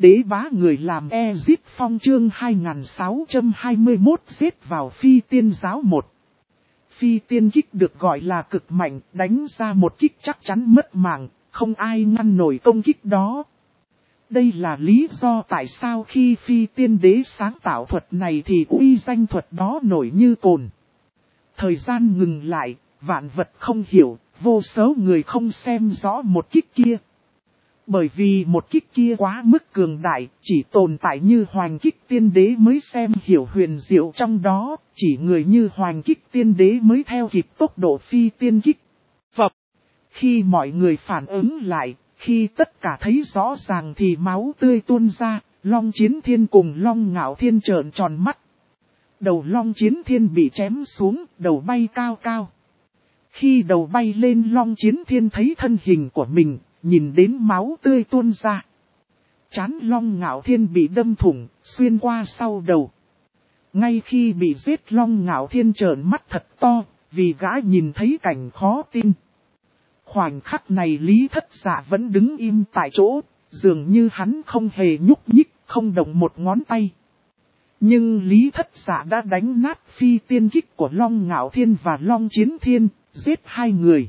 Đế bá người làm Ezit Phong chương 2621 giết vào phi tiên giáo 1. Phi tiên kích được gọi là cực mạnh, đánh ra một kích chắc chắn mất mạng, không ai ngăn nổi công kích đó. Đây là lý do tại sao khi phi tiên đế sáng tạo thuật này thì uy danh thuật đó nổi như cồn. Thời gian ngừng lại, vạn vật không hiểu, vô số người không xem rõ một kích kia. Bởi vì một kích kia quá mức cường đại, chỉ tồn tại như Hoành Kích Tiên Đế mới xem hiểu huyền diệu trong đó, chỉ người như Hoành Kích Tiên Đế mới theo kịp tốc độ phi tiên kích. Phập! Khi mọi người phản ứng lại, khi tất cả thấy rõ ràng thì máu tươi tuôn ra, Long Chiến Thiên cùng Long Ngạo Thiên trợn tròn mắt. Đầu Long Chiến Thiên bị chém xuống, đầu bay cao cao. Khi đầu bay lên Long Chiến Thiên thấy thân hình của mình, nhìn đến máu tươi tuôn ra. Trán Long Ngạo Thiên bị đâm thủng, xuyên qua sau đầu. Ngay khi bị giết Long Ngạo Thiên trợn mắt thật to, vì gã nhìn thấy cảnh khó tin. Khoảnh khắc này Lý Thất Dạ vẫn đứng im tại chỗ, dường như hắn không hề nhúc nhích, không động một ngón tay. Nhưng Lý Thất Dạ đã đánh nát phi tiên kích của Long Ngạo Thiên và Long Chiến Thiên, giết hai người.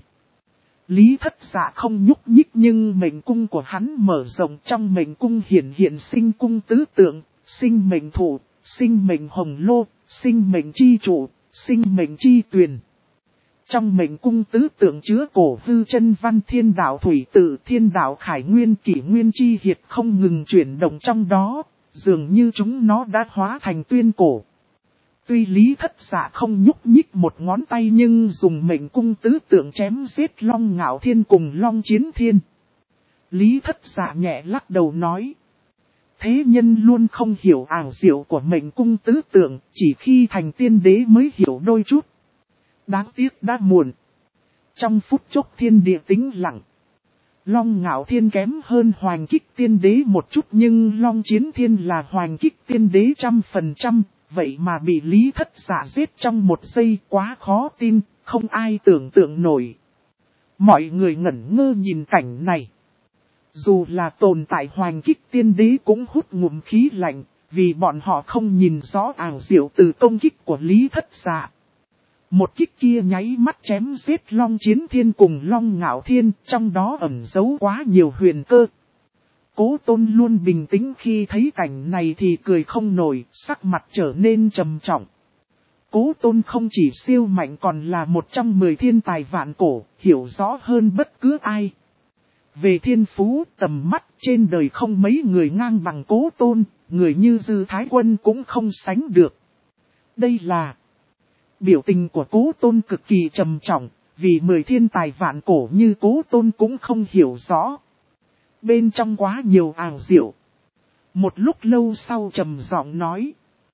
Lý Thất Dạ không nhúc nhích nhưng mệnh cung của hắn mở rộng, trong mệnh cung hiện sinh cung tứ tượng, sinh mệnh thủ, sinh mệnh hồng lô, sinh mệnh chi trụ, sinh mệnh chi tuyền. Trong mệnh cung tứ tượng chứa cổ hư chân văn thiên đạo thủy tự thiên đạo khải nguyên kỷ nguyên chi hiệt không ngừng chuyển động trong đó, dường như chúng nó đã hóa thành tuyên cổ. Tuy Lý Thất Dạ không nhúc nhích một ngón tay nhưng dùng mệnh cung tứ tượng chém giết Long Ngạo Thiên cùng Long Chiến Thiên. Lý Thất Dạ nhẹ lắc đầu nói. Thế nhân luôn không hiểu ảo diệu của mệnh cung tứ tượng, chỉ khi thành tiên đế mới hiểu đôi chút. Đáng tiếc đã muộn. Trong phút chốc thiên địa tĩnh lặng. Long Ngạo Thiên kém hơn Hoành Kích Tiên Đế một chút nhưng Long Chiến Thiên là Hoành Kích Tiên Đế 100%. Vậy mà bị Lý Thất Dạ giết trong một giây quá khó tin, không ai tưởng tượng nổi. Mọi người ngẩn ngơ nhìn cảnh này. Dù là tồn tại Hoành Kích Tiên Đế cũng hút ngụm khí lạnh, vì bọn họ không nhìn rõ ảo diệu từ công kích của Lý Thất Dạ. Một kích kia nháy mắt chém giết Long Chiến Thiên cùng Long Ngạo Thiên, trong đó ẩn giấu quá nhiều huyền cơ. Cố Tôn luôn bình tĩnh khi thấy cảnh này thì cười không nổi, sắc mặt trở nên trầm trọng. Cố Tôn không chỉ siêu mạnh còn là một trong 10 thiên tài vạn cổ, hiểu rõ hơn bất cứ ai. Về thiên phú, tầm mắt trên đời không mấy người ngang bằng Cố Tôn, người như Dư Thái Quân cũng không sánh được. Đây là biểu tình của Cố Tôn cực kỳ trầm trọng, vì 10 thiên tài vạn cổ như Cố Tôn cũng không hiểu rõ. Bên trong quá nhiều ảo diệu. Một lúc lâu sau trầm giọng nói.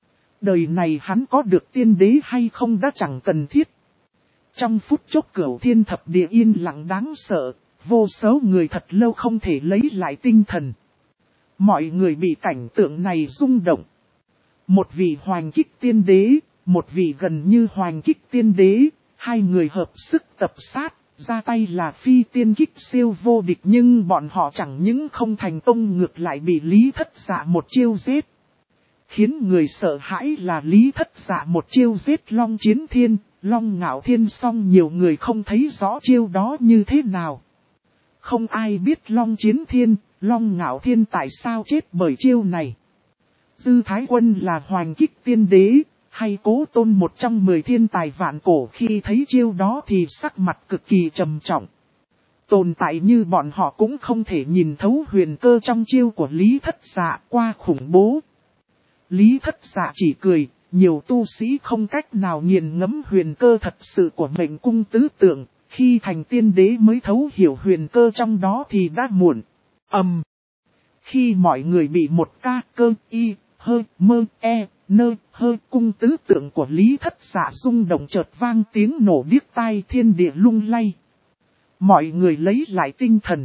Đời này hắn có được tiên đế hay không đã chẳng cần thiết. Trong phút chốc Cửu Thiên Thập Địa yên lặng đáng sợ, vô số người thật lâu không thể lấy lại tinh thần. Mọi người bị cảnh tượng này rung động. Một vị Hoành Kích Tiên Đế, một vị gần như Hoành Kích Tiên Đế, hai người hợp sức tập sát. Ra tay là phi tiên kích siêu vô địch nhưng bọn họ chẳng những không thành công ngược lại bị Lý Thất Dạ một chiêu giết. Khiến người sợ hãi là Lý Thất Dạ một chiêu giết Long Chiến Thiên, Long Ngạo Thiên xong nhiều người không thấy rõ chiêu đó như thế nào. Không ai biết Long Chiến Thiên, Long Ngạo Thiên tại sao chết bởi chiêu này. Dư Thái Quân là Hoành Kích Tiên Đế. Hay Cố Tôn một trong 10 thiên tài vạn cổ khi thấy chiêu đó thì sắc mặt cực kỳ trầm trọng. Tồn tại như bọn họ cũng không thể nhìn thấu huyền cơ trong chiêu của Lý Thất Dạ qua khủng bố. Lý Thất Dạ chỉ cười, nhiều tu sĩ không cách nào nghiền ngẫm huyền cơ thật sự của mệnh cung tứ tượng, khi thành tiên đế mới thấu hiểu huyền cơ trong đó thì đã muộn. Khi mọi người bị một ca cơ y, hơi, mơ, e, nơ, hơi cung tứ tượng của Lý Thất Dạ rung động chợt vang tiếng nổ điếc tai thiên địa lung lay. Mọi người lấy lại tinh thần.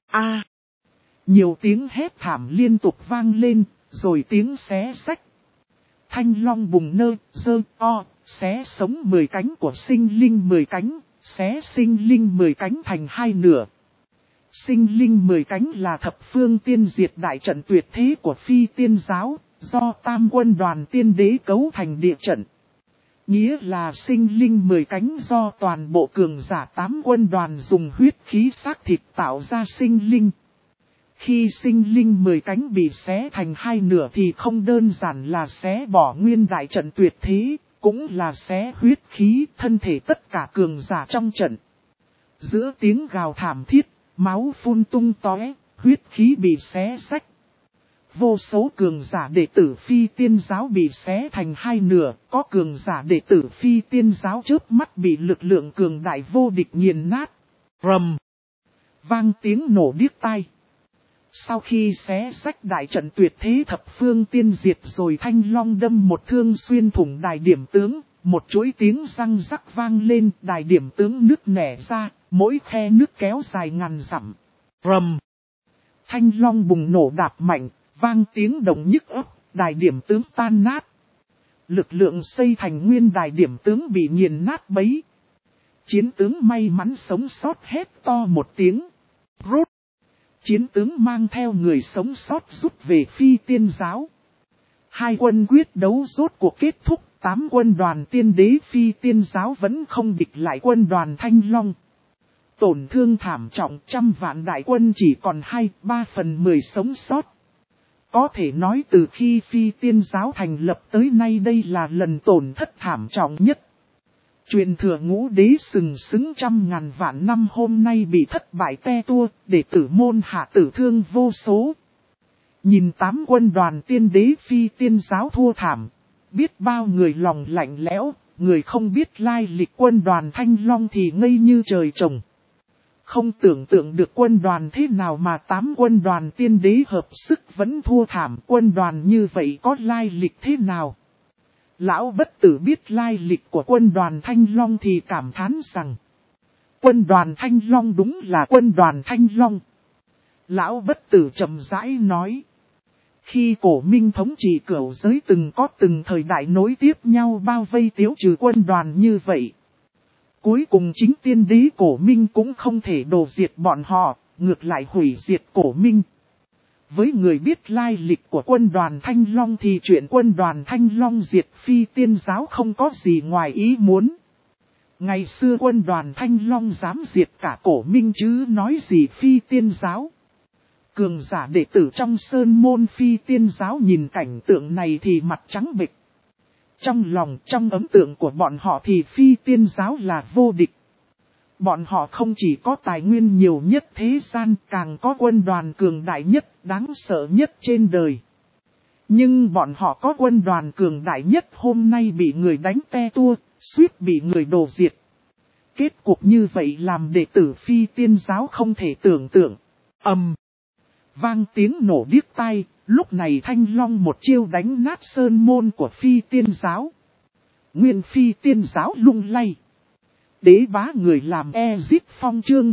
Nhiều tiếng hét thảm liên tục vang lên, rồi tiếng xé xách. Thanh long bùng nơ, dơ, o, xé sống 10 cánh của sinh linh 10 cánh, xé sinh linh 10 cánh thành hai nửa. Sinh linh 10 cánh là thập phương tiên diệt đại trận tuyệt thế của phi tiên giáo, do tam quân đoàn tiên đế cấu thành địa trận. Nghĩa là sinh linh 10 cánh do toàn bộ cường giả 8 quân đoàn dùng huyết khí xác thịt tạo ra sinh linh. Khi sinh linh 10 cánh bị xé thành hai nửa thì không đơn giản là xé bỏ nguyên đại trận tuyệt thế, cũng là xé huyết khí thân thể tất cả cường giả trong trận. Giữa tiếng gào thảm thiết, máu phun tung tóe, huyết khí bị xé rách. Vô số cường giả đệ tử phi tiên giáo bị xé thành hai nửa, có cường giả đệ tử phi tiên giáo chớp mắt bị lực lượng cường đại vô địch nghiền nát. Rầm! Vang tiếng nổ điếc tai. Sau khi xé rách đại trận tuyệt thế thập phương tiên diệt rồi Thanh Long đâm một thương xuyên thủng đài điểm tướng, một chuỗi tiếng răng rắc vang lên, đài điểm tướng nứt nẻ ra, mỗi khe nước kéo dài ngàn dặm. Rầm! Thanh Long bùng nổ đạp mạnh, vang tiếng động nhức óc, đài điểm tướng tan nát. Lực lượng xây thành nguyên đài điểm tướng bị nghiền nát bấy. Chiến tướng may mắn sống sót hét to một tiếng. Rút! Chiến tướng mang theo người sống sót rút về phi tiên giáo. Hai quân quyết đấu rốt cuộc kết thúc, 8 quân đoàn tiên đế phi tiên giáo vẫn không địch lại quân đoàn Thanh Long. Tổn thương thảm trọng, 100 vạn đại quân chỉ còn 2/3 sống sót. Có thể nói từ khi phi tiên giáo thành lập tới nay đây là lần tổn thất thảm trọng nhất. Truyền thừa ngũ đế sừng sững 100.000 vạn năm hôm nay bị thất bại te tua, đệ tử môn hạ tử thương vô số. Nhìn 8 quân đoàn tiên đế phi tiên giáo thua thảm, biết bao người lòng lạnh lẽo, người không biết lai lịch quân đoàn Thanh Long thì ngây như trời trồng. Không tưởng tượng được quân đoàn thế nào mà 8 quân đoàn tiên đế hợp sức vẫn thua thảm, quân đoàn như vậy có lai lịch thế nào? Lão bất tử biết lai lịch của quân đoàn Thanh Long thì cảm thán rằng quân đoàn Thanh Long đúng là quân đoàn Thanh Long. Lão bất tử chậm rãi nói. Khi cổ minh thống trị cửu giới từng có từng thời đại nối tiếp nhau bao vây tiêu trừ quân đoàn như vậy. Cuối cùng chính tiên đế cổ minh cũng không thể đổ diệt bọn họ, ngược lại hủy diệt cổ minh. Với người biết lai lịch của quân đoàn Thanh Long thì chuyện quân đoàn Thanh Long diệt phi tiên giáo không có gì ngoài ý muốn. Ngày xưa quân đoàn Thanh Long dám diệt cả cổ minh chứ nói gì phi tiên giáo. Cường giả đệ tử trong sơn môn phi tiên giáo nhìn cảnh tượng này thì mặt trắng bệch. Trong lòng trong ấn tượng của bọn họ thì phi tiên giáo là vô địch. Bọn họ không chỉ có tài nguyên nhiều nhất thế gian, càng có quân đoàn cường đại nhất, đáng sợ nhất trên đời. Nhưng bọn họ có quân đoàn cường đại nhất hôm nay bị người đánh te tua, suýt bị người đổ diệt. Kết cục như vậy làm đệ tử phi tiên giáo không thể tưởng tượng. Vang tiếng nổ điếc tai, lúc này Thanh Long một chiêu đánh nát sơn môn của phi tiên giáo. Nguyên phi tiên giáo lung lay. Đế bá người làm Ezip Phong chương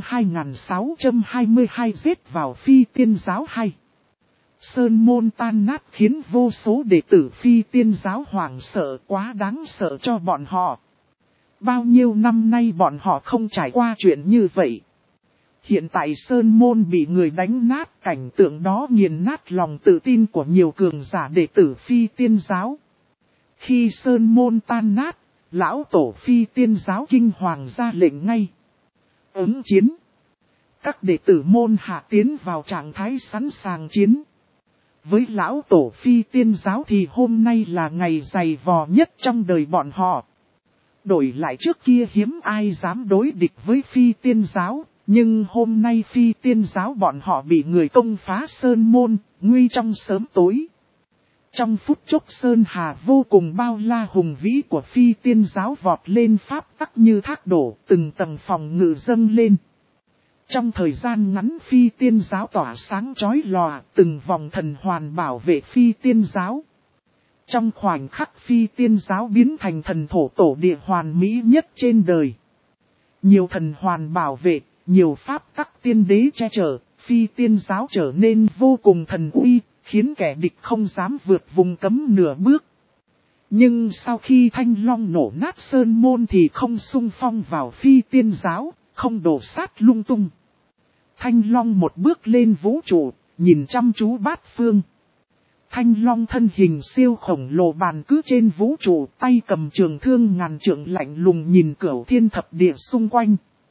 2622 giết vào phi tiên giáo hay. Sơn môn tan nát khiến vô số đệ tử phi tiên giáo hoảng sợ, quá đáng sợ cho bọn họ. Bao nhiêu năm nay bọn họ không trải qua chuyện như vậy. Hiện tại Sơn môn bị người đánh nát, cảnh tượng đó nghiền nát lòng tự tin của nhiều cường giả đệ tử phi tiên giáo. Khi Sơn môn tan nát, lão tổ phi tiên giáo kinh hoàng ra lệnh ngay. Ứng chiến. Các đệ tử môn hạ tiến vào trạng thái sẵn sàng chiến. Với lão tổ phi tiên giáo thì hôm nay là ngày dày vò nhất trong đời bọn họ. Đổi lại trước kia hiếm ai dám đối địch với phi tiên giáo, nhưng hôm nay phi tiên giáo bọn họ bị người công phá sơn môn, nguy trong sớm tối. Trong phút chốc sơn hà vô cùng bao la hùng vĩ của phi tiên giáo vọt lên pháp tắc như thác đổ, từng tầng phòng ngự dâng lên. Trong thời gian ngắn phi tiên giáo tỏa sáng chói lòa, từng vòng thần hoàn bảo vệ phi tiên giáo. Trong khoảnh khắc phi tiên giáo biến thành thần thổ tổ địa hoàn mỹ nhất trên đời. Nhiều thần hoàn bảo vệ, nhiều pháp tắc tiên đế che chở, phi tiên giáo trở nên vô cùng thần uy, khiến kẻ địch không dám vượt vùng cấm nửa bước. Nhưng sau khi Thanh Long nổ nát sơn môn thì không xung phong vào phi tiên giáo, không đổ sát lung tung. Thanh Long một bước lên vũ trụ, nhìn chăm chú bát phương. Thanh Long thân hình siêu khổng lồ bàn cứ trên vũ trụ, tay cầm trường thương ngàn trượng lạnh lùng nhìn cửu thiên thập địa xung quanh.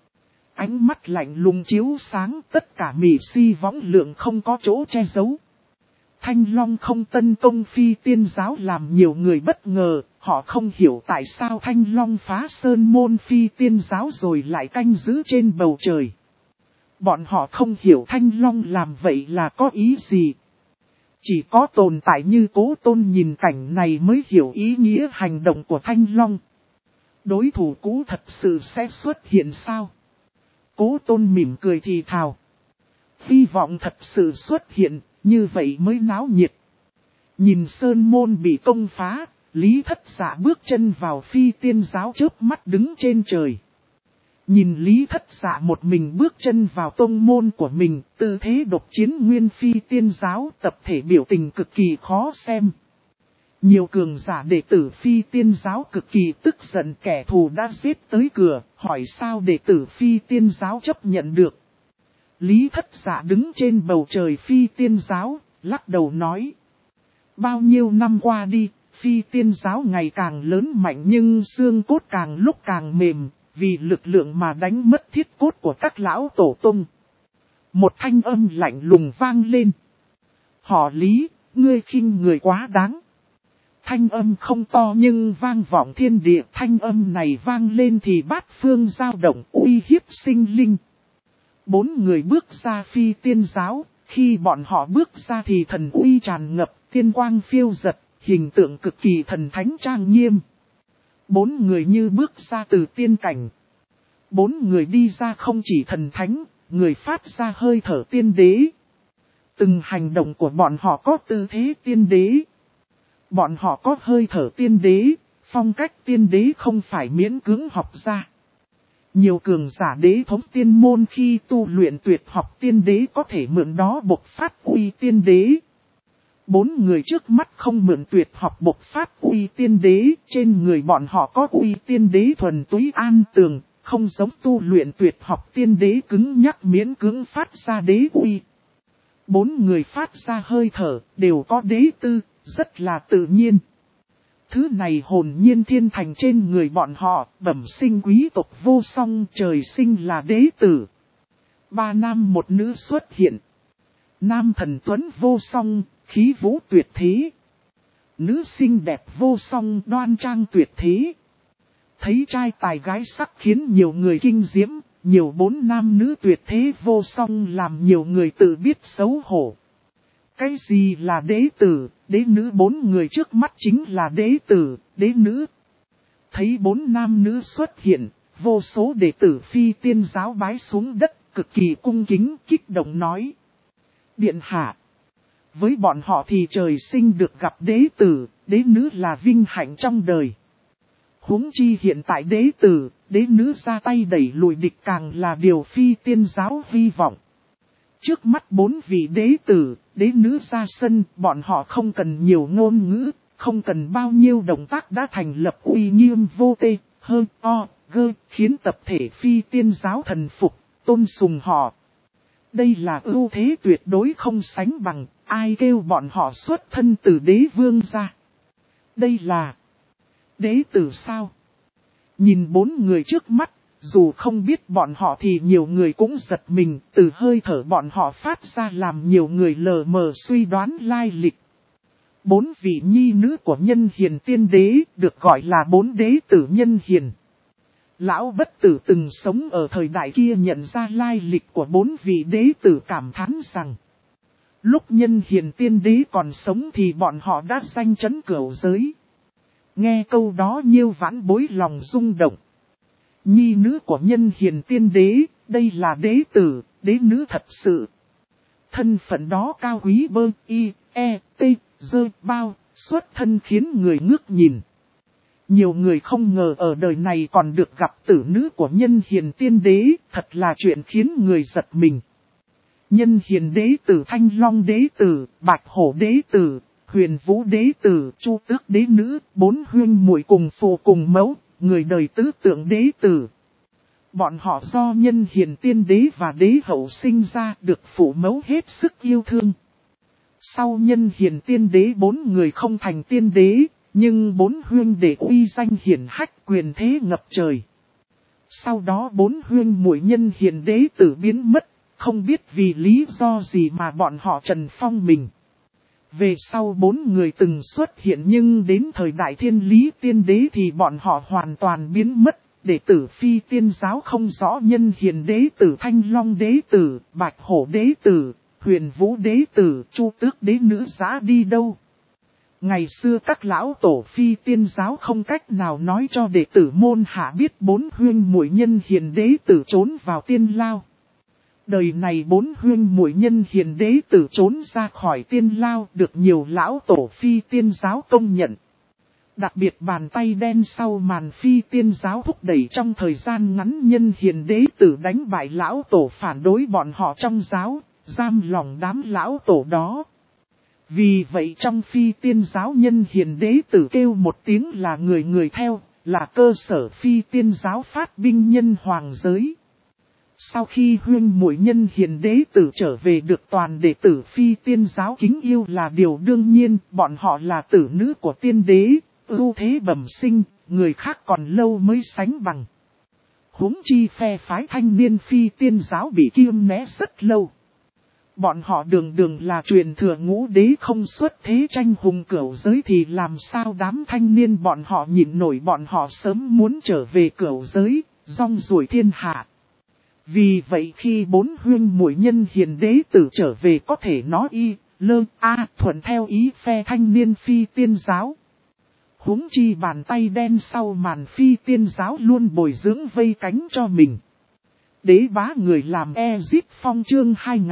Ánh mắt lạnh lùng chiếu sáng, tất cả mị si võng lượng không có chỗ che giấu. Thanh Long không tấn công Phi Tiên giáo làm nhiều người bất ngờ, họ không hiểu tại sao Thanh Long phá sơn môn Phi Tiên giáo rồi lại canh giữ trên bầu trời. Bọn họ không hiểu Thanh Long làm vậy là có ý gì. Chỉ có tồn tại như Cố Tôn nhìn cảnh này mới hiểu ý nghĩa hành động của Thanh Long. Đối thủ cũ thật sự sẽ xuất hiện sao? Cố Tôn mỉm cười thì thào. Hy vọng thật sự xuất hiện, như vậy mới náo nhiệt. Nhìn sơn môn bị công phá, Lý Thất Dạ bước chân vào Phi Tiên giáo chớp mắt đứng trên trời. Nhìn Lý Thất Dạ một mình bước chân vào tông môn của mình, tư thế độc chiến nguyên Phi Tiên giáo, tập thể biểu tình cực kỳ khó xem. Nhiều cường giả đệ tử Phi Tiên giáo cực kỳ tức giận, kẻ thù đã giết tới cửa, hỏi sao đệ tử Phi Tiên giáo chấp nhận được. Lý Thất Dạ đứng trên bầu trời Phi Tiên giáo, lắc đầu nói. Bao nhiêu năm qua đi, Phi Tiên giáo ngày càng lớn mạnh nhưng xương cốt càng lúc càng mềm, vì lực lượng mà đánh mất thiết cốt của các lão tổ tông. Một thanh âm lạnh lùng vang lên. Họ Lý, ngươi khinh người quá đáng. Thanh âm không to nhưng vang vọng thiên địa, thanh âm này vang lên thì bát phương dao động uy hiếp sinh linh. 4 người bước ra Phi Tiên giáo, khi bọn họ bước ra thì thần uy tràn ngập, tiên quang phiêu giật, hình tượng cực kỳ thần thánh trang nghiêm. 4 người như bước ra từ tiên cảnh. 4 người đi ra không chỉ thần thánh, người phát ra hơi thở tiên đế. Từng hành động của bọn họ có tư thế tiên đế. Bọn họ có hơi thở tiên đế, phong cách tiên đế không phải miễn cưỡng học ra. Nhiều cường giả đế thống tiên môn khi tu luyện tuyệt học tiên đế có thể mượn đó bộc phát uy tiên đế. 4 người trước mắt không mượn tuyệt học bộc phát uy tiên đế, trên người bọn họ có uy tiên đế thuần túy an tường, không giống tu luyện tuyệt học tiên đế cứng nhắc miễn cưỡng phát ra đế uy. 4 người phát ra hơi thở, đều có đế tư, rất là tự nhiên. Thứ này hồn nhiên thiên thành trên người bọn họ, bẩm sinh quý tộc vô song, trời sinh là đế tử. 3 nam 1 nữ xuất hiện. Nam thần tuấn vô song, khí vũ tuyệt thế. Nữ xinh đẹp vô song, đoan trang tuyệt thế. Thấy trai tài gái sắc khiến nhiều người kinh diễm, nhiều 4 nam nữ tuyệt thế vô song làm nhiều người tự biết xấu hổ. Cái gì là đế tử, đế nữ? 4 người trước mắt chính là đế tử, đế nữ. Thấy 4 nam nữ xuất hiện, vô số đệ tử Phi Tiên giáo bái xuống đất, cực kỳ cung kính, kích động nói. Điện hạ. Với bọn họ thì trời sinh được gặp đế tử, đế nữ là vinh hạnh trong đời. Huống chi hiện tại đế tử, đế nữ ra tay đẩy lùi địch càng là điều Phi Tiên giáo hy vọng. Trước mắt 4 vị đế tử, đế nữ ra sân, bọn họ không cần nhiều ngôn ngữ, không cần bao nhiêu động tác đã thành lập uy nghiêm vô tê, hơn, o, gơ, khiến tập thể Phi Tiên giáo thần phục, tôn sùng họ. Đây là ưu thế tuyệt đối không sánh bằng, ai kêu bọn họ xuất thân từ đế vương ra. Đây là đế tử sao? Nhìn 4 người trước mắt, dù không biết bọn họ thì nhiều người cũng giật mình, từ hơi thở bọn họ phát ra làm nhiều người lờ mờ suy đoán lai lịch. 4 vị nhi nữ của nhân hiền tiên đế, được gọi là 4 đế tử nhân hiền. Lão Bất Tử từng sống ở thời đại kia nhận ra lai lịch của 4 vị đế tử, cảm thán rằng lúc nhân hiền tiên đế còn sống thì bọn họ đã danh chấn cửu giới. Nghe câu đó Nhiêu Vãn bối lòng rung động. Nhi nữ của nhân hiền tiên đế, đây là đế tử, đế nữ thật sự. Thân phận đó cao quý bơ, y, e, t, dơ, bao, xuất thân khiến người ngước nhìn. Nhiều người không ngờ ở đời này còn được gặp tử nữ của nhân hiền tiên đế, thật là chuyện khiến người giật mình. Nhân hiền đế tử, Thanh Long đế tử, Bạch Hổ đế tử, Huyền Vũ đế tử, Chu Tước đế nữ, 4 huynh muội cùng phụ cùng mẫu, người đời tứ tượng đế tử. Bọn họ do nhân hiền tiên đế và đế hậu sinh ra được phụ mẫu hết sức yêu thương. Sau nhân hiền tiên đế 4 người không thành tiên đế, nhưng 4 huynh đệ uy danh hiển hách quyền thế ngập trời. Sau đó 4 huynh muội nhân hiền đế tử biến mất, không biết vì lý do gì mà bọn họ trần phong mình. Về sau 4 người từng xuất hiện nhưng đến thời đại thiên lý tiên đế thì bọn họ hoàn toàn biến mất. Đệ tử phi tiên giáo không rõ nhân hiền đế tử, thanh long đế tử, bạch hổ đế tử, huyền vũ đế tử, chu tước đế nữ giá đi đâu. Ngày xưa các lão tổ phi tiên giáo không cách nào nói cho đệ tử môn hạ biết 4 huynh muội nhân hiền đế tử trốn vào tiên lao. Đời này 4 huynh muội nhân hiền đế tử trốn ra khỏi tiên lao được nhiều lão tổ phi tiên giáo công nhận. Đặc biệt bàn tay đen sau màn phi tiên giáo thúc đẩy trong thời gian ngắn nhân hiền đế tử đánh bại lão tổ phản đối bọn họ trong giáo, giam lòng đám lão tổ đó. Vì vậy trong phi tiên giáo nhân hiền đế tử kêu một tiếng là người người theo, là cơ sở phi tiên giáo phát binh nhân hoàng giới. Sau khi huynh muội nhân hiền đế tử trở về được toàn đệ tử phi tiên giáo kính yêu là điều đương nhiên, bọn họ là tử nữ của tiên đế, ưu thế bẩm sinh, người khác còn lâu mới sánh bằng. Huống chi phe phái thanh niên phi tiên giáo bị kiêng né rất lâu. Bọn họ đường là truyền thừa ngũ đế không xuất thế tranh hùng cửu giới thì làm sao đám thanh niên bọn họ nhịn nổi, bọn họ sớm muốn trở về cửu giới, rong ruổi thiên hạ. Vì vậy khi 4 huynh muội nhân hiền đế tử trở về có thể nói thuận theo ý phe thanh niên phi tiên giáo. Huống chi bàn tay đen sau màn phi tiên giáo luôn bồi dưỡng vây cánh cho mình. Đế bá người làm Ezip Phong chương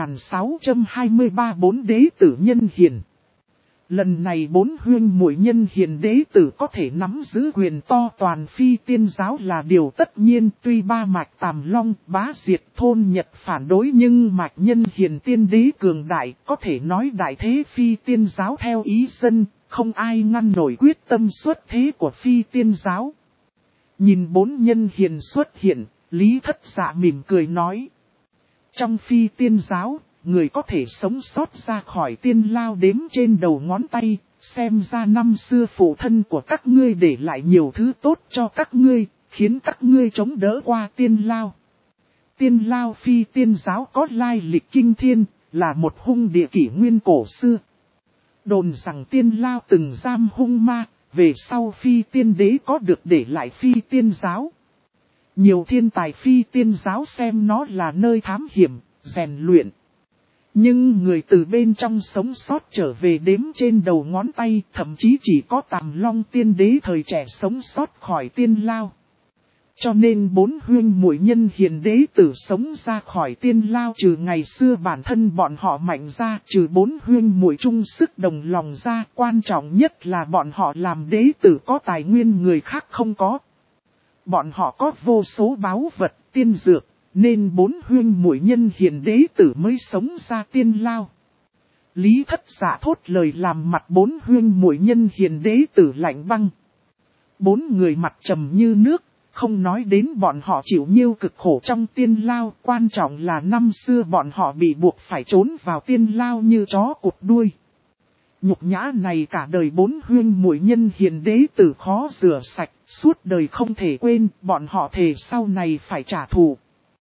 2623 4 đế tử nhân hiền. Lần này 4 huynh muội nhân hiền đế tử có thể nắm giữ quyền to toàn phi tiên giáo là điều tất nhiên, tuy ba mạch Tàm Long bá diệt thôn Nhật phản đối nhưng mạch nhân hiền tiên đế cường đại, có thể nói đại thế phi tiên giáo theo ý dân, không ai ngăn nổi quyết tâm xuất thế của phi tiên giáo. Nhìn 4 nhân hiền xuất hiện, Lý Thất Dạ mỉm cười nói. Trong phi tiên giáo, người có thể sống sót ra khỏi tiên lao đếm trên đầu ngón tay, xem ra năm xưa phụ thân của các ngươi để lại nhiều thứ tốt cho các ngươi, khiến các ngươi chống đỡ qua tiên lao. Tiên lao phi tiên giáo có lai lịch kinh thiên, là một hung địa kỷ nguyên cổ xưa. Đồn rằng tiên lao từng giam hung ma, về sau phi tiên đế có được để lại phi tiên giáo. Nhiều thiên tài phi tiên giáo xem nó là nơi thám hiểm, rèn luyện. Nhưng người từ bên trong sống sót trở về đếm trên đầu ngón tay, thậm chí chỉ có Tàm Long tiên đế thời trẻ sống sót khỏi tiên lao. Cho nên 4 huynh muội nhân hiền đế tử sống ra khỏi tiên lao trừ ngày xưa bản thân bọn họ mạnh ra, trừ 4 huynh muội chung sức đồng lòng ra, quan trọng nhất là bọn họ làm đế tử có tài nguyên người khác không có. Bọn họ có vô số báu vật, tiên dược, nên 4 huynh muội nhân hiền đế tử mới sống ra tiên lao. Lý Thất Dạ thốt lời làm mặt 4 huynh muội nhân hiền đế tử lạnh băng. 4 người mặt trầm như nước, không nói đến bọn họ chịu nhiêu cực khổ trong tiên lao, quan trọng là năm xưa bọn họ bị buộc phải trốn vào tiên lao như chó cụt đuôi. Nhục nhã này cả đời 4 huynh muội nhân hiền đế tử khó rửa sạch, suốt đời không thể quên, bọn họ thề sau này phải trả thù.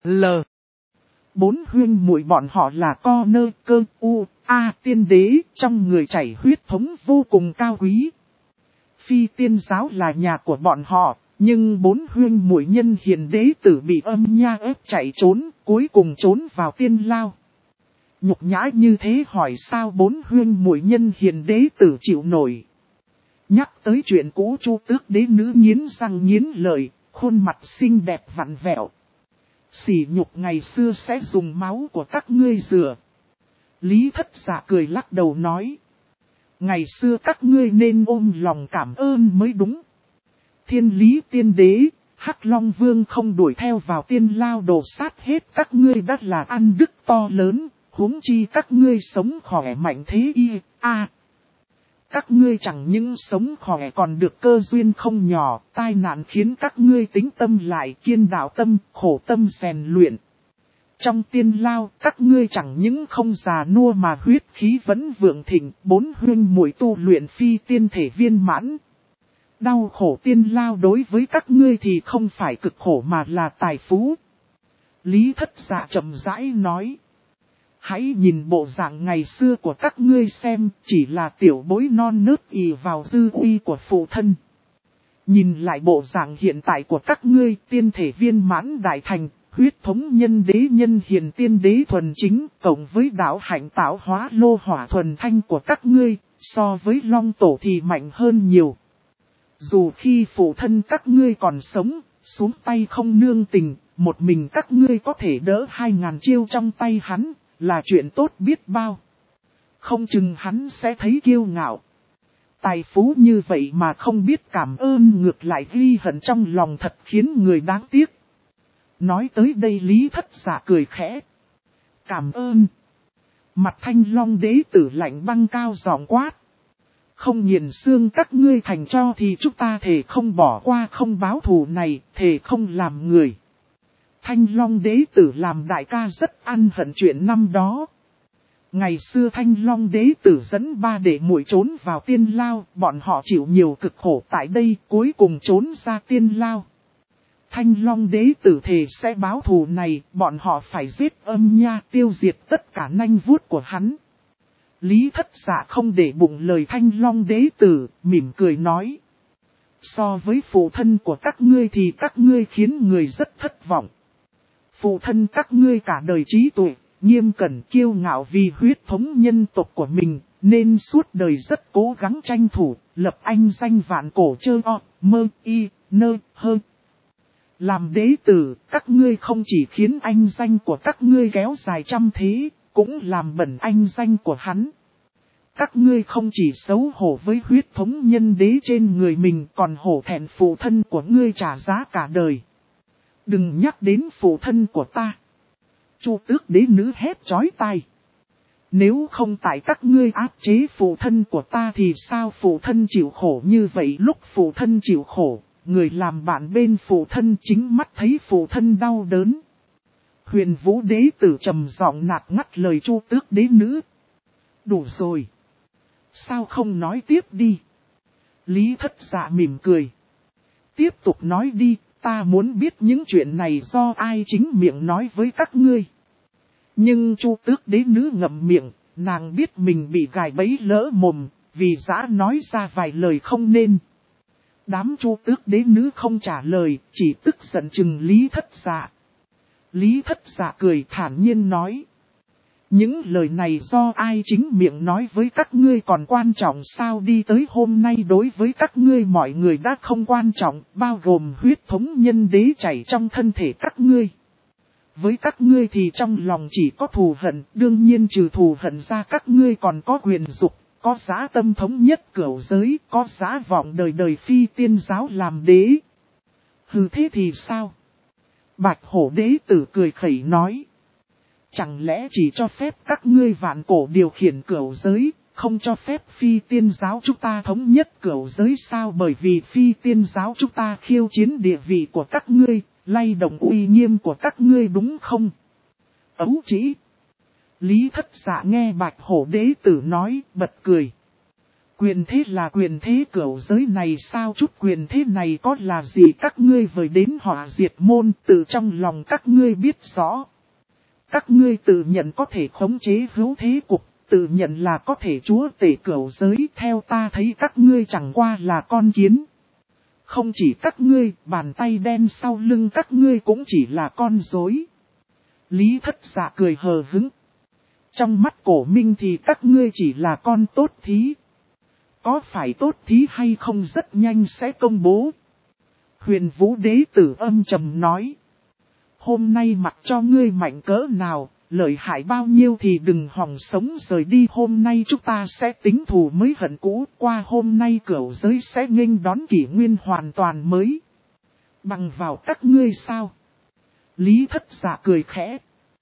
4 huynh muội bọn họ là co nơ cơ u a tiên đế, trong người chảy huyết thống vô cùng cao quý. Phi tiên giáo là nhà của bọn họ, nhưng 4 huynh muội nhân hiền đế tử bị âm nha ép chạy trốn, cuối cùng trốn vào tiên lao. Nhục nhã như thế hỏi sao 4 huynh muội nhân hiền đế tử chịu nổi. Nhắc tới chuyện cũ Chu Tước đế nữ nghiến răng nghiến lợi, khuôn mặt xinh đẹp vặn vẹo. Sỉ nhục ngày xưa sẽ dùng máu của các ngươi rửa. Lý Thất Dạ cười lắc đầu nói. Ngày xưa các ngươi nên ôm lòng cảm ơn mới đúng. Thiên lý tiên đế, Hắc Long Vương không đuổi theo vào tiên lao đổ sát hết các ngươi đã là ăn đức to lớn, huống chi các ngươi sống khỏe mạnh thế y. Các ngươi chẳng những sống khỏe còn được cơ duyên không nhỏ, tai nạn khiến các ngươi tính tâm lại kiên đạo tâm, khổ tâm rèn luyện. Trong tiên lao, các ngươi chẳng những không già nua mà huyết khí vẫn vượng thịnh, 4 huynh muội tu luyện phi tiên thể viên mãn. Đau khổ tiên lao đối với các ngươi thì không phải cực khổ mà là tài phú. Lý Thất Dạ chậm rãi nói. Hãy nhìn bộ dạng ngày xưa của các ngươi xem, chỉ là tiểu bối non nớt ì vào dư uy của phụ thân. Nhìn lại bộ dạng hiện tại của các ngươi, tiên thể viên mãn đại thành, huyết thống nhân đế nhân hiền tiên đế thuần chính, cộng với đạo hạnh tạo hóa lô hỏa thuần thanh của các ngươi, so với long tổ thì mạnh hơn nhiều. Dù khi phụ thân các ngươi còn sống, xuống tay không nương tình, một mình các ngươi có thể đỡ 2000 chiêu trong tay hắn, là chuyện tốt biết bao. Không chừng hắn sẽ thấy kiêu ngạo. Tài phú như vậy mà không biết cảm ơn, ngược lại ghi hận trong lòng, thật khiến người đáng tiếc. Nói tới đây Lý Thất Dạ cười khẽ. Cảm ơn. Mặt Thanh Long đế tử lạnh băng cao giọng quát. Không nghiền xương các ngươi thành tro thì chúng ta thề không bỏ qua, không báo thù này, thề không làm người. Thanh Long đế tử làm đại ca rất ăn hận chuyện năm đó. Ngày xưa Thanh Long đế tử dẫn 3 đệ muội trốn vào tiên lao, bọn họ chịu nhiều cực khổ tại đây, cuối cùng trốn ra tiên lao. Thanh Long đế tử thề sẽ báo thù này, bọn họ phải giết Âm Nha, tiêu diệt tất cả nanh vuốt của hắn. Lý Thất Dạ không để bụng lời Thanh Long đế tử, mỉm cười nói. So với phụ thân của các ngươi thì các ngươi khiến người rất thất vọng. Phụ thân các ngươi cả đời trí tuệ, nghiêm cẩn kiêu ngạo vì huyết thống nhân tộc của mình, nên suốt đời rất cố gắng tranh thủ, lập anh danh vạn cổ chơ o, mơ y, nơ, hơ. Làm đế tử, các ngươi không chỉ khiến anh danh của các ngươi kéo dài trăm thế, cũng làm bẩn anh danh của hắn. Các ngươi không chỉ xấu hổ với huyết thống nhân đế trên người mình, còn hổ thẹn phụ thân của ngươi trả giá cả đời. Đừng nhắc đến phụ thân của ta. Chu Tước đế nữ hét chói tai. Nếu không tại các ngươi áp chế phụ thân của ta thì sao phụ thân chịu khổ như vậy? Lúc phụ thân chịu khổ, người làm bạn bên phụ thân chính mắt thấy phụ thân đau đớn. Huyền Vũ đế tử trầm giọng nạt ngắt lời Chu Tước đế nữ. Đủ rồi. Sao không nói tiếp đi? Lý Thất Dạ mỉm cười. Tiếp tục nói đi, ta muốn biết những chuyện này do ai chính miệng nói với các ngươi. Nhưng Chu Tước đế nữ ngậm miệng, nàng biết mình bị gài bẫy lỡ mồm, vì dã nói ra vài lời không nên. Đám Chu Tước đế nữ không trả lời, chỉ tức giận chừng Lý Thất Dạ. Lý Thất Dạ cười thản nhiên nói. Những lời này do ai chính miệng nói với các ngươi còn quan trọng sao? Đi tới hôm nay đối với các ngươi mọi người đã không quan trọng, bao gồm huyết thống nhân đế chảy trong thân thể các ngươi. Với các ngươi thì trong lòng chỉ có thù hận, đương nhiên trừ thù hận ra các ngươi còn có quyền dục, có dã tâm thống nhất cửu giới, có dã vọng đời đời phi tiên giáo làm đế. Hừ, thế thì sao? Bạch hổ đế tử cười khẩy nói. Chẳng lẽ chỉ cho phép các ngươi vạn cổ điều khiển cửu giới, không cho phép phi tiên giáo chúng ta thống nhất cửu giới sao? Bởi vì phi tiên giáo chúng ta khiêu chiến địa vị của các ngươi, lay động uy nghiêm của các ngươi đúng không? Ấu chỉ. Lý Thất Dạ nghe Bạch hổ đế tử nói, bật cười. Quyền thế là quyền thế, cửu giới này sao? Chút quyền thế này có là gì? Các ngươi vời đến họa diệt môn, từ trong lòng các ngươi biết rõ. Các ngươi tự nhận có thể khống chế hữu thế cục, tự nhận là có thể chúa tể cửu giới. Theo ta thấy các ngươi chẳng qua là con kiến. Không chỉ các ngươi, bàn tay đen sau lưng các ngươi cũng chỉ là con rối. Lý Thất Dạ cười hờ hững. Trong mắt Cổ Minh thì các ngươi chỉ là con tốt thí. Có phải tốt thí hay không rất nhanh sẽ công bố. Huyền Vũ đế tử âm trầm nói. Hôm nay mặc cho ngươi mạnh cỡ nào, lợi hại bao nhiêu thì đừng hòng sống rời đi. Hôm nay chúng ta sẽ tính thù mới hận cũ, qua hôm nay cửu giới sẽ nghênh đón kỷ nguyên hoàn toàn mới. Bằng vào các ngươi sao? Lý Thất Dạ cười khẽ.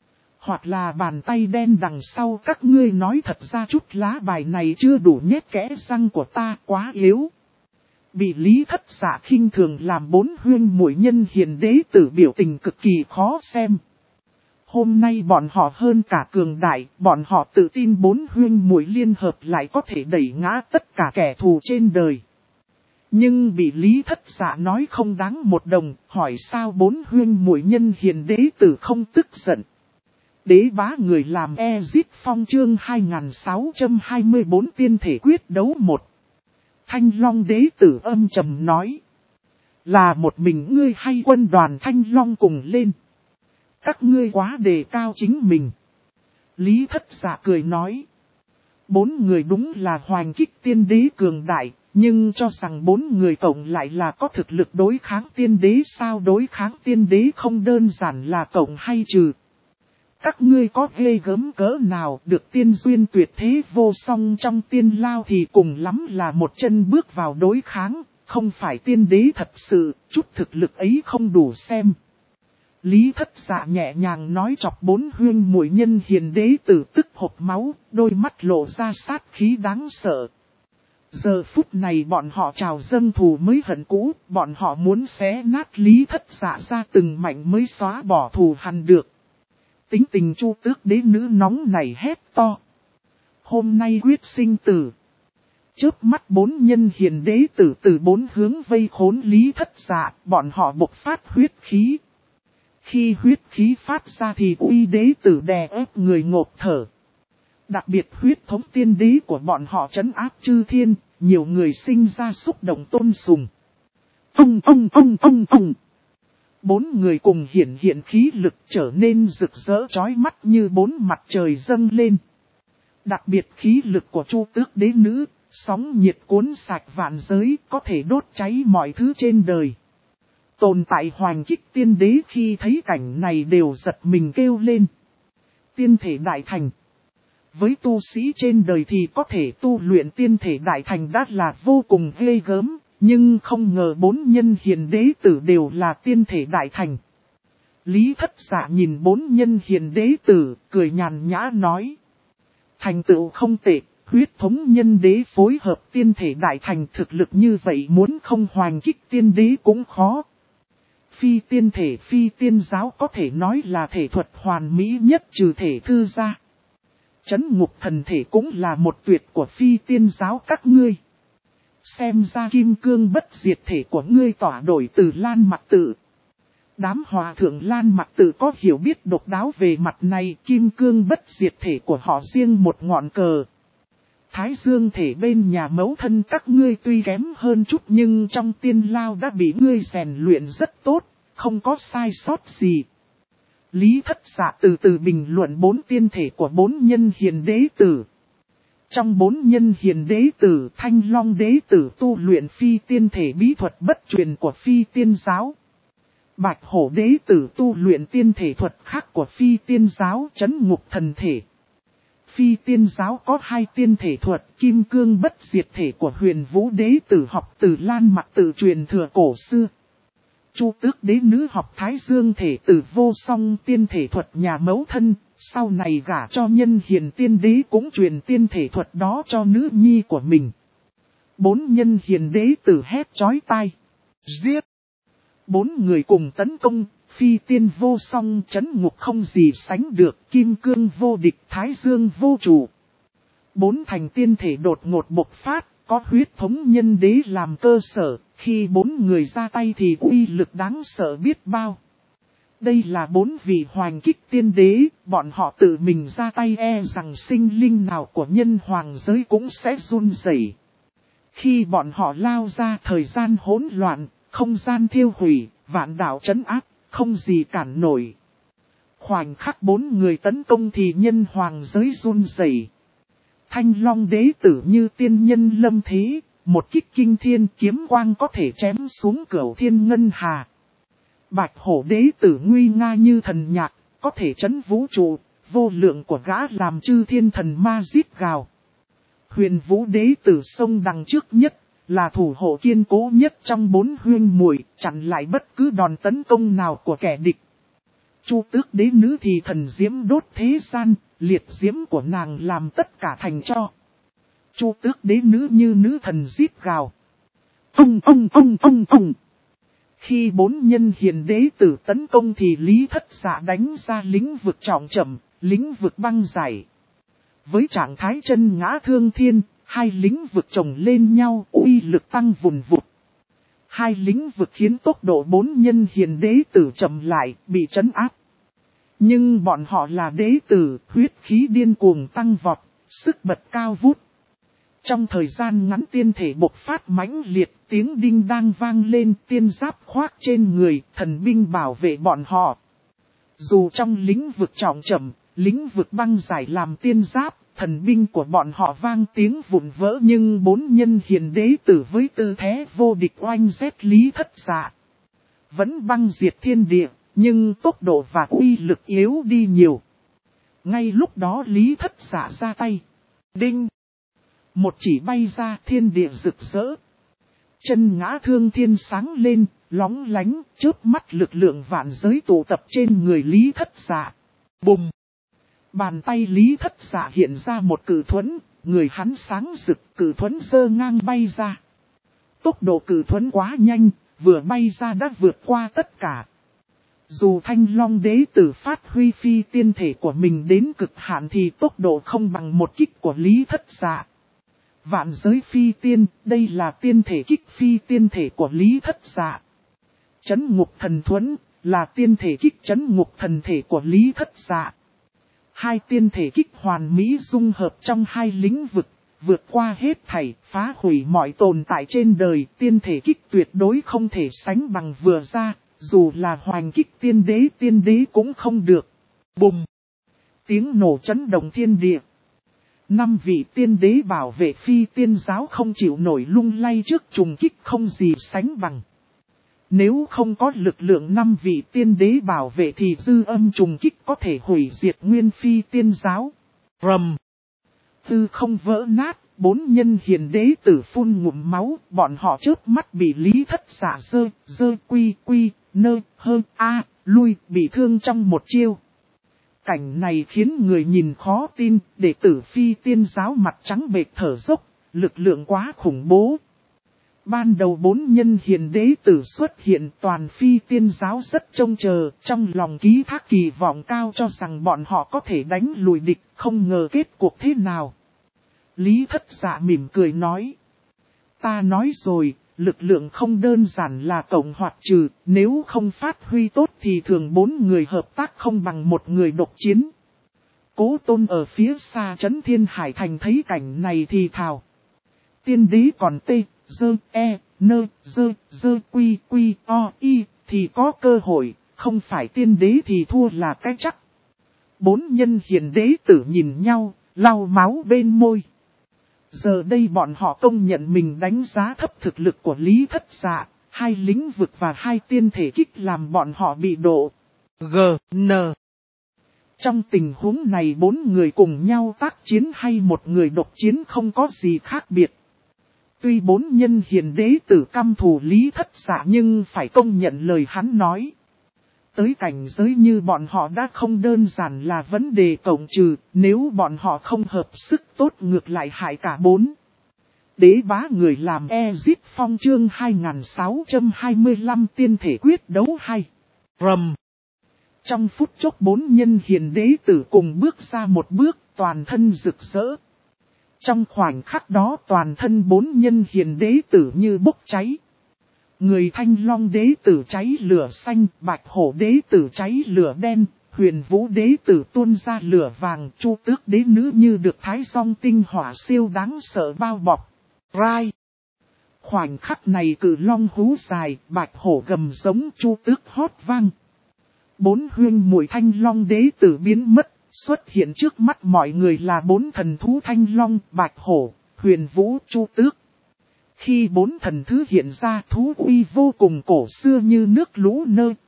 Hoặc là bàn tay đen đằng sau các ngươi nói thật ra chút lá bài này chưa đủ nhét kẽ răng của ta quá yếu. Bị Lý Thất Dạ khinh thường làm bốn huyên muội nhân hiền đế tử biểu tình cực kỳ khó xem. Hôm nay bọn họ hơn cả cường đại, bọn họ tự tin bốn huyên muội liên hợp lại có thể đẩy ngã tất cả kẻ thù trên đời. Nhưng bị Lý Thất Dạ nói không đáng một đồng, hỏi sao bốn huyên muội nhân hiền đế tử không tức giận. Đế bá người làm Ezit Phong chương 2624 tiên thể quyết đấu 1. Thanh Long đế tử âm trầm nói. Là một mình ngươi hay quân đoàn Thanh Long cùng lên? Các ngươi quá đề cao chính mình. Lý Thất Dạ cười nói. Bốn người đúng là hoành kích tiên đế cường đại, nhưng cho rằng bốn người cộng lại là có thực lực đối kháng tiên đế sao? Đối kháng tiên đế không đơn giản là cộng hay trừ. Các ngươi có ghê gớm cỡ nào được tiên duyên tuyệt thế vô song trong tiên lao thì cùng lắm là một chân bước vào đối kháng, không phải tiên đế thật sự, chút thực lực ấy không đủ xem. Lý Thất Dạ nhẹ nhàng nói chọc bốn huyên muội nhân hiền đế tử tức hộc máu, đôi mắt lộ ra sát khí đáng sợ. Giờ phút này bọn họ trào dâng thù mới hận cũ, bọn họ muốn xé nát Lý Thất Dạ ra từng mảnh mới xóa bỏ thù hằn được. Tính tình Chu Tước đế nữ nóng này hét to. Hôm nay quyết sinh tử. Chớp mắt bốn nhân hiền đế tử từ bốn hướng vây khốn Lý Thất Dạ, bọn họ bộc phát huyết khí. Khi huyết khí phát ra thì uy đế tử đè ép người ngộp thở. Đặc biệt huyết thống tiên đế của bọn họ trấn áp chư thiên, nhiều người sinh ra xúc động tôn sùng. Bốn người cùng hiện khí lực trở nên rực rỡ chói mắt như bốn mặt trời dâng lên. Đặc biệt khí lực của Chu Tước đế nữ, sóng nhiệt cuốn sạch vạn giới, có thể đốt cháy mọi thứ trên đời. Tồn tại hoành kích tiên đế khi thấy cảnh này đều giật mình kêu lên. Tiên thể đại thành. Với tu sĩ trên đời thì có thể tu luyện tiên thể đại thành đã là vô cùng ghê gớm. Nhưng không ngờ bốn nhân hiền đế tử đều là tiên thể đại thành. Lý Thất Dạ nhìn bốn nhân hiền đế tử, cười nhàn nhã nói. Thành tựu không tệ, huyết thống nhân đế phối hợp tiên thể đại thành thực lực như vậy muốn không hoành kích tiên đế cũng khó. Phi tiên thể phi tiên giáo có thể nói là thể thuật hoàn mỹ nhất trừ thể thư ra. Trấn ngục thần thể cũng là một tuyệt của phi tiên giáo các ngươi. Xem ra kim cương bất diệt thể của ngươi tỏa đổi từ Lan Mặc Tự. Đám hòa thượng Lan Mặc Tự có hiểu biết độc đáo về mặt này, kim cương bất diệt thể của họ riêng một ngọn cờ. Thái dương thể bên nhà mẫu thân các ngươi tuy kém hơn chút nhưng trong tiên lao đã bị ngươi rèn luyện rất tốt, không có sai sót gì. Lý Thất Dạ từ từ bình luận bốn tiên thể của bốn nhân hiền đế tử. Trong bốn nhân hiền đế tử, Thanh Long đế tử tu luyện phi tiên thể bí thuật bất truyền của phi tiên giáo. Bạch Hổ đế tử tu luyện tiên thể thuật khác của phi tiên giáo trấn ngục thần thể. Phi tiên giáo có hai tiên thể thuật, kim cương bất diệt thể của Huyền Vũ đế tử học từ Lan Mặc Tự truyền thừa cổ xưa. Chu Tước đế nữ học Thái Dương thể từ vô song tiên thể thuật nhà mẫu thân, sau này gả cho nhân hiền tiên đế cũng truyền tiên thể thuật đó cho nữ nhi của mình. Bốn nhân hiền đế tử hét chói tai. Giết! Bốn người cùng tấn công, phi tiên vô song trấn ngục không gì sánh được, kim cương vô địch Thái Dương vô chủ. Bốn thành tiên thể đột ngột bộc phát, có huyết thống nhân đế làm cơ sở, khi bốn người ra tay thì uy lực đáng sợ biết bao. Đây là bốn vị hoành kích tiên đế, bọn họ tự mình ra tay e rằng sinh linh nào của nhân hoàng giới cũng sẽ run rẩy. Khi bọn họ lao ra thời gian hỗn loạn, không gian thiêu hủy, vạn đạo trấn áp, không gì cản nổi. Khoảnh khắc bốn người tấn công thì nhân hoàng giới run rẩy. Thanh Long đế tử như tiên nhân lâm thế, một kích kinh thiên kiếm quang có thể chém xuống cửu thiên ngân hà. Bạch Hổ đế tử nguy nga như thần nhạc, có thể trấn vũ trụ, vô lượng của gã làm chư thiên thần ma giết gào. Huyền Vũ đế tử sông đằng trước nhất, là thủ hộ kiên cố nhất trong bốn huyên muội, chặn lại bất cứ đòn tấn công nào của kẻ địch. Chu tước đế nữ thì thần diễm đốt thế gian, liệt diễm của nàng làm tất cả thành tro. Chu tước đế nữ như nữ thần rít gào. Ông. Khi 4 nhân hiền đế tử tấn công thì Lý Thất Dạ đánh ra lĩnh vực trọng trầm, lĩnh vực băng giải. Với trạng thái chân ngã thương thiên, 2 lĩnh vực chồng lên nhau, uy lực tăng vùn vụt. 2 lĩnh vực khiến tốc độ 4 nhân hiền đế tử chậm lại, bị trấn áp. Nhưng bọn họ là đế tử, huyết khí điên cuồng tăng vọt, sức bật cao vút. Trong thời gian ngắn tiên thể bộc phát mãnh liệt, tiếng đinh đang vang lên, tiên giáp khoác trên người, thần binh bảo vệ bọn họ. Dù trong lĩnh vực trọng trầm, lĩnh vực băng giải làm tiên giáp, thần binh của bọn họ vang tiếng vụn vỡ, nhưng 4 nhân hiền đế tử với tư thế vô địch oanh rét Lý Thất Dạ. Vẫn băng diệt thiên địa, nhưng tốc độ và uy lực yếu đi nhiều. Ngay lúc đó Lý Thất Dạ ra tay. Đinh! Một chỉ bay ra, thiên địa rực rỡ. Chân ngã thương thiên sáng lên, lóng lánh, chớp mắt lực lượng vạn giới tụ tập trên người Lý Thất Dạ. Bùm! Bàn tay Lý Thất Dạ hiện ra một cự thuẫn, người hắn sáng rực, cự thuẫn giơ ngang bay ra. Tốc độ cự thuẫn quá nhanh, vừa bay ra đã vượt qua tất cả. Dù Thanh Long đế tử phát huy phi tiên thể của mình đến cực hạn thì tốc độ không bằng một kích của Lý Thất Dạ. Vạn giới phi tiên, đây là tiên thể kích phi tiên thể của Lý Thất Dạ. Chấn ngục thần thuẫn, là tiên thể kích chấn ngục thần thể của Lý Thất Dạ. 2 tiên thể kích hoàn mỹ dung hợp trong 2 lĩnh vực, vượt qua hết thảy, phá hủy mọi tồn tại trên đời. Tiên thể kích tuyệt đối không thể sánh bằng vừa ra, dù là hoành kích tiên đế cũng không được. Bùm! Tiếng nổ chấn động thiên địa. 5 vị tiên đế bảo vệ phi tiên giáo không chịu nổi lung lay trước trùng kích không gì sánh bằng. Nếu không có lực lượng 5 vị tiên đế bảo vệ thì dư âm trùng kích có thể hủy diệt nguyên phi tiên giáo. Rầm! Tư không vỡ nát, 4 nhân hiền đế tử phun ngụm máu, bọn họ chớp mắt bị Lý Thất Dạ lui, bị thương trong một chiêu. Cảnh này khiến người nhìn khó tin, đệ tử phi tiên giáo mặt trắng bệch thở dốc, lực lượng quá khủng bố. Ban đầu 4 nhân hiền đế tử xuất hiện, toàn phi tiên giáo rất trông chờ, trong lòng ký thác kỳ vọng cao cho rằng bọn họ có thể đánh lùi địch, không ngờ kết cuộc thế nào. Lý Thất Dạ mỉm cười nói. Ta nói rồi, lực lượng không đơn giản là cộng hoặc trừ, nếu không phát huy tốt thì thường 4 người hợp tác không bằng 1 người độc chiến. Cố Tôn ở phía xa trấn Thiên Hải Thành thấy cảnh này thì thào. Tiên đế còn thì có cơ hội, không phải tiên đế thì thua là cái chắc. 4 nhân hiền đế tử nhìn nhau, lau máu bên môi. Giờ đây bọn họ công nhận mình đánh giá thấp thực lực của Lý Thất Dạ, 2 lĩnh vực và 2 tiên thể kích làm bọn họ bị độ GN. Trong tình huống này 4 người cùng nhau tác chiến hay 1 người độc chiến không có gì khác biệt. Tuy 4 nhân hiền đế tử căm thù Lý Thất Dạ nhưng phải công nhận lời hắn nói. Tới cảnh giới như bọn họ đã không đơn giản là vấn đề cộng trừ, nếu bọn họ không hợp sức tốt ngược lại hại cả 4. Đế bá người làm Ezit Phong chương 2625 tiên thể quyết đấu hay. Rầm. Trong phút chốc 4 nhân hiền đế tử cùng bước ra một bước, toàn thân rực rỡ. Trong khoảnh khắc đó toàn thân 4 nhân hiền đế tử như bốc cháy. Người Thanh Long đế tử cháy lửa xanh, Bạch Hổ đế tử cháy lửa đen, Huyền Vũ đế tử tuôn ra lửa vàng, Chu Tước đế nữ như được thái song tinh hỏa siêu đáng sợ bao bọc. Rai! Khoảnh khắc này cự long hú dài, Bạch Hổ gầm giống, Chu Tước hót vang. 4 huyên muội Thanh Long đế tử biến mất, xuất hiện trước mắt mọi người là 4 thần thú Thanh Long, Bạch Hổ, Huyền Vũ, Chu Tước. Khi 4 thần thứ hiện ra, thú uy vô cùng cổ xưa như nước lũ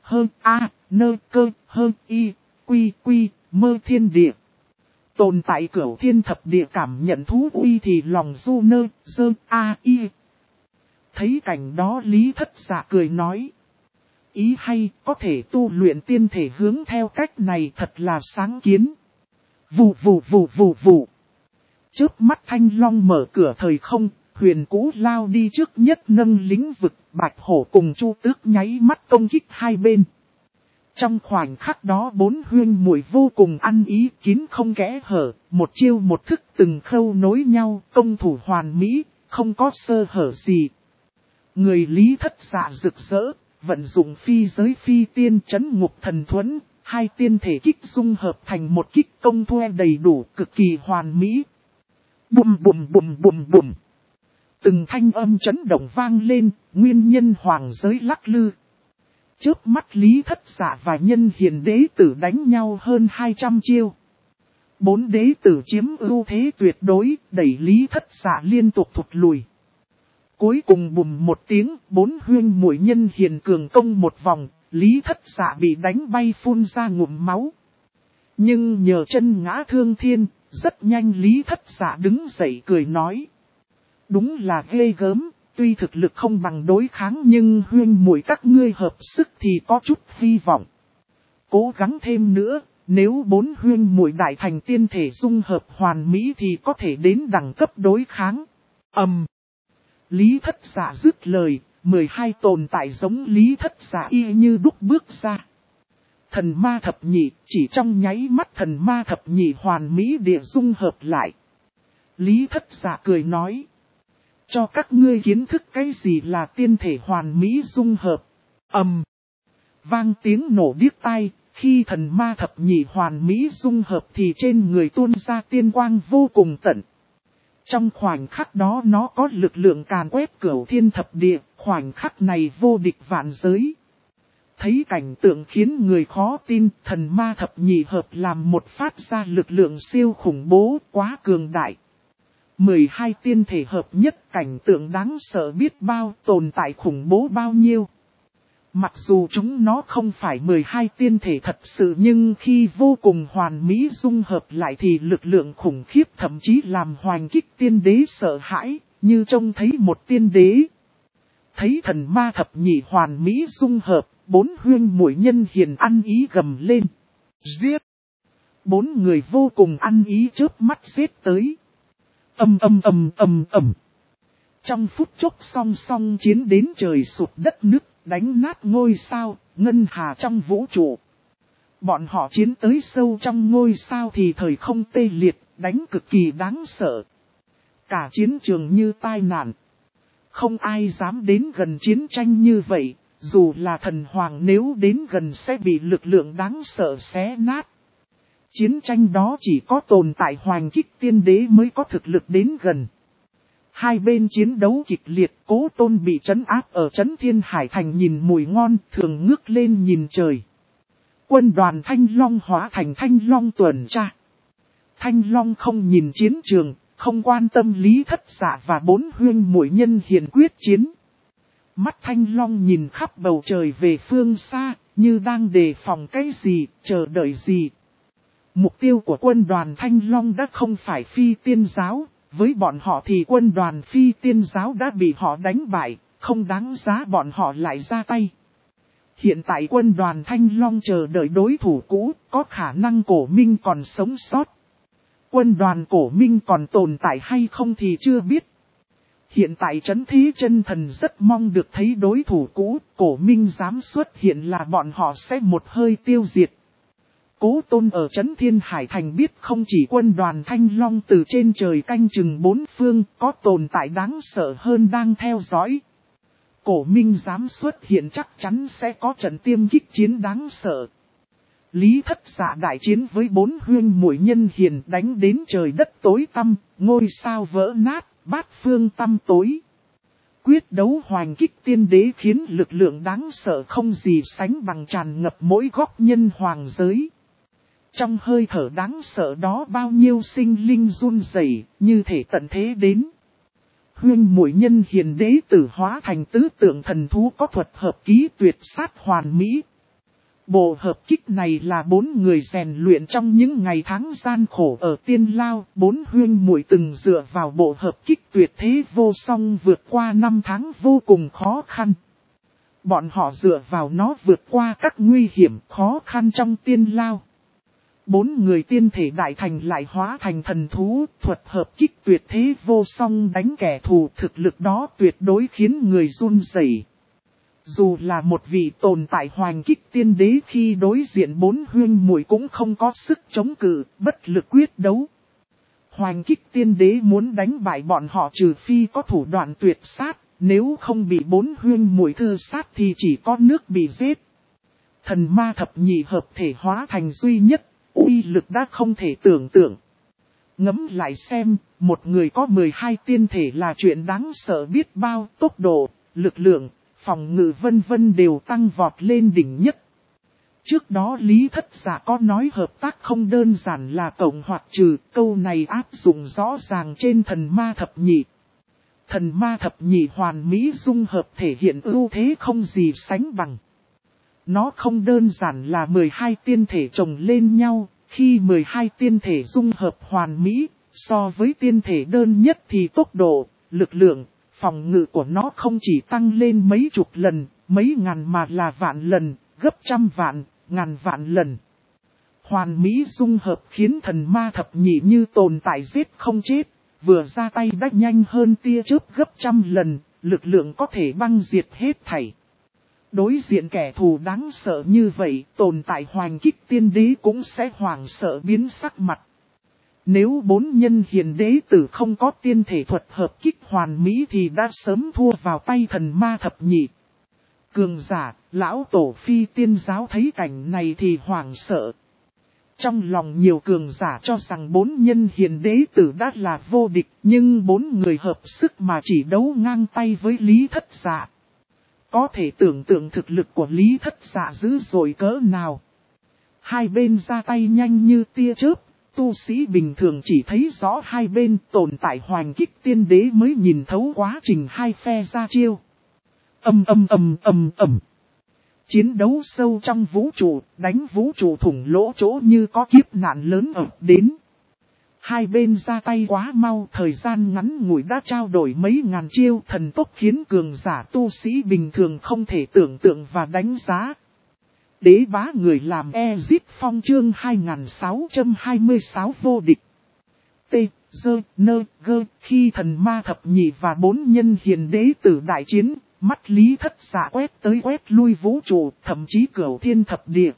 mơ thiên địa. Tồn tại cửu thiên thập địa cảm nhận thú uy thì lòng du Thấy cảnh đó Lý Thất Dạ cười nói. ý hay, có thể tu luyện tiên thể hướng theo cách này thật là sáng kiến. Vù vù vù vù vù. Chớp mắt Thanh Long mở cửa thời không, Huyền Cũ lao đi trước nhất nâng lĩnh vực, Bạch Hổ cùng Chu Tước nháy mắt công kích hai bên. Trong khoảnh khắc đó bốn huyên muội vô cùng ăn ý, kín không kẽ hở, một chiêu một thức từng khâu nối nhau, công thủ hoàn mỹ, không có sơ hở gì. Người Lý Thất Dạ rực rỡ, vận dụng phi giới phi tiên trấn ngục thần thuẫn, hai tiên thể kích dung hợp thành một kích công thuê đầy đủ, cực kỳ hoàn mỹ. Bùm bùm bùm bùm bùm. Từng thanh âm chấn động vang lên, nguyên nhân hoàng giới lắc lư. Chớp mắt Lý Thất Dạ và Nhân Hiền đế tử đánh nhau hơn 200 chiêu. Bốn đế tử chiếm ưu thế tuyệt đối, đẩy Lý Thất Dạ liên tục thụt lùi. Cuối cùng bùm một tiếng, bốn huyên muội Nhân Hiền cường công một vòng, Lý Thất Dạ bị đánh bay phun ra ngụm máu. Nhưng nhờ chân ngã thương thiên, rất nhanh Lý Thất Dạ đứng dậy cười nói. Đúng là ghê gớm, tuy thực lực không bằng đối kháng nhưng huyên muội các ngươi hợp sức thì có chút hy vọng. Cố gắng thêm nữa, nếu bốn huyên muội đại thành tiên thể dung hợp hoàn mỹ thì có thể đến đẳng cấp đối kháng. Lý Thất Dạ dứt lời, 12 tồn tại giống Lý Thất Dạ y như đúc bước ra. Thần ma thập nhị, chỉ trong nháy mắt thần ma thập nhị hoàn mỹ địa dung hợp lại. Lý Thất Dạ cười nói. Cho các ngươi kiến thức cái gì là tiên thể hoàn mỹ dung hợp. Vang tiếng nổ điếc tai, khi thần ma thập nhị hoàn mỹ dung hợp thì trên người tuôn ra tiên quang vô cùng tận. Trong khoảnh khắc đó nó có lực lượng càn quét cửu thiên thập địa, khoảnh khắc này vô địch vạn giới. Thấy cảnh tượng khiến người khó tin, thần ma thập nhị hợp làm một phát ra lực lượng siêu khủng bố quá cường đại. 12 tiên thể hợp nhất cảnh tượng đáng sợ biết bao, tồn tại khủng bố bao nhiêu. Mặc dù chúng nó không phải 12 tiên thể thật sự nhưng khi vô cùng hoàn mỹ dung hợp lại thì lực lượng khủng khiếp thậm chí làm hoành kích tiên đế sợ hãi, như trông thấy một tiên đế. Thấy thần ma thập nhị hoàn mỹ dung hợp, bốn huyên muội Nhân Hiền ăn ý gầm lên. Giết! Bốn người vô cùng ăn ý chớp mắt giết tới. Trong phút chốc song song chiến đến trời sụp đất nứt, đánh nát ngôi sao, ngân hà trong vũ trụ. Bọn họ chiến tới sâu trong ngôi sao thì thời không tê liệt, đánh cực kỳ đáng sợ. Cả chiến trường như tai nạn. Không ai dám đến gần chiến tranh như vậy, dù là thần hoàng nếu đến gần sẽ bị lực lượng đáng sợ xé nát. Chiến tranh đó chỉ có tồn tại hoành kích tiên đế mới có thực lực đến gần. Hai bên chiến đấu kịch liệt, Cố Tôn bị trấn áp ở trấn Thiên Hải Thành nhìn mùi ngon, thường ngước lên nhìn trời. Quân đoàn Thanh Long hóa thành Thanh Long tuần tra. Thanh Long không nhìn chiến trường, không quan tâm Lý Thất Dạ và bốn huyên muội Nhân Hiền quyết chiến. Mắt Thanh Long nhìn khắp bầu trời về phương xa, như đang đề phòng cái gì, chờ đợi gì. Mục tiêu của quân đoàn Thanh Long đã không phải Phi Tiên Giáo, với bọn họ thì quân đoàn Phi Tiên Giáo đã bị họ đánh bại, không đáng giá bọn họ lại ra tay. Hiện tại quân đoàn Thanh Long chờ đợi đối thủ cũ, có khả năng Cổ Minh còn sống sót. Quân đoàn Cổ Minh còn tồn tại hay không thì chưa biết. Hiện tại Trấn Thế Chân Thần rất mong được thấy đối thủ cũ, Cổ Minh dám xuất hiện là bọn họ sẽ một hơi tiêu diệt. Cố Tôn ở Trấn Thiên Hải Thành biết không chỉ quân đoàn Thanh Long từ trên trời canh chừng bốn phương, có tồn tại đáng sợ hơn đang theo dõi. Cổ Minh dám xuất hiện chắc chắn sẽ có trận tiêm kích chiến đáng sợ. Lý Thất Dạ đại chiến với bốn huyên muội Nhân Hiền đánh đến trời đất tối tăm, ngôi sao vỡ nát, bát phương tăm tối. Quyết đấu hoành kích tiên đế khiến lực lượng đáng sợ không gì sánh bằng tràn ngập mỗi góc nhân hoàng giới. Trong hơi thở đáng sợ đó bao nhiêu sinh linh run rẩy, như thể tận thế đến. Huyên muội Nhân Hiền đế tử hóa thành tứ tượng thần thú có thuật hợp ký tuyệt sát hoàn mỹ. Bộ hợp kích này là bốn người rèn luyện trong những ngày tháng gian khổ ở Tiên Lao, bốn huyên muội từng dựa vào bộ hợp kích tuyệt thế vô song vượt qua năm tháng vô cùng khó khăn. bọn họ dựa vào nó vượt qua các nguy hiểm khó khăn trong tiên lao. 4 người tiên thể đại thành lại hóa thành thần thú, thuật hợp kích tuyệt thế vô song đánh kẻ thù, thực lực đó tuyệt đối khiến người run rẩy. Dù là một vị tồn tại hoành kích tiên đế khi đối diện 4 huynh muội cũng không có sức chống cự, bất lực quyết đấu. Hoành kích tiên đế muốn đánh bại bọn họ trừ phi có thủ đoạn tuyệt sát, nếu không bị 4 huynh muội thư sát thì chỉ có nước bị giết. Thần ma thập nhị hợp thể hóa thành duy nhất, uy lực đã không thể tưởng tượng. Ngẫm lại xem, một người có 12 tiên thể là chuyện đáng sợ biết bao, tốc độ, lực lượng, phòng ngự vân vân đều tăng vọt lên đỉnh nhất. Trước đó Lý Thất Giả có nói hợp tác không đơn giản là cộng hoặc trừ, câu này áp dụng rõ ràng trên thần ma thập nhị. Thần ma thập nhị hoàn mỹ dung hợp thể hiện ưu thế không gì sánh bằng. Nó không đơn giản là 12 tiên thể chồng lên nhau, khi 12 tiên thể dung hợp hoàn mỹ, so với tiên thể đơn nhất thì tốc độ, lực lượng, phòng ngự của nó không chỉ tăng lên mấy chục lần, mấy ngàn mà là vạn lần, gấp trăm vạn, ngàn vạn lần. Hoàn mỹ dung hợp khiến thần ma thập nhị như tồn tại giết không chết, vừa ra tay đã nhanh hơn tia chớp gấp trăm lần, lực lượng có thể băng diệt hết thảy. Đối diện kẻ thù đáng sợ như vậy, tồn tại hoành kích tiên đế cũng sẽ hoảng sợ biến sắc mặt. Nếu 4 nhân hiền đế tử không có tiên thể thuật hợp kích hoàn mỹ thì đã sớm thua vào tay thần ma thập nhị. Cường giả, lão tổ phi tiên giáo thấy cảnh này thì hoảng sợ. Trong lòng nhiều cường giả cho rằng 4 nhân hiền đế tử đã là vô địch, nhưng 4 người hợp sức mà chỉ đấu ngang tay với Lý Thất Dạ. Có thể tưởng tượng thực lực của Lý Thất Dạ dữ dội cỡ nào. Hai bên ra tay nhanh như tia chớp, tu sĩ bình thường chỉ thấy rõ hai bên, tồn tại hoành kích tiên đế mới nhìn thấu quá trình hai phe ra chiêu. Chiến đấu sâu trong vũ trụ, đánh vũ trụ thủng lỗ chỗ như có kiếp nạn lớn ập đến. Hai bên ra tay quá mau, thời gian ngắn ngủi đã trao đổi mấy ngàn chiêu, thần tốc khiến cường giả tu sĩ bình thường không thể tưởng tượng và đánh giá. Đế bá người làm Ezit Phong chương 2626 vô địch. T, dơ, nơ, gơ, khi thần ma thập nhị và 4 nhân hiền đế tử đại chiến, mắt Lý Thất Dạ quét tới quét lui vũ trụ, thậm chí cửu thiên thập địa.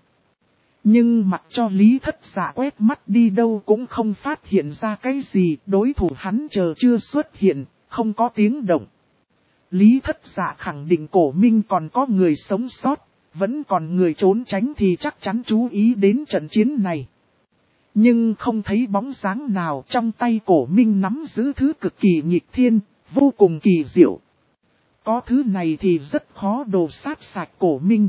Nhưng mặc cho Lý Thất Dạ quét mắt đi đâu cũng không phát hiện ra cái gì, đối thủ hắn chờ chưa xuất hiện, không có tiếng động. Lý Thất Dạ khẳng định Cổ Minh còn có người sống sót, vẫn còn người trốn tránh thì chắc chắn chú ý đến trận chiến này. Nhưng không thấy bóng dáng nào, trong tay Cổ Minh nắm giữ thứ cực kỳ nghịch thiên, vô cùng kỳ diệu. Có thứ này thì rất khó đồ sát sạch Cổ Minh.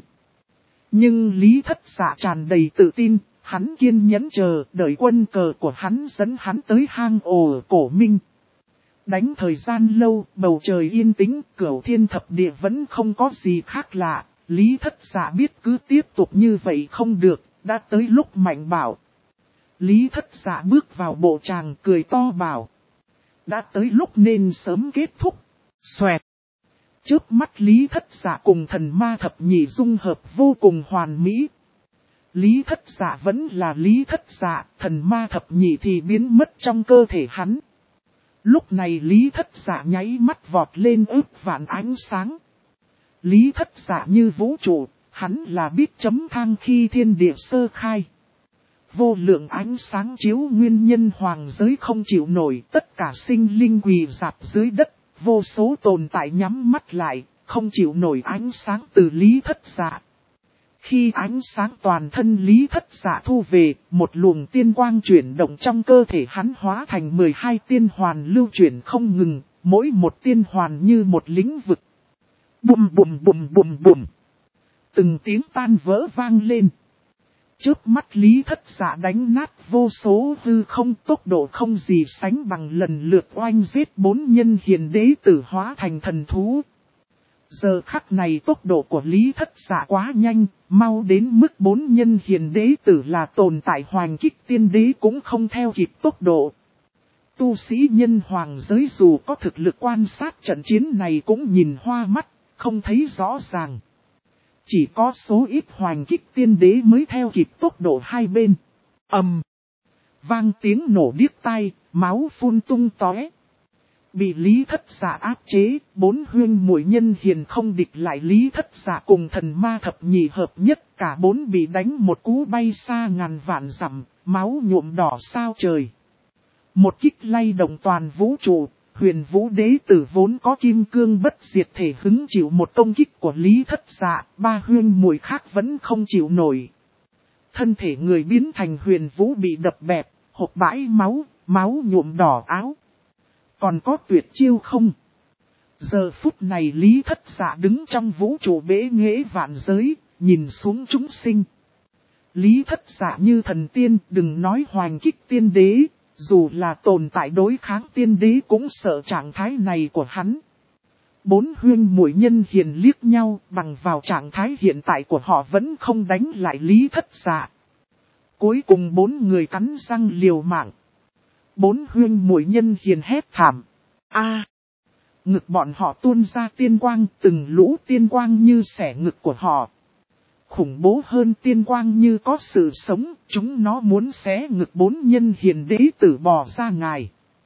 Nhưng Lý Thất Dạ tràn đầy tự tin, hắn kiên nhẫn chờ, đợi quân cờ của hắn dẫn hắn tới hang ổ Cổ Minh. Đánh thời gian lâu, bầu trời yên tĩnh, cửu thiên thập địa vẫn không có gì khác lạ. Lý Thất Dạ biết cứ tiếp tục như vậy không được, đã tới lúc mạnh bảo. Lý Thất Dạ bước vào bộ tràng cười to bảo. Đã tới lúc nên sớm kết thúc. Xoẹt. Trước mắt Lý Thất Dạ cùng thần ma thập nhị dung hợp vô cùng hoàn mỹ. Lý Thất Dạ vẫn là Lý Thất Dạ, thần ma thập nhị thì biến mất trong cơ thể hắn. Lúc này Lý Thất Dạ nháy mắt vọt lên ước vạn ánh sáng. Lý Thất Dạ như vũ trụ, hắn là biết chấm thang khi thiên địa sơ khai. Vô lượng ánh sáng chiếu nguyên nhân hoàng giới không chịu nổi, tất cả sinh linh quỳ rạp dưới đất, vô số tồn tại nhắm mắt lại, không chịu nổi ánh sáng từ Lý Thất Dạ. Khi ánh sáng toàn thân Lý Thất Dạ thu về, một luồng tiên quang chuyển động trong cơ thể hắn hóa thành 12 tiên hoàn lưu chuyển không ngừng, mỗi một tiên hoàn như một lĩnh vực. Bùm bùm bùm bùm bùm. Từng tiếng tan vỡ vang lên. Trước mắt Lý Thất Dạ đánh nát vô số hư không, tốc độ không gì sánh bằng, lần lượt oanh giết 4 nhân hiền đế tử hóa thành thần thú. Giờ khắc này tốc độ của Lý Thất Dạ quá nhanh, mau đến mức 4 nhân hiền đế tử là tồn tại hoành kích tiên đế cũng không theo kịp tốc độ. Tu sĩ nhân hoàng giới dù có thực lực quan sát trận chiến này cũng nhìn hoa mắt, không thấy rõ ràng. Chỉ có số ít hoành kích tiên đế mới theo kịp tốc độ hai bên. Vang tiếng nổ điếc tai, máu phun tung tóe. Bị Lý Thất Dạ áp chế, 4 huynh muội nhân hiền không địch lại Lý Thất Dạ cùng thần ma thập nhị hợp nhất, cả 4 bị đánh một cú bay xa ngàn vạn dặm, máu nhuộm đỏ sao trời. Một kích lay động toàn vũ trụ, Huyền Vũ Đế Tử vốn có kim cương bất diệt thể hứng chịu một công kích của Lý Thất Dạ, 3 huynh muội khác vẫn không chịu nổi. Thân thể người biến thành Huyền Vũ bị đập bẹp, hộc bãi máu, máu nhuộm đỏ áo. Còn có tuyệt chiêu không? Giờ phút này Lý Thất Dạ đứng trong vũ trụ bế nghệ vạn giới, nhìn xuống chúng sinh. Lý Thất Dạ như thần tiên, đừng nói hoành kích tiên đế, dù là tồn tại đối kháng tiên đế cũng sợ trạng thái này của hắn. 4 huynh muội nhân hiền liếc nhau, bằng vào trạng thái hiện tại của họ vẫn không đánh lại Lý Thất Dạ. Cuối cùng 4 người cắn răng liều mạng. 4 huynh muội nhân hiền hét thảm. Ngực bọn họ tuôn ra tiên quang, từng lũ tiên quang như xẻ ngực của họ. Khủng bố hơn tiên quang như có sự sống, chúng nó muốn xé ngực 4 nhân hiền đế tử bò ra ngài.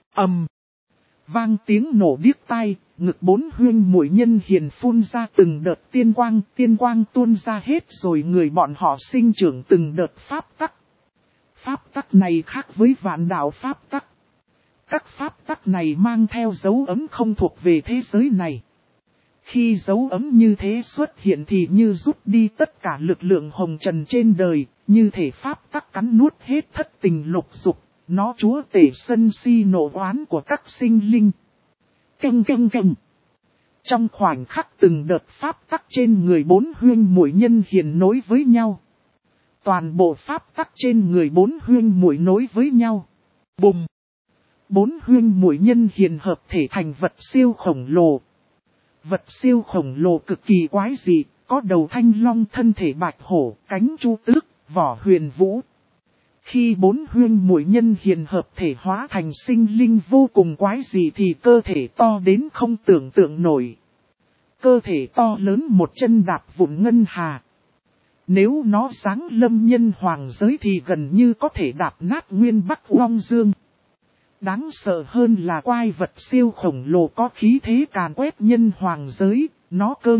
Vang tiếng nổ điếc tai, ngực 4 huynh muội nhân hiền phun ra từng đợt tiên quang tuôn ra hết rồi người bọn họ sinh trưởng từng đợt pháp tắc. Pháp tắc này khác với vạn đạo pháp tắc. Các pháp tắc này mang theo dấu ấm không thuộc về thế giới này. Khi dấu ấm như thế xuất hiện thì như rút đi tất cả lực lượng hồng trần trên đời, như thể pháp tắc cắn nuốt hết thất tình lục dục, nó chúa tể sân si nộ oán của các sinh linh. Căng. Trong khoảnh khắc từng đợt pháp tắc trên người 4 huynh muội nhân hiền nối với nhau. Toàn bộ pháp tắc trên người 4 huynh muội nối với nhau. Bùm! 4 huynh muội nhân hiền hợp thể thành vật siêu khổng lồ. Vật siêu khổng lồ cực kỳ quái dị, có đầu thanh long, thân thể bạch hổ, cánh chu tước, vỏ huyền vũ. Khi 4 huynh muội nhân hiền hợp thể hóa thành sinh linh vô cùng quái dị thì cơ thể to đến không tưởng tượng nổi. Cơ thể to lớn một chân đạp vụn ngân hà. Nếu nó giáng lâm nhân hoàng giới thì gần như có thể đạp nát nguyên Bắc Long Dương. Đáng sợ hơn là quái vật siêu khổng lồ có khí thế càn quét nhân hoàng giới, nó cơ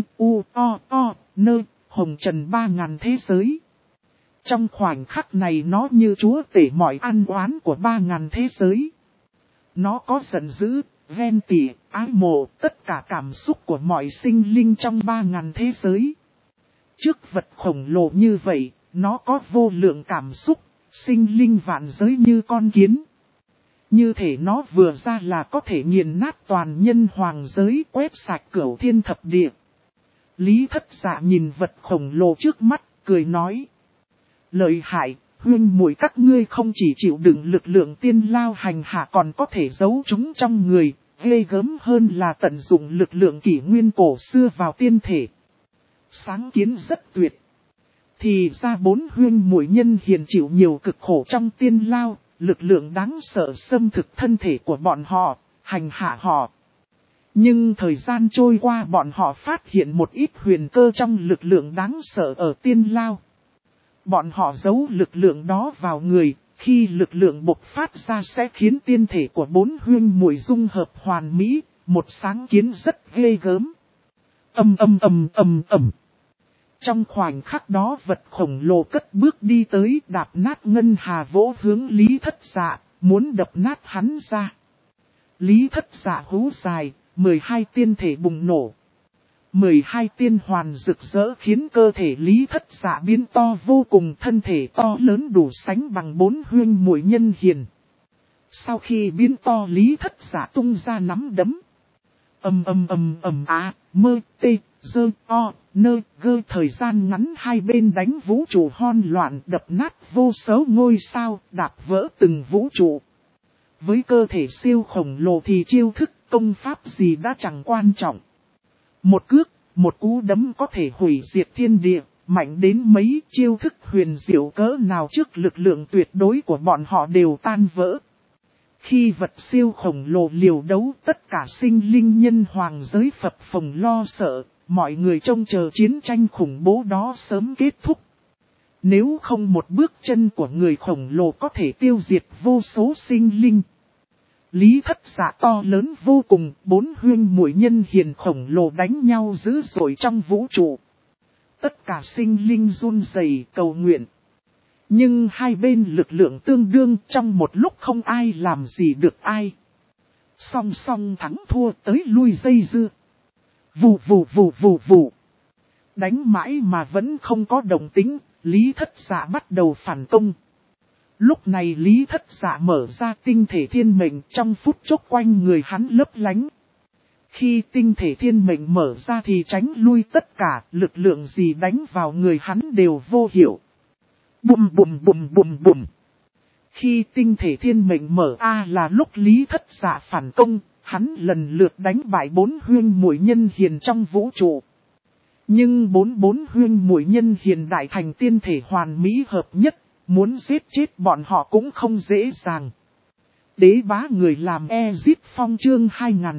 nơ, hồng trần 3000 thế giới. Trong khoảnh khắc này nó như chúa tể mọi ăn oán của 3000 thế giới. Nó có giận dữ, ghen tị, ái mộ, tất cả cảm xúc của mọi sinh linh trong 3000 thế giới. Trước vật khổng lồ như vậy, nó có vô lượng cảm xúc, sinh linh vạn giới như con kiến. Như thể nó vừa ra là có thể nghiền nát toàn nhân hoàng giới, quét sạch cửu thiên thập địa. Lý Thất Dạ nhìn vật khổng lồ trước mắt, cười nói. Lợi hại, huynh muội các ngươi không chỉ chịu đựng lực lượng tiên lao hành hạ còn có thể giấu chúng trong người, ghê gớm hơn là tận dụng lực lượng kỷ nguyên cổ xưa vào tiên thể. Sáng kiến rất tuyệt. Thì ra 4 huynh muội nhân hiền chịu nhiều cực khổ trong tiên lao, lực lượng đáng sợ xâm thực thân thể của bọn họ, hành hạ họ. Nhưng thời gian trôi qua bọn họ phát hiện một ít huyền cơ trong lực lượng đáng sợ ở tiên lao. Bọn họ giấu lực lượng đó vào người, khi lực lượng bộc phát ra sẽ khiến tiên thể của 4 huynh muội dung hợp hoàn mỹ, một sáng kiến rất ghê gớm. Trong khoảnh khắc đó vật khổng lồ cất bước đi tới đạp nát ngân hà vỗ hướng Lý Thất Dạ, muốn đập nát hắn ra. Lý Thất Dạ hú dài, 12 tiên thể bùng nổ. 12 tiên hoàn rực rỡ khiến cơ thể Lý Thất Dạ biến to vô cùng, thân thể to lớn đủ sánh bằng 4 huynh muội nhân hiền. Sau khi biến to Lý Thất Dạ tung ra nắm đấm. Mơ, tê, dơ, nơ, gơ. Thời gian ngắn hai bên đánh vũ trụ hon loạn, đập nát vô số ngôi sao, đạp vỡ từng vũ trụ. Với cơ thể siêu khổng lồ thì chiêu thức công pháp gì đã chẳng quan trọng. Một cước, một cú đấm có thể hủy diệt thiên địa, mạnh đến mấy chiêu thức huyền diệu cỡ nào trước lực lượng tuyệt đối của bọn họ đều tan vỡ. Khi vật siêu khổng lồ liều đấu tất cả sinh linh nhân hoàng giới phập phồng lo sợ, mọi người trông chờ chiến tranh khủng bố đó sớm kết thúc. Nếu không một bước chân của người khổng lồ có thể tiêu diệt vô số sinh linh. Lý Thất Dạ to lớn vô cùng, 4 huynh muội nhân hiền khổng lồ đánh nhau dữ dội trong vũ trụ. Tất cả sinh linh run rẩy cầu nguyện. Nhưng hai bên lực lượng tương đương, trong một lúc không ai làm gì được ai. Song song thắng thua tới lui dây dưa. Vù vù vù vù vù. Đánh mãi mà vẫn không có động tĩnh, Lý Thất Dạ bắt đầu phản công. Lúc này Lý Thất Dạ mở ra tinh thể thiên mệnh, trong phút chốc quanh người hắn lấp lánh. Khi tinh thể thiên mệnh mở ra thì tránh lui tất cả, lực lượng gì đánh vào người hắn đều vô hiệu. Bùm bùm bùm bùm bùm. Khi tinh thể thiên mệnh mở là lúc Lý Thất Dạ phản công, hắn lần lượt đánh bại 4 huynh muội nhân hiền trong vũ trụ. Nhưng 4 huynh muội nhân hiền đại thành tiên thể hoàn mỹ hợp nhất, muốn giết chết bọn họ cũng không dễ dàng. Đế bá người làm Ezip Phong chương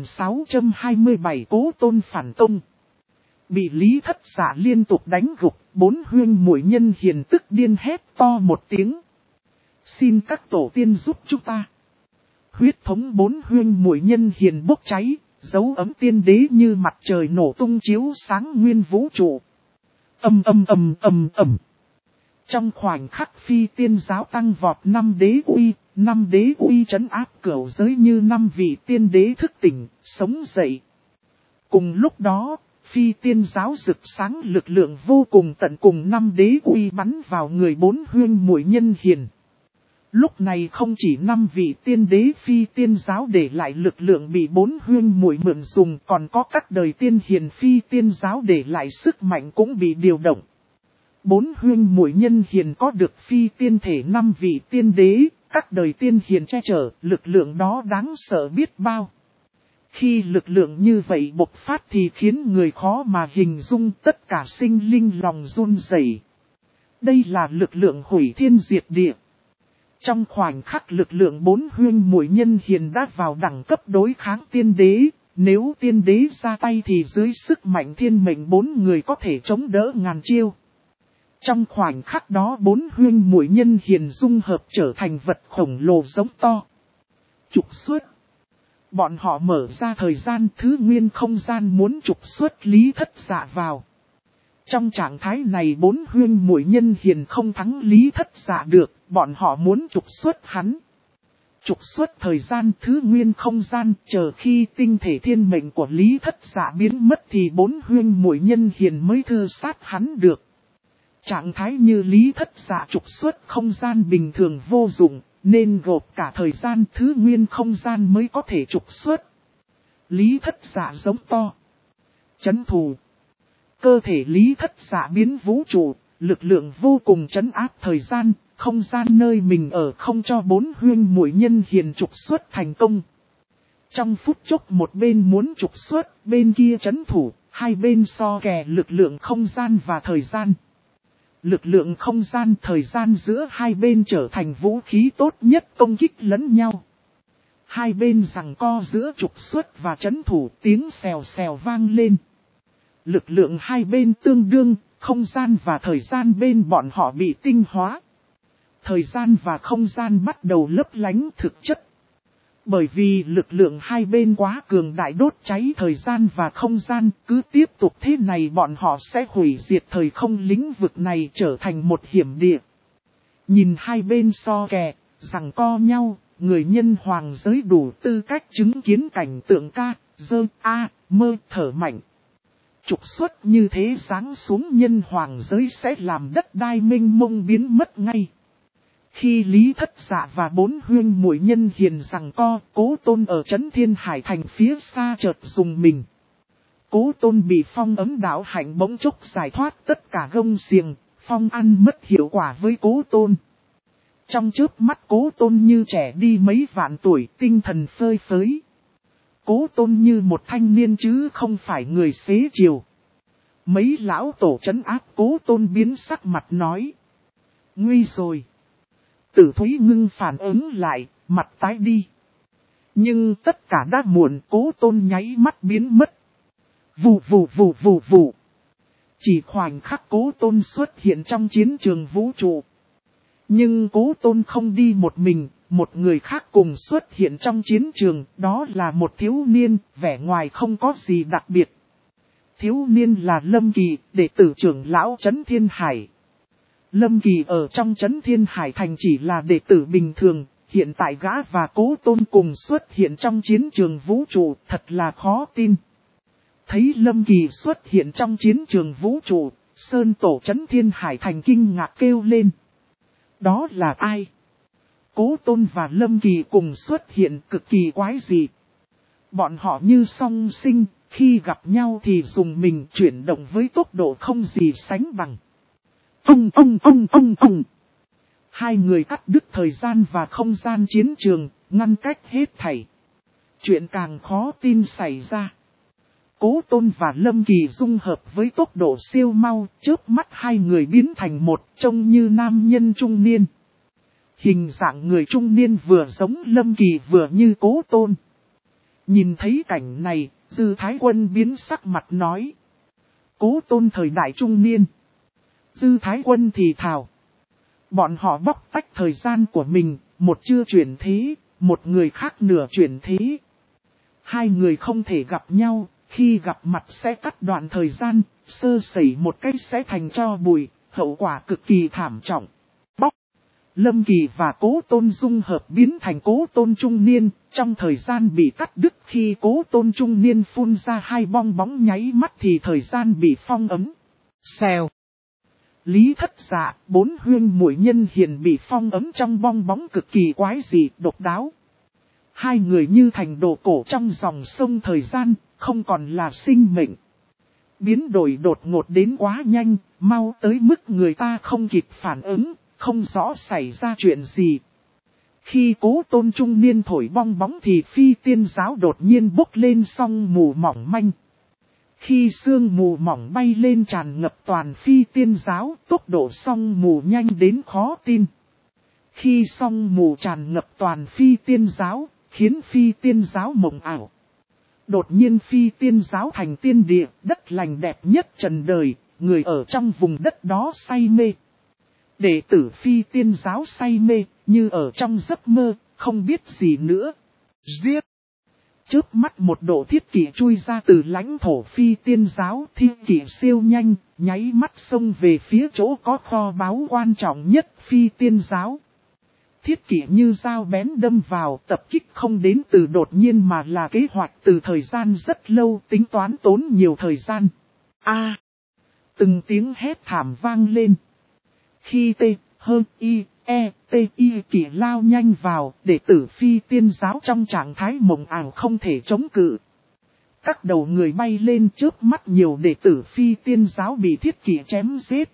2627 Cố Tôn phản công. Bị Lý Thất Dạ liên tục đánh gục, 4 huynh muội nhân hiền tức điên hét to một tiếng. Xin các tổ tiên giúp chúng ta. Huyết thống 4 huynh muội nhân hiền bốc cháy, dấu ấm tiên đế như mặt trời nổ tung chiếu sáng nguyên vũ trụ. Ầm ầm ầm ầm ầm. Trong khoảnh khắc phi tiên giáo tăng vọt 5 đế uy trấn áp cửu giới như 5 vị tiên đế thức tỉnh, sống dậy. Cùng lúc đó, phi tiên giáo rực sáng lực lượng vô cùng tận cùng 5 đế uy bắn vào người 4 huynh muội nhân hiền. Lúc này không chỉ 5 vị tiên đế phi tiên giáo để lại lực lượng bị 4 huynh muội mượn dùng, còn có các đời tiên hiền phi tiên giáo để lại sức mạnh cũng bị điều động. 4 huynh muội nhân hiền có được phi tiên thể 5 vị tiên đế, các đời tiên hiền che chở, lực lượng đó đáng sợ biết bao. Khi lực lượng như vậy bộc phát thì khiến người khó mà hình dung, tất cả sinh linh lòng run rẩy. Đây là lực lượng hủy thiên diệt địa. Trong khoảnh khắc lực lượng 4 huynh muội nhân hiền đã vào đẳng cấp đối kháng tiên đế, nếu tiên đế ra tay thì dưới sức mạnh thiên mệnh 4 người có thể chống đỡ ngàn chiêu. Trong khoảnh khắc đó 4 huynh muội nhân hiền dung hợp trở thành vật khổng lồ giống to. Trục xuất. Bọn họ mở ra thời gian thứ nguyên không gian muốn trục xuất Lý Thất Dạ vào. Trong trạng thái này 4 huynh muội nhân hiền không thắng Lý Thất Dạ được, bọn họ muốn trục xuất hắn. Trục xuất thời gian thứ nguyên không gian, chờ khi tinh thể thiên mệnh của Lý Thất Dạ biến mất thì 4 huynh muội nhân hiền mới thư sát hắn được. Trạng thái như Lý Thất Dạ trục xuất không gian bình thường vô dụng, nên gộp cả thời gian thứ nguyên không gian mới có thể trục xuất. Lý Thất Dạ giống to. Chấn thù. Cơ thể Lý Thất Dạ biến vũ trụ, lực lượng vô cùng trấn áp thời gian, không gian nơi mình ở không cho 4 huynh muội nhân hiền trục xuất thành công. Trong phút chốc một bên muốn trục xuất, bên kia trấn thủ, hai bên so kè lực lượng không gian và thời gian. Lực lượng không gian thời gian giữa hai bên trở thành vũ khí tốt nhất công kích lẫn nhau. Hai bên giằng co giữa trục xuất và trấn thủ, tiếng xèo xèo vang lên. Lực lượng hai bên tương đương, không gian và thời gian bên bọn họ bị tinh hóa. Thời gian và không gian bắt đầu lấp lánh thực chất. Bởi vì lực lượng hai bên quá cường đại đốt cháy thời gian và không gian, cứ tiếp tục thế này bọn họ sẽ hủy diệt thời không lĩnh vực này trở thành một hiểm địa. Nhìn hai bên so kè, giằng co nhau, người nhân hoàng giới đủ tư cách chứng kiến cảnh tượng mơ thở mạnh. Trục xuất như thế giáng xuống nhân hoàng giới sẽ làm đất đai mênh mông biến mất ngay. Khi Lý Thất Dạ và 4 huynh muội nhân hiền giằng co, Cố Tôn ở trấn Thiên Hải Thành phía xa chợt dùng mình. Cố Tôn bị phong ấm đạo hạnh bỗng chốc giải thoát tất cả gông xiềng, phong ăn mất hiệu quả với Cố Tôn. Trong chớp mắt Cố Tôn như trẻ đi mấy vạn tuổi, tinh thần phơi phới. Cố Tôn như một thanh niên chứ không phải người xế chiều. Mấy lão tổ trấn áp Cố Tôn biến sắc mặt nói. Nguy rồi. Tử Thúy Ngưng phản ứng lại, mặt tái đi. Nhưng tất cả đã muộn, Cố Tôn nháy mắt biến mất. Vù vù vù vù vù. Chỉ khoảnh khắc Cố Tôn xuất hiện trong chiến trường vũ trụ. Nhưng Cố Tôn không đi một mình, một người khác cùng xuất hiện trong chiến trường, đó là một thiếu niên, vẻ ngoài không có gì đặc biệt. Thiếu niên là Lâm Kỳ, đệ tử trưởng lão Trấn Thiên Hải. Lâm Kỳ ở trong Trấn Thiên Hải Thành chỉ là đệ tử bình thường, hiện tại gã và Cố Tôn cùng xuất hiện trong chiến trường vũ trụ, thật là khó tin. Thấy Lâm Kỳ xuất hiện trong chiến trường vũ trụ, Sơn Tổ Trấn Thiên Hải Thành kinh ngạc kêu lên. Đó là ai? Cố Tôn và Lâm Kỳ cùng xuất hiện cực kỳ quái dị. Bọn họ như song sinh, khi gặp nhau thì dùng mình chuyển động với tốc độ không gì sánh bằng. Ông. Hai người cắt đứt thời gian và không gian chiến trường, ngăn cách hết thảy. Chuyện càng khó tin xảy ra. Cố Tôn và Lâm Kỳ dung hợp với tốc độ siêu mau, chớp mắt hai người biến thành một, trông như nam nhân trung niên. Hình dạng người trung niên vừa giống Lâm Kỳ vừa như Cố Tôn. Nhìn thấy cảnh này, Dư Thái Quân biến sắc mặt nói. Cố Tôn thời đại trung niên. Dư Thái Quân thì thào. Bọn họ bóc tách thời gian của mình, một chưa chuyển thế, một người khác nửa chuyển thế. Hai người không thể gặp nhau, khi gặp mặt sẽ cắt đoạn thời gian, sơ sẩy một cách sẽ thành tro bụi, hậu quả cực kỳ thảm trọng. Bóc! Lâm Kỳ và Cố Tôn dung hợp biến thành Cố Tôn trung niên, trong thời gian bị cắt đứt khi Cố Tôn trung niên phun ra hai bong bóng nháy mắt thì thời gian bị phong ấn. Xèo! Lý Thất Dạ, bốn huyên muội nhân hiền bị phong ấn trong bong bóng cực kỳ quái dị, độc đáo. Hai người như thành đồ cổ trong dòng sông thời gian, không còn là sinh mệnh. Biến đổi đột ngột đến quá nhanh, mau tới mức người ta không kịp phản ứng, không rõ xảy ra chuyện gì. Khi Cố Tôn trung niên thổi bong bóng thì phi tiên giáo đột nhiên bốc lên song mù mỏng manh. Khi sương mù mỏng bay lên tràn ngập toàn phi tiên giáo, tốc độ song mù nhanh đến khó tin. Khi song mù tràn ngập toàn phi tiên giáo, khiến phi tiên giáo mộng ảo. Đột nhiên phi tiên giáo thành tiên địa, đất lành đẹp nhất trần đời, người ở trong vùng đất đó say mê. Đệ tử phi tiên giáo say mê, như ở trong giấc mơ, không biết gì nữa. Giết! Chớp mắt một độ thiết kỷ chui ra từ lãnh thổ phi tiên giáo, thi kỷ siêu nhanh, nháy mắt xông về phía chỗ có kho báu quan trọng nhất phi tiên giáo. Thiết kỷ như dao bén đâm vào, tập kích không đến từ đột nhiên mà là kế hoạch từ thời gian rất lâu, tính toán tốn nhiều thời gian. Từng tiếng hét thảm vang lên. Khi kỷ lao nhanh vào, đệ tử phi tiên giáo trong trạng thái mộng ảo không thể chống cự. Các đầu người bay lên trước mắt nhiều đệ tử phi tiên giáo bị thiết kỷ chém giết.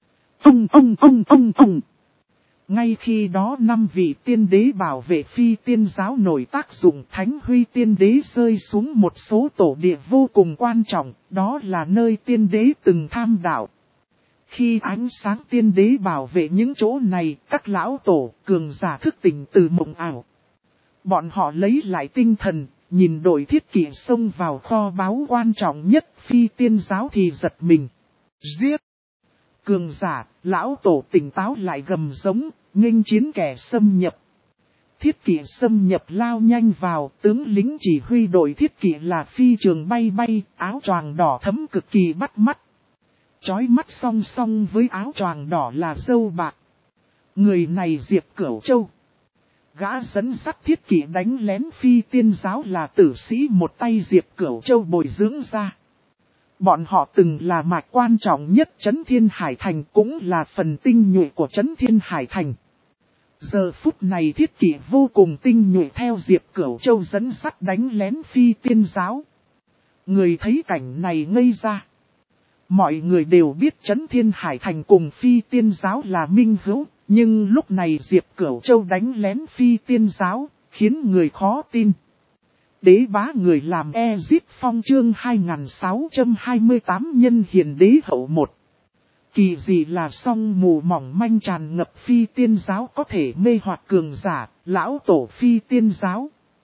Ông. Ngay khi đó 5 vị tiên đế bảo vệ phi tiên giáo nổi tác dụng, Thánh Huy tiên đế rơi xuống một số tổ địa vô cùng quan trọng, đó là nơi tiên đế từng tham đạo. Khi ánh sáng tiên đế bảo vệ những chỗ này, các lão tổ, cường giả thức tỉnh từ mộng ảo. Bọn họ lấy lại tinh thần, nhìn đội thiết kỷ xông vào kho báu quan trọng nhất phi tiên giáo thì giật mình. Giết! Cường giả, lão tổ tỉnh táo lại gầm giống, nghênh chiến kẻ xâm nhập. Thiết kỷ xâm nhập lao nhanh vào, tướng lính chỉ huy đội thiết kỷ là phi trường bay bay, áo choàng đỏ thấm cực kỳ bắt mắt. Chói mắt song song với áo choàng đỏ là râu bạc. Người này Diệp Cửu Châu. Gã dẫn dắt thiết kỷ đánh lén phi tiên giáo là tử sĩ một tay Diệp Cửu Châu bồi dưỡng ra. Bọn họ từng là mạch quan trọng nhất Trấn Thiên Hải Thành, cũng là phần tinh nhuệ của Trấn Thiên Hải Thành. Giờ phút này thiết kỷ vô cùng tinh nhuệ theo Diệp Cửu Châu dẫn dắt đánh lén phi tiên giáo. Người thấy cảnh này ngây ra. Mọi người đều biết Trấn Thiên Hải Thành cùng phi tiên giáo là minh hữu, nhưng lúc này Diệp Cửu Châu đánh lén phi tiên giáo, khiến người khó tin. Đế bá người làm Ezit Phong chương 2628 nhân hiền đế hậu 1. Kỳ gì là song mù mỏng manh tràn ngập phi tiên giáo có thể mê hoặc cường giả, lão tổ phi tiên giáo.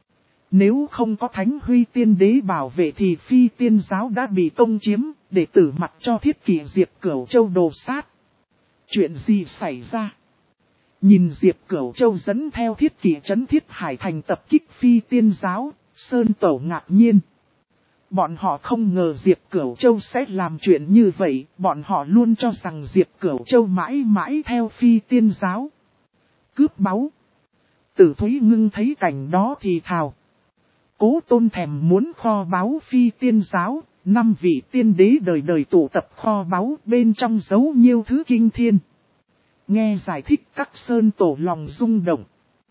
Nếu không có Thánh Huy Tiên Đế bảo vệ thì Phi Tiên giáo đã bị công chiếm, để tử mặt cho Thiết Kỷ Diệp Cửu Châu đồ sát. Chuyện gì xảy ra? Nhìn Diệp Cửu Châu dẫn theo Thiết Kỷ trấn Thiết Hải Thành tập kích Phi Tiên giáo, Sơn Tổ ngạc nhiên. Bọn họ không ngờ Diệp Cửu Châu sẽ làm chuyện như vậy, bọn họ luôn cho rằng Diệp Cửu Châu mãi mãi theo Phi Tiên giáo. Cướp báu. Tử Thúy Ngưng thấy cảnh đó thì thào. Cố Tôn thèm muốn kho báu Phi Tiên giáo, 5 vị tiên đế đời đời tụ tập kho báu bên trong giấu nhiêu thứ kinh thiên. Nghe giải thích các Sơn Tổ lòng rung động.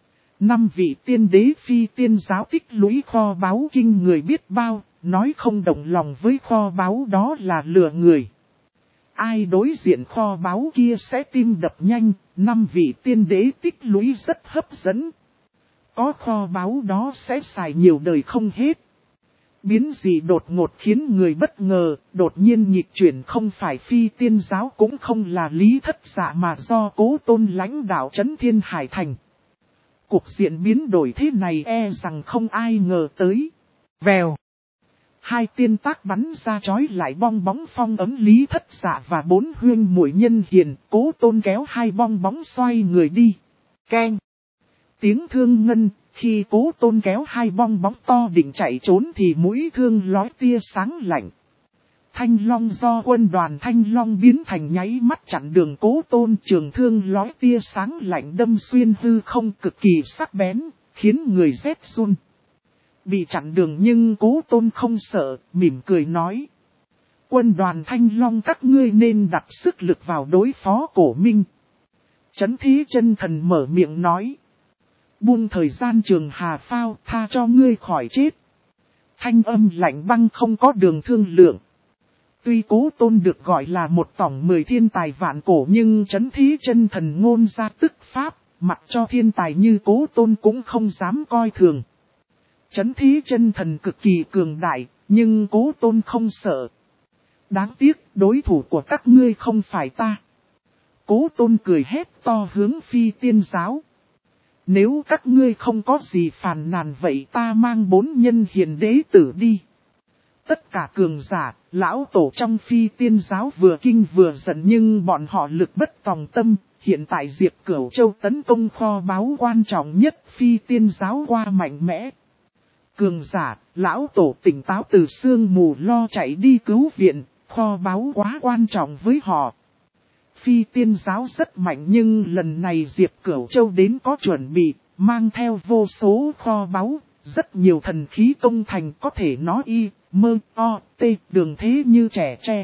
5 vị tiên đế Phi Tiên giáo tích lũy kho báu kinh người biết bao, nói không động lòng với kho báu đó là lừa người. Ai đối diện kho báu kia sẽ tim đập nhanh, 5 vị tiên đế tích lũy rất hấp dẫn. Có kho báu đó sẽ xài nhiều đời không hết. Biến gì đột ngột khiến người bất ngờ, đột nhiên nhịp chuyển không phải Phi Tiên giáo cũng không là Lý Thất Dạ mà do Cố Tôn lãnh đạo trấn Thiên Hải Thành. Cuộc diện biến đổi thế này e rằng không ai ngờ tới. Vèo. 2 tiên tác bắn ra chói lại bong bóng phong ấm Lý Thất Dạ và 4 huyên muội Nhân Hiền, Cố Tôn kéo 2 bong bóng xoay người đi. Keng. Tiếng thương ngân, khi Cố Tôn kéo 2 bong bóng to định chạy trốn thì mũi thương lói tia sáng lạnh. Thanh long do quân đoàn Thanh long biến thành nháy mắt chặn đường Cố Tôn, trường thương lói tia sáng lạnh đâm xuyên hư không cực kỳ sắc bén, khiến người rét run. Bị chặn đường nhưng Cố Tôn không sợ, mỉm cười nói. Quân đoàn Thanh long các ngươi nên đặt sức lực vào đối phó Cổ Minh. Trấn Thế Chân Thần mở miệng nói. Buông thời gian trường hà phao, tha cho ngươi khỏi chết. Thanh âm lạnh băng không có đường thương lượng. Tuy Cố Tôn được gọi là một tổng 10 thiên tài vạn cổ nhưng Trấn Thế Chân Thần ngôn ra tức pháp, mặc cho thiên tài như Cố Tôn cũng không dám coi thường. Trấn Thế Chân Thần cực kỳ cường đại, nhưng Cố Tôn không sợ. Đáng tiếc, đối thủ của các ngươi không phải ta. Cố Tôn cười hét to hướng Phi Tiên giáo. Nếu các ngươi không có gì phàn nàn vậy ta mang 4 nhân hiền đế tử đi. Tất cả cường giả, lão tổ trong Phi Tiên giáo vừa kinh vừa giận nhưng bọn họ lực bất tòng tâm. Hiện tại Diệp Cửu Châu tấn công kho báu quan trọng nhất Phi Tiên giáo qua mạnh mẽ. Cường giả, lão tổ tỉnh táo từ sương mù lo chạy đi cứu viện, kho báu quá quan trọng với họ. Phi Tiên giáo rất mạnh nhưng lần này Diệp Cửu Châu đến có chuẩn bị, mang theo vô số kho báu, rất nhiều thần khí công thành có thể nói y, mơ, o, tê, đường thế như trẻ tre.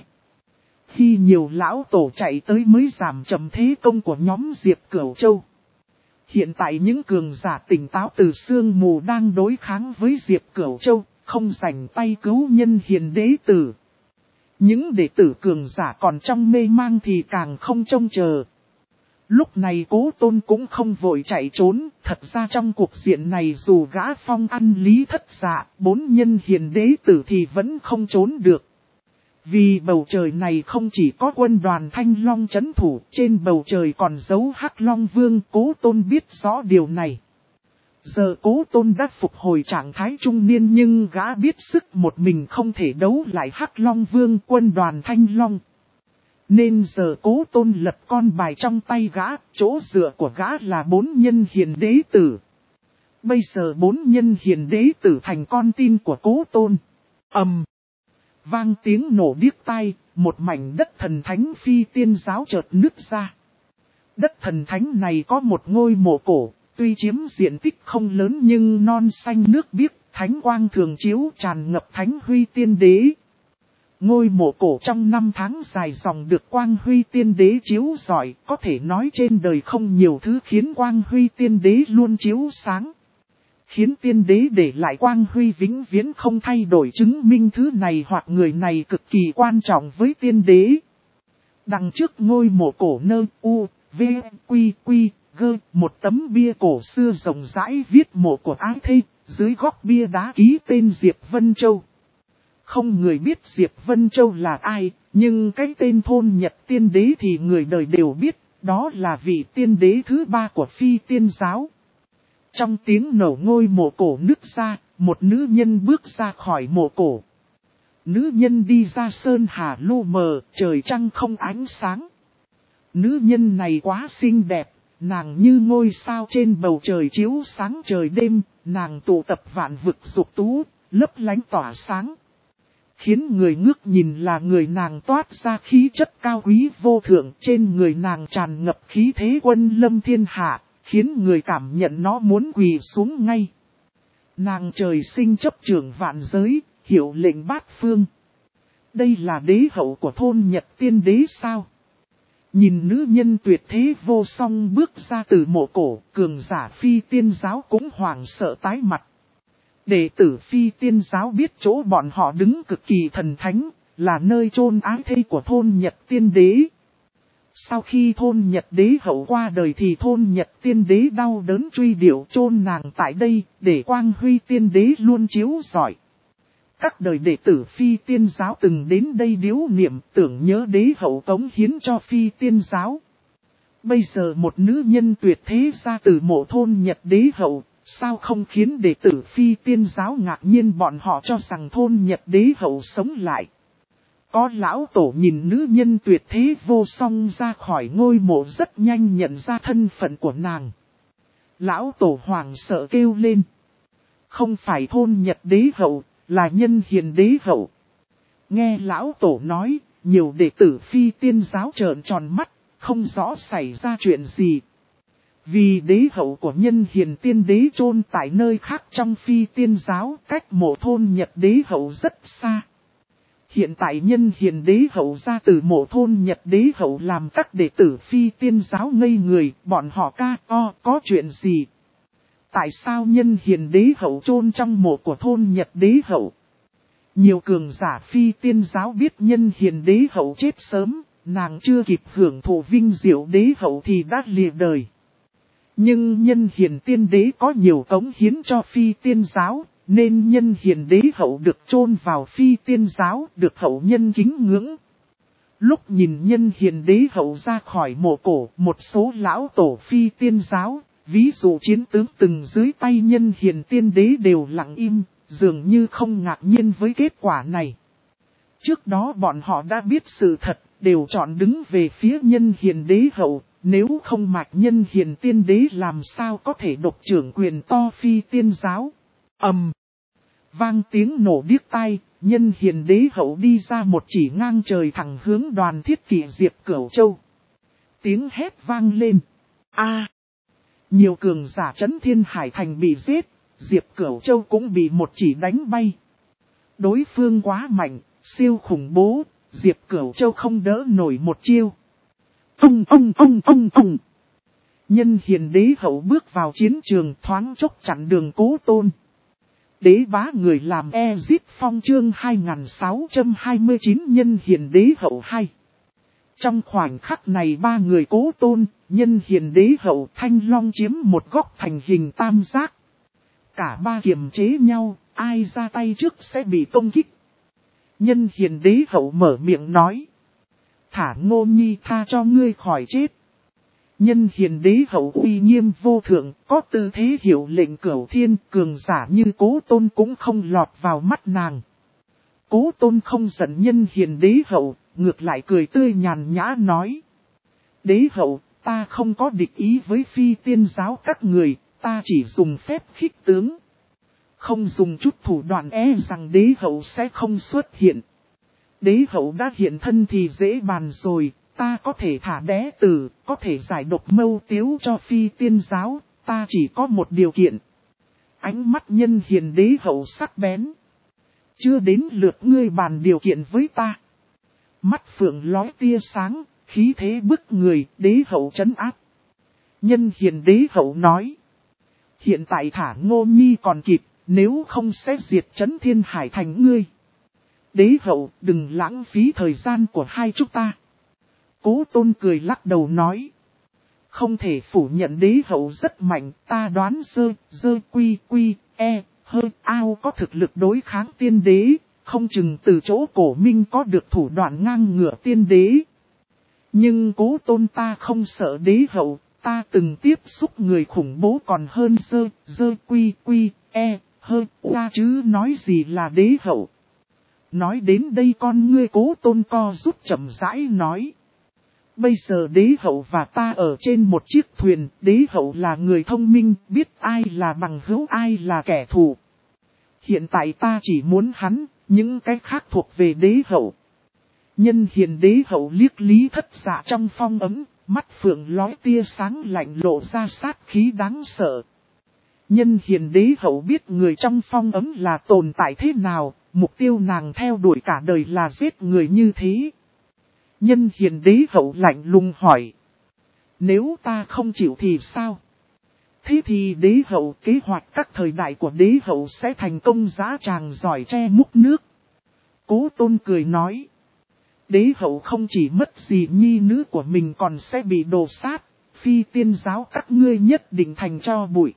Khi nhiều lão tổ chạy tới mới giảm chậm thế công của nhóm Diệp Cửu Châu. Hiện tại những cường giả tỉnh táo từ sương mù đang đối kháng với Diệp Cửu Châu, không rảnh tay cứu nhân hiền đế tử. Những đệ tử cường giả còn trong mê mang thì càng không trông chờ. Lúc này Cố Tôn cũng không vội chạy trốn, thật ra trong cuộc diện này dù gã phong ăn Lý Thất Dạ, 4 nhân hiền đế tử thì vẫn không trốn được. Vì bầu trời này không chỉ có quân đoàn Thanh Long trấn thủ, trên bầu trời còn giấu Hắc Long Vương. Cố Tôn biết rõ điều này. Giờ Cố Tôn đã phục hồi trạng thái trung niên nhưng gã biết sức một mình không thể đấu lại Hắc Long Vương quân đoàn Thanh Long. Nên giờ Cố Tôn lật con bài trong tay gã, chỗ dựa của gã là 4 nhân hiền đế tử. Bây giờ 4 nhân hiền đế tử thành con tin của Cố Tôn. Vang tiếng nổ điếc tai, một mảnh đất thần thánh Phi Tiên giáo chợt nứt ra. Đất thần thánh này có một ngôi mộ cổ, tuy chiếm diện tích không lớn nhưng non xanh nước biếc, thánh quang thường chiếu tràn ngập Thánh Huy Tiên Đế. Ngôi mộ cổ trong 5 tháng dài dòng được Quang Huy Tiên Đế chiếu rọi, có thể nói trên đời không nhiều thứ khiến Quang Huy Tiên Đế luôn chiếu sáng. Khiến tiên đế để lại quang huy vĩnh viễn không thay đổi, chứng minh thứ này hoặc người này cực kỳ quan trọng với tiên đế. Đằng trước ngôi mộ cổ nơ u, v, quy, quy, gơ, một tấm bia cổ xưa rộng rãi viết mộ của ái thê, dưới góc bia đá ký tên Diệp Vân Châu. Không người biết Diệp Vân Châu là ai, nhưng cái tên thôn Nhật tiên đế thì người đời đều biết, đó là vị tiên đế thứ 3 của Phi Tiên giáo. Trong tiếng nổ ngôi mộ cổ nứt ra, một nữ nhân bước ra khỏi mộ cổ. Nữ nhân đi ra sơn hà lu mờ, trời trăng không ánh sáng. Nữ nhân này quá xinh đẹp, nàng như ngôi sao trên bầu trời chiếu sáng trời đêm, nàng tụ tập vạn vực dục tú, lấp lánh tỏa sáng. Khiến người ngước nhìn là người nàng toát ra khí chất cao quý vô thượng, trên người nàng tràn ngập khí thế quân lâm thiên hạ, khiến người cảm nhận nó muốn quỳ xuống ngay. Nàng trời sinh chấp trưởng vạn giới, hiệu lệnh bát phương. Đây là đế hậu của thôn Nhật Tiên Đế sao? Nhìn nữ nhân tuyệt thế vô song bước ra từ mộ cổ, cường giả Phi Tiên giáo cũng hoảng sợ tái mặt. Đệ tử Phi Tiên giáo biết chỗ bọn họ đứng cực kỳ thần thánh, là nơi chôn ái thây của thôn Nhật Tiên Đế. Sau khi thôn Nhật Đế hậu qua đời thì thôn Nhật Tiên Đế đau đớn truy điệu chôn nàng tại đây, để quang huy Tiên Đế luôn chiếu rọi. Các đời đệ tử Phi Tiên giáo từng đến đây điếu niệm tưởng nhớ đế hậu cống hiến cho Phi Tiên giáo. Bây giờ một nữ nhân tuyệt thế ra từ mộ thôn Nhật Đế hậu, sao không khiến đệ tử Phi Tiên giáo ngạc nhiên, bọn họ cho rằng thôn Nhật Đế hậu sống lại. Có lão tổ nhìn nữ nhân tuyệt thế vô song ra khỏi ngôi mộ rất nhanh nhận ra thân phận của nàng. Lão tổ hoàng sợ kêu lên. Không phải thôn Nhật Đế hậu, là Nhân Hiền Đế hậu. Nghe lão tổ nói, nhiều đệ tử Phi Tiên giáo trợn tròn mắt, không rõ xảy ra chuyện gì. Vì đế hậu của Nhân Hiền Tiên Đế chôn tại nơi khác trong Phi Tiên giáo, cách mộ thôn Nhật Đế hậu rất xa. Hiện tại Nhân Hiền Đế hậu ra từ mộ thôn Nhật Đế hậu làm các đệ tử Phi Tiên giáo ngây người, bọn họ có chuyện gì? Tại sao Nhân Hiền Đế hậu chôn trong mộ của thôn Nhật Đế hậu? Nhiều cường giả Phi Tiên giáo biết Nhân Hiền Đế hậu chết sớm, nàng chưa kịp hưởng thụ vinh diệu đế hậu thì đã lìa đời. Nhưng Nhân Hiền Tiên Đế có nhiều cống hiến cho Phi Tiên giáo, nên Nhân Hiền Đế hậu được chôn vào Phi Tiên giáo, được hậu nhân kính ngưỡng. Lúc nhìn Nhân Hiền Đế hậu ra khỏi mộ cổ, một số lão tổ Phi Tiên giáo, ví dụ chiến tướng từng dưới tay Nhân Hiền Tiên Đế đều lặng im, dường như không ngạc nhiên với kết quả này. Trước đó bọn họ đã biết sự thật, đều chọn đứng về phía Nhân Hiền Đế hậu, nếu không mạch Nhân Hiền Tiên Đế làm sao có thể độc trưởng quyền to Phi Tiên giáo. Vang tiếng nổ điếc tai, Nhân Hiền Đế hậu đi ra một chỉ ngang trời thẳng hướng Đoàn Thiết Kỵ Diệp Cửu Châu. Tiếng hét vang lên. Nhiều cường giả Trấn Thiên Hải Thành bị giết, Diệp Cửu Châu cũng bị một chỉ đánh bay. Đối phương quá mạnh, siêu khủng bố, Diệp Cửu Châu không đỡ nổi một chiêu. Nhân Hiền Đế hậu bước vào chiến trường thoáng chốc chặn đường Cố Tôn. Đế bá người làm Ezit Phong chương 2629 Nhân Hiền Đế hậu 2. Trong khoảnh khắc này ba người Cố Tôn, Nhân Hiền Đế hậu Thanh Long chiếm một góc thành hình tam giác. Cả ba kiềm chế nhau, ai ra tay trước sẽ bị công kích. Nhân Hiền Đế hậu mở miệng nói. Thả Ngô Nhi tha cho ngươi khỏi chết. Nhân Hiền Đế hậu uy nghiêm vô thượng, có tư thế hiệu lệnh cửu thiên, cường giả như Cố Tôn cũng không lọt vào mắt nàng. Cố Tôn không giận Nhân Hiền Đế hậu, ngược lại cười tươi nhàn nhã nói. Đế hậu, ta không có địch ý với Phi Tiên giáo các người, ta chỉ dùng phép khích tướng. Không dùng chút thủ đoạn rằng đế hậu sẽ không xuất hiện. Đế hậu đã hiện thân thì dễ bàn rồi, ta có thể thả đế tử, có thể giải độc mâu tiếu cho Phi Tiên giáo, ta chỉ có một điều kiện. Ánh mắt Nhân Hiền Đế hậu sắc bén. Chưa đến lượt ngươi bàn điều kiện với ta. Mắt phượng lóe tia sáng, khí thế bức người, đế hậu trấn áp. Nhân Hiền Đế hậu nói. Hiện tại thả Ngô Nhi còn kịp, nếu không sẽ diệt Trấn Thiên Hải Thành ngươi. Đế hậu, đừng lãng phí thời gian của hai chúng ta. Cố Tôn cười lắc đầu nói. Không thể phủ nhận đế hậu rất mạnh, ta đoán ao có thực lực đối kháng tiên đế, không chừng từ chỗ cổ minh có được thủ đoạn ngang ngửa tiên đế. Nhưng Cố Tôn ta không sợ đế hậu, ta từng tiếp xúc người khủng bố còn hơn ra chứ nói gì là đế hậu. Nói đến đây con ngươi Cố Tôn co rút chậm rãi nói. Bây giờ đế hậu và ta ở trên một chiếc thuyền, đế hậu là người thông minh, biết ai là bằng hữu ai là kẻ thù. Hiện tại ta chỉ muốn hắn, những cái khác thuộc về đế hậu. Nhân hiền đế hậu liếc Lý Thất Dạ trong phong ấm, mắt phượng lóe tia sáng lạnh lộ ra sát khí đáng sợ. Nhân hiền đế hậu biết người trong phong ấm là tồn tại thế nào, mục tiêu nàng theo đuổi cả đời là giết người như thế. Nhân hiền đế hậu lạnh lùng hỏi. Nếu ta không chịu thì sao? Thế thì đế hậu kế hoạch các thời đại của đế hậu sẽ thành công giá tràng giỏi tre múc nước. Cố Tôn cười nói. Đế hậu không chỉ mất gì nhi nữ của mình còn sẽ bị đồ sát, phi tiên giáo các ngươi nhất định thành cho bụi.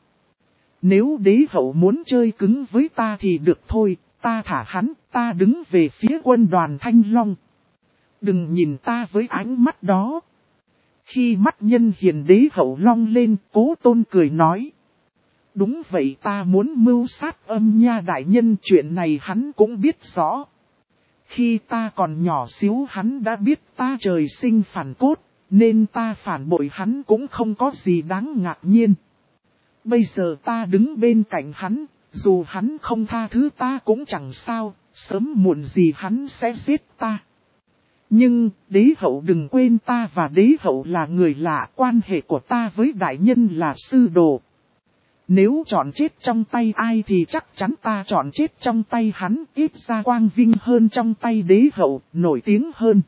Nếu đế hậu muốn chơi cứng với ta thì được thôi, ta thả hắn, ta đứng về phía quân đoàn Thanh Long. Đừng nhìn ta với ánh mắt đó. Khi mắt nhân hiền đế hậu long lên, Cố Tôn cười nói. Đúng vậy, ta muốn mưu sát Âm Nha đại nhân, chuyện này hắn cũng biết rõ. Khi ta còn nhỏ xíu hắn đã biết ta trời sinh phản cốt, nên ta phản bội hắn cũng không có gì đáng ngạc nhiên. Bây giờ ta đứng bên cạnh hắn, dù hắn không tha thứ ta cũng chẳng sao, sớm muộn gì hắn sẽ giết ta. Nhưng, đế hậu đừng quên ta và đế hậu là người lạ, quan hệ của ta với đại nhân là sư đồ. Nếu chọn chết trong tay ai thì chắc chắn ta chọn chết trong tay hắn, ít ra quang vinh hơn trong tay đế hậu, nổi tiếng hơn.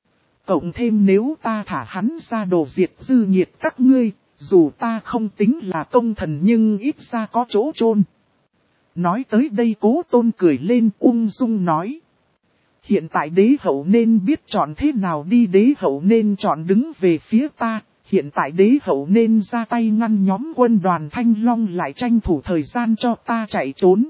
Cộng thêm nếu ta thả hắn ra đồ diệt dư nhiệt các ngươi, dù ta không tính là công thần nhưng ít ra có chỗ chôn. Nói tới đây Cố Tôn cười lên ung dung nói. Hiện tại đế hậu nên biết chọn thế nào đi, đế hậu nên chọn đứng về phía ta, hiện tại đế hậu nên ra tay ngăn nhóm quân đoàn Thanh Long lại tranh thủ thời gian cho ta chạy trốn.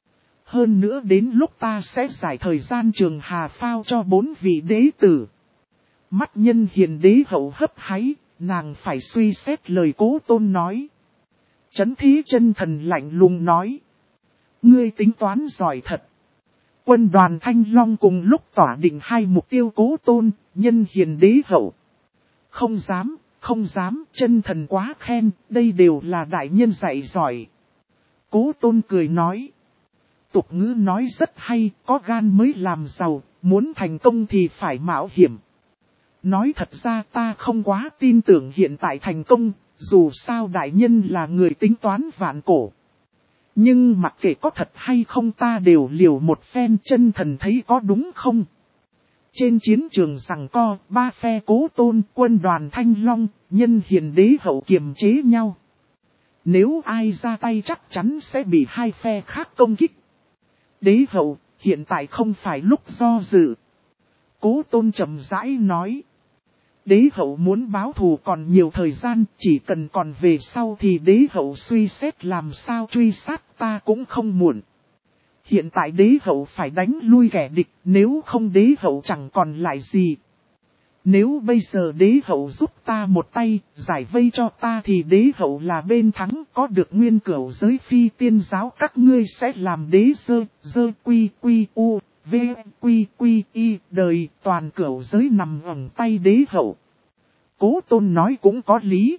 Hơn nữa đến lúc ta sẽ giải thời gian trường hà phao cho 4 vị đế tử. Mắt nhân hiền đế hậu hấp háy, nàng phải suy xét lời Cố Tôn nói. Chấn Thế Chân Thần lạnh lùng nói. Ngươi tính toán giỏi thật. Quân đoàn Thanh Long cùng lúc tỏa định hai mục tiêu Cố Tôn, nhân hiền đế hậu. Không dám, Chân Thần quá khen, đây đều là đại nhân dạy giỏi. Cố Tôn cười nói. Tục ngữ nói rất hay, có gan mới làm giàu, muốn thành công thì phải mạo hiểm. Nói thật ra ta không quá tin tưởng hiện tại thành công, dù sao đại nhân là người tính toán vạn cổ. Nhưng mặc kệ có thật hay không ta đều liều một phen, Chân Thần thấy có đúng không? Trên chiến trường giằng co, 3 phe Cố Tôn, quân đoàn Thanh Long, nhân hiền đế hậu kiềm chế nhau. Nếu ai ra tay chắc chắn sẽ bị hai phe khác công kích. Đế hậu, hiện tại không phải lúc do dự. Cố Tôn chậm rãi nói. Đế hậu muốn báo thù còn nhiều thời gian, chỉ cần còn về sau thì đế hậu suy xét làm sao truy sát ta cũng không muộn. Hiện tại đế hậu phải đánh lui kẻ địch, nếu không đế hậu chẳng còn lại gì. Nếu bây giờ đế hậu giúp ta một tay, giải vây cho ta thì đế hậu là bên thắng, có được nguyên cửu giới phi tiên giáo các ngươi sẽ làm đế dơ quy u, v quy y, đời toàn cửu giới nằm ẩn tay đế hậu. Cố Tôn nói cũng có lý.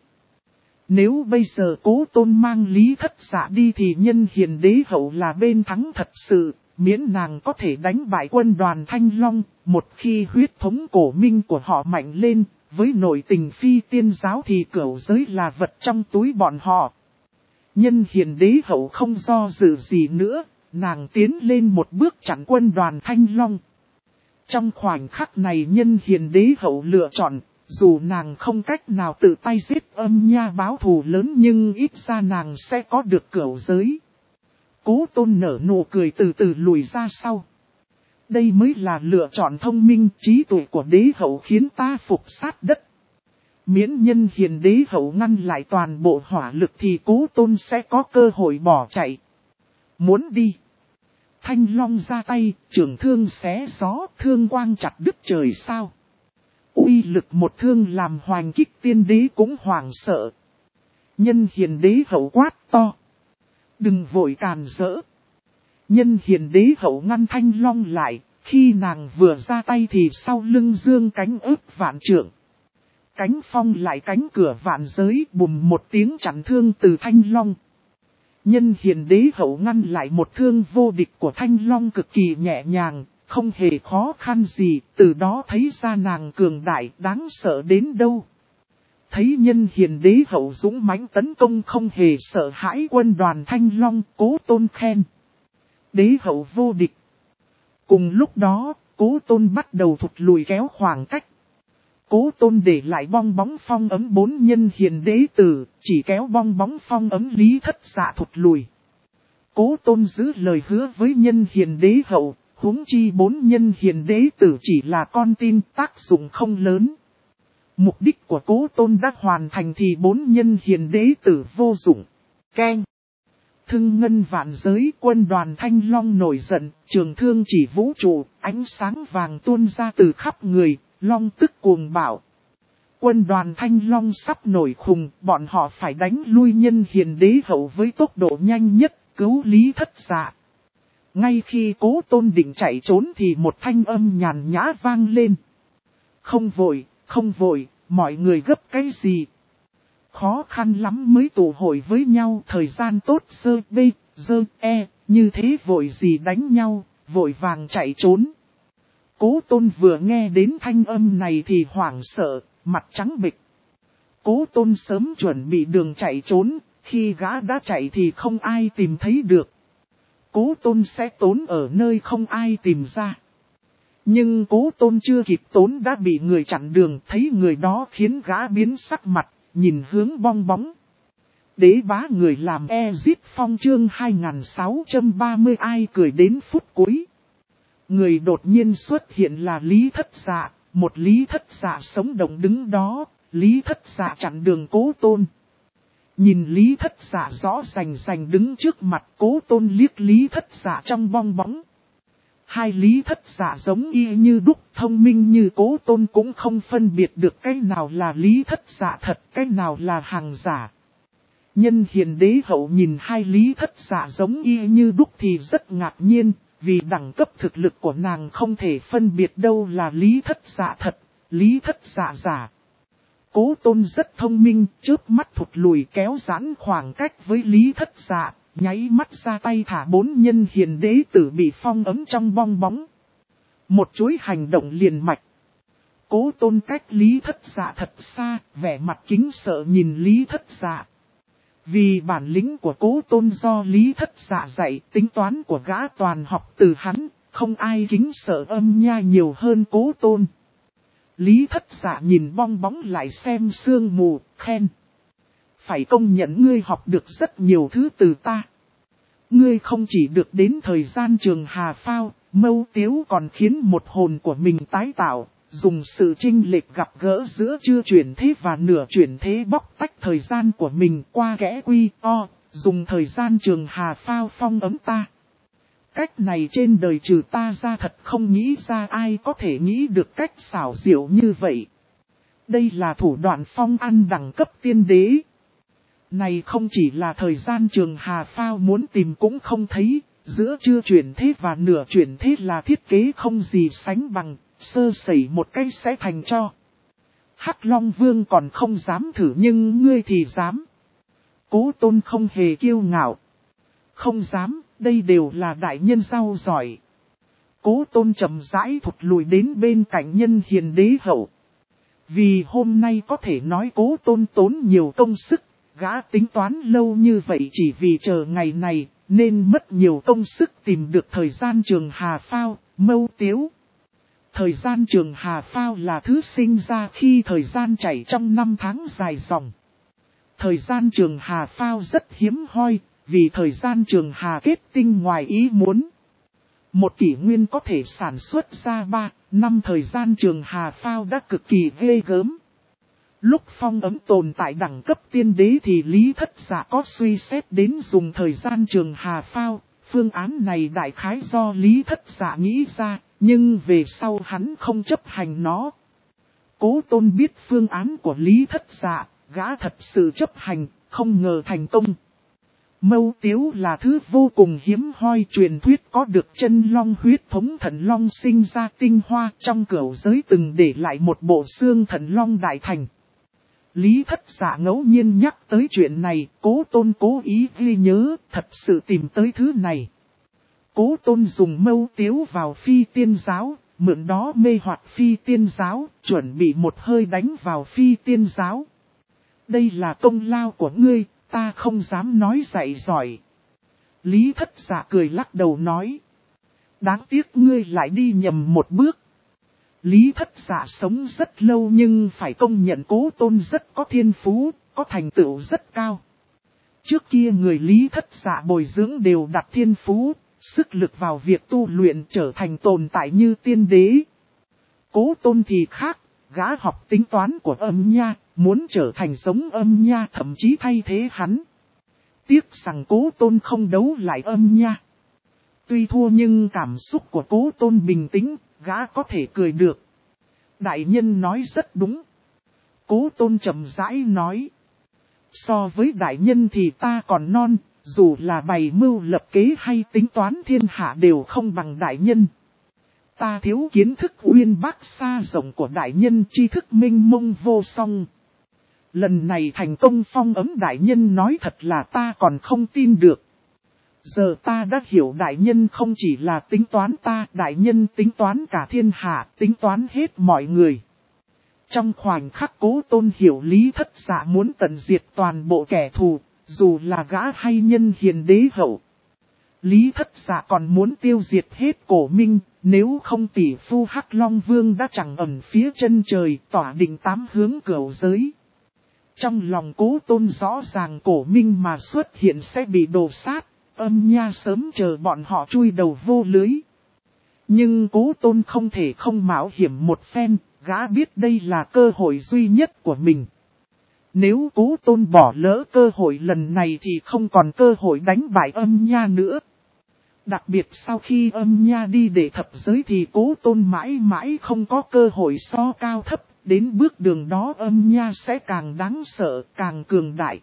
Nếu bây giờ Cố Tôn mang Lý Thất Dạ đi thì nhân hiền đế hậu là bên thắng thật sự, miễn nàng có thể đánh bại quân đoàn Thanh Long, một khi huyết thống cổ minh của họ mạnh lên, với nội tình phi tiên giáo thì cửu giới là vật trong túi bọn họ. Nhân hiền đế hậu không do dự gì nữa, nàng tiến lên một bước chặn quân đoàn Thanh Long. Trong khoảnh khắc này nhân hiền đế hậu lựa chọn, dù nàng không cách nào tự tay giết Âm Nha báo thù lớn nhưng ít ra nàng sẽ có được cửu giới. Cố Tôn nở nụ cười từ từ lùi ra sau. Đây mới là lựa chọn thông minh, trí tuệ của đế hậu khiến ta phục sát đất. Miễn nhân hiền đế hậu ngăn lại toàn bộ hỏa lực thì Cố Tôn sẽ có cơ hội bỏ chạy. Muốn đi. Thanh Long ra tay, trường thương xé gió, thương quang chặt đứt trời sao. Uy lực một thương làm hoành kích tiên đế cũng hoảng sợ. Nhân hiền đế hậu quát to. Đừng vội càn rỡ. Nhân hiền đế hậu ngăn Thanh Long lại, khi nàng vừa ra tay thì sau lưng dương cánh ức vạn trượng. Cánh phong lại cánh cửa vạn giới bùm một tiếng chặn thương từ Thanh Long. Nhân hiền đế hậu ngăn lại một thương vô địch của Thanh Long cực kỳ nhẹ nhàng, không hề khó khăn gì, từ đó thấy ra nàng cường đại đáng sợ đến đâu. Thấy nhân hiền đế hậu dũng mãnh tấn công không hề sợ hãi quân đoàn Thanh Long, Cố Tôn khen: đế hậu vô địch. Cùng lúc đó, Cố Tôn bắt đầu thụt lùi kéo khoảng cách. Cố Tôn để lại bong bóng phong ấm 4 nhân hiền đế tử, chỉ kéo bong bóng phong ấm Lý Thất Dạ thụt lùi. Cố Tôn giữ lời hứa với nhân hiền đế hậu, huống chi 4 nhân hiền đế tử chỉ là con tin, tác dụng không lớn. Mục đích của Cố Tôn đã hoàn thành thì 4 nhân hiền đế tử vô dụng. Keng. Thưng ngân vạn giới, quân đoàn Thanh Long nổi giận, trường thương chỉ vũ trụ, ánh sáng vàng tuôn ra từ khắp người, long tức cuồng bạo. Quân đoàn Thanh Long sắp nổi khùng, bọn họ phải đánh lui nhân hiền đế hậu với tốc độ nhanh nhất, cứu Lý Thất Dạ. Ngay khi Cố Tôn định chạy trốn thì một thanh âm nhàn nhã vang lên. Không vội, mọi người gấp cái gì? Khó khăn lắm mới tụ hội với nhau, thời gian tốt như thế vội gì đánh nhau, vội vàng chạy trốn. Cố Tôn vừa nghe đến thanh âm này thì hoảng sợ, mặt trắng bệch. Cố Tôn sớm chuẩn bị đường chạy trốn, khi gã đã chạy thì không ai tìm thấy được. Cố Tôn sẽ trốn ở nơi không ai tìm ra. Nhưng Cố Tôn chưa kịp trốn đã bị người chặn đường, thấy người đó khiến gã biến sắc mặt, nhìn hướng bong bóng. Đế bá người làm Ezit Phong chương 2630 ai cười đến phút cuối. Người đột nhiên xuất hiện là Lý Thất Dạ, một Lý Thất Dạ sống động đứng đó, Lý Thất Dạ chặn đường Cố Tôn. Nhìn Lý Thất Dạ rõ rành đứng trước mặt, Cố Tôn liếc Lý Thất Dạ trong bong bóng. Hai Lý Thất Dạ giống y như đúc, thông minh như Cố Tôn cũng không phân biệt được cái nào là Lý Thất Dạ thật, cái nào là hàng giả. Nhân hiền đế hậu nhìn hai Lý Thất Dạ giống y như đúc thì rất ngạc nhiên, vì đẳng cấp thực lực của nàng không thể phân biệt đâu là Lý Thất Dạ thật, Lý Thất Dạ giả. Cố Tôn rất thông minh, chớp mắt thụt lùi kéo giãn khoảng cách với Lý Thất Dạ, nháy mắt ra tay thả 4 nhân hiền đế tử bị phong ấm trong bong bóng. Một chuỗi hành động liền mạch. Cố Tôn cách Lý Thất Dạ thật xa, vẻ mặt kính sợ nhìn Lý Thất Dạ. Vì bản lĩnh của Cố Tôn do Lý Thất Dạ dạy, tính toán của gã toàn học từ hắn, không ai kính sợ âm nha nhiều hơn Cố Tôn. Lý Thất Dạ nhìn bong bóng lại xem sương mù, khen: phải công nhận ngươi học được rất nhiều thứ từ ta. Ngươi không chỉ được đến thời gian trường Hà Phao, Mâu Tiếu còn khiến một hồn của mình tái tạo, dùng sự chênh lệch gặp gỡ giữa chưa chuyển thế và nửa chuyển thế bóc tách thời gian của mình qua kẽ quy o, dùng thời gian trường Hà Phao phong ấm ta. Cách này trên đời trừ ta ra thật không nghĩ ra ai có thể nghĩ được cách xảo diệu như vậy. Đây là thủ đoạn phong ăn đẳng cấp tiên đế. Này không chỉ là thời gian trường Hà Phao muốn tìm cũng không thấy, giữa chưa chuyển thế và nửa chuyển thế là thiết kế không gì sánh bằng, sơ sẩy một cái sẽ thành cho. Hắc Long Vương còn không dám thử nhưng ngươi thì dám. Cố Tôn không hề kiêu ngạo. Không dám, đây đều là đại nhân giao giỏi. Cố Tôn chậm rãi thụt lùi đến bên cạnh nhân hiền đế hậu. Vì hôm nay có thể nói Cố Tôn tốn nhiều công sức, gã tính toán lâu như vậy chỉ vì chờ ngày này, nên mất nhiều công sức tìm được thời gian trường Hà Phao, Mâu Tiếu. Thời gian trường Hà Phao là thứ sinh ra khi thời gian chảy trong 5 tháng dài dòng. Thời gian trường Hà Phao rất hiếm hoi, vì thời gian trường Hà kết tinh ngoài ý muốn. Một kỷ nguyên có thể sản xuất ra 3 năm thời gian trường Hà Phao đã cực kỳ ghê gớm. Lúc phong ấm tồn tại đẳng cấp tiên đế thì Lý Thất Dạ có suy xét đến dùng thời gian trường Hà Phao. Phương án này đại khái do Lý Thất Dạ nghĩ ra, nhưng về sau hắn không chấp hành nó. Cố Tôn biết phương án của Lý Thất Dạ, gã thật sự chấp hành, không ngờ thành công. Mâu tiếu là thứ vô cùng hiếm hoi, truyền thuyết có được chân long huyết thống thần long sinh ra tinh hoa, trong cửu giới từng để lại một bộ xương thần long đại thành. Lý Thất Dạ ngẫu nhiên nhắc tới chuyện này, Cố Tôn cố ý ghi nhớ, thật sự tìm tới thứ này. Cố Tôn dùng mâu tiếu vào phi tiên giáo, mượn đó mê hoặc phi tiên giáo, chuẩn bị một hơi đánh vào phi tiên giáo. Đây là công lao của ngươi, ta không dám nói dạy giỏi. Lý Thất Dạ cười lắc đầu nói. Đáng tiếc ngươi lại đi nhầm một bước. Lý Thất Dạ sống rất lâu nhưng phải công nhận Cố Tôn rất có thiên phú, có thành tựu rất cao. Trước kia người Lý Thất Dạ bồi dưỡng đều đặt thiên phú, sức lực vào việc tu luyện trở thành tồn tại như tiên đế. Cố Tôn thì khác, gã học tính toán của âm nha, muốn trở thành giống âm nha thậm chí thay thế hắn. Tiếc rằng Cố Tôn không đấu lại âm nha. Tuy thua nhưng cảm xúc của Cố Tôn bình tĩnh, gã có thể cười được. Đại nhân nói rất đúng. Cố Tôn chậm rãi nói. So với đại nhân thì ta còn non, dù là bày mưu lập kế hay tính toán thiên hạ đều không bằng đại nhân. Ta thiếu kiến thức uyên bác xa rộng của đại nhân, tri thức minh mông vô song. Lần này thành công phong ấm đại nhân nói thật là ta còn không tin được. Giờ ta đã hiểu đại nhân không chỉ là tính toán ta, đại nhân tính toán cả thiên hạ, tính toán hết mọi người. Trong khoảnh khắc Cố Tôn hiểu Lý Thất Dạ muốn tận diệt toàn bộ kẻ thù, dù là gã hay nhân hiền đế hậu. Lý Thất Dạ còn muốn tiêu diệt hết Cổ Minh, nếu không tỷ phu Hắc Long Vương đã chẳng ẩn phía chân trời, tỏa định tám hướng cửu giới. Trong lòng Cố Tôn rõ ràng Cổ Minh mà xuất hiện sẽ bị đổ sát, âm nha sớm chờ bọn họ chui đầu vô lưới. Nhưng Cố Tôn không thể không mạo hiểm một phen, gã biết đây là cơ hội duy nhất của mình. Nếu Cố Tôn bỏ lỡ cơ hội lần này thì không còn cơ hội đánh bại âm nha nữa. Đặc biệt sau khi âm nha đi để thập giới thì Cố Tôn mãi mãi không có cơ hội so cao thấp, đến bước đường đó âm nha sẽ càng đáng sợ, càng cường đại.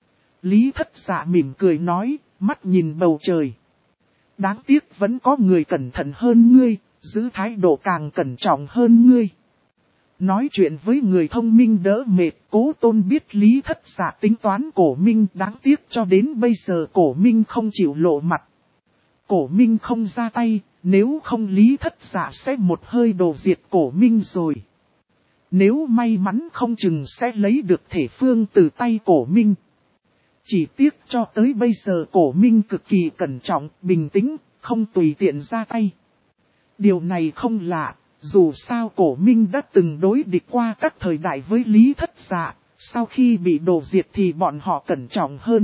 Lý Thất Dạ mỉm cười nói, mắt nhìn bầu trời. Đáng tiếc vẫn có người cẩn thận hơn ngươi, giữ thái độ càng cẩn trọng hơn ngươi. Nói chuyện với người thông minh đỡ mệt, Cố Tôn biết Lý Thất Dạ tính toán Cổ Minh, đáng tiếc cho đến bây giờ Cổ Minh không chịu lộ mặt. Cổ Minh không ra tay, nếu không Lý Thất Dạ sẽ một hơi đổ diệt Cổ Minh rồi. Nếu may mắn không chừng sẽ lấy được thể phương từ tay Cổ Minh. Chỉ tiếc cho tới bây giờ Cổ Minh cực kỳ cẩn trọng, bình tĩnh, không tùy tiện ra tay. Điều này không lạ, dù sao Cổ Minh đã từng đối địch qua các thời đại với Lý Thất Dạ, sau khi bị đổ diệt thì bọn họ cẩn trọng hơn.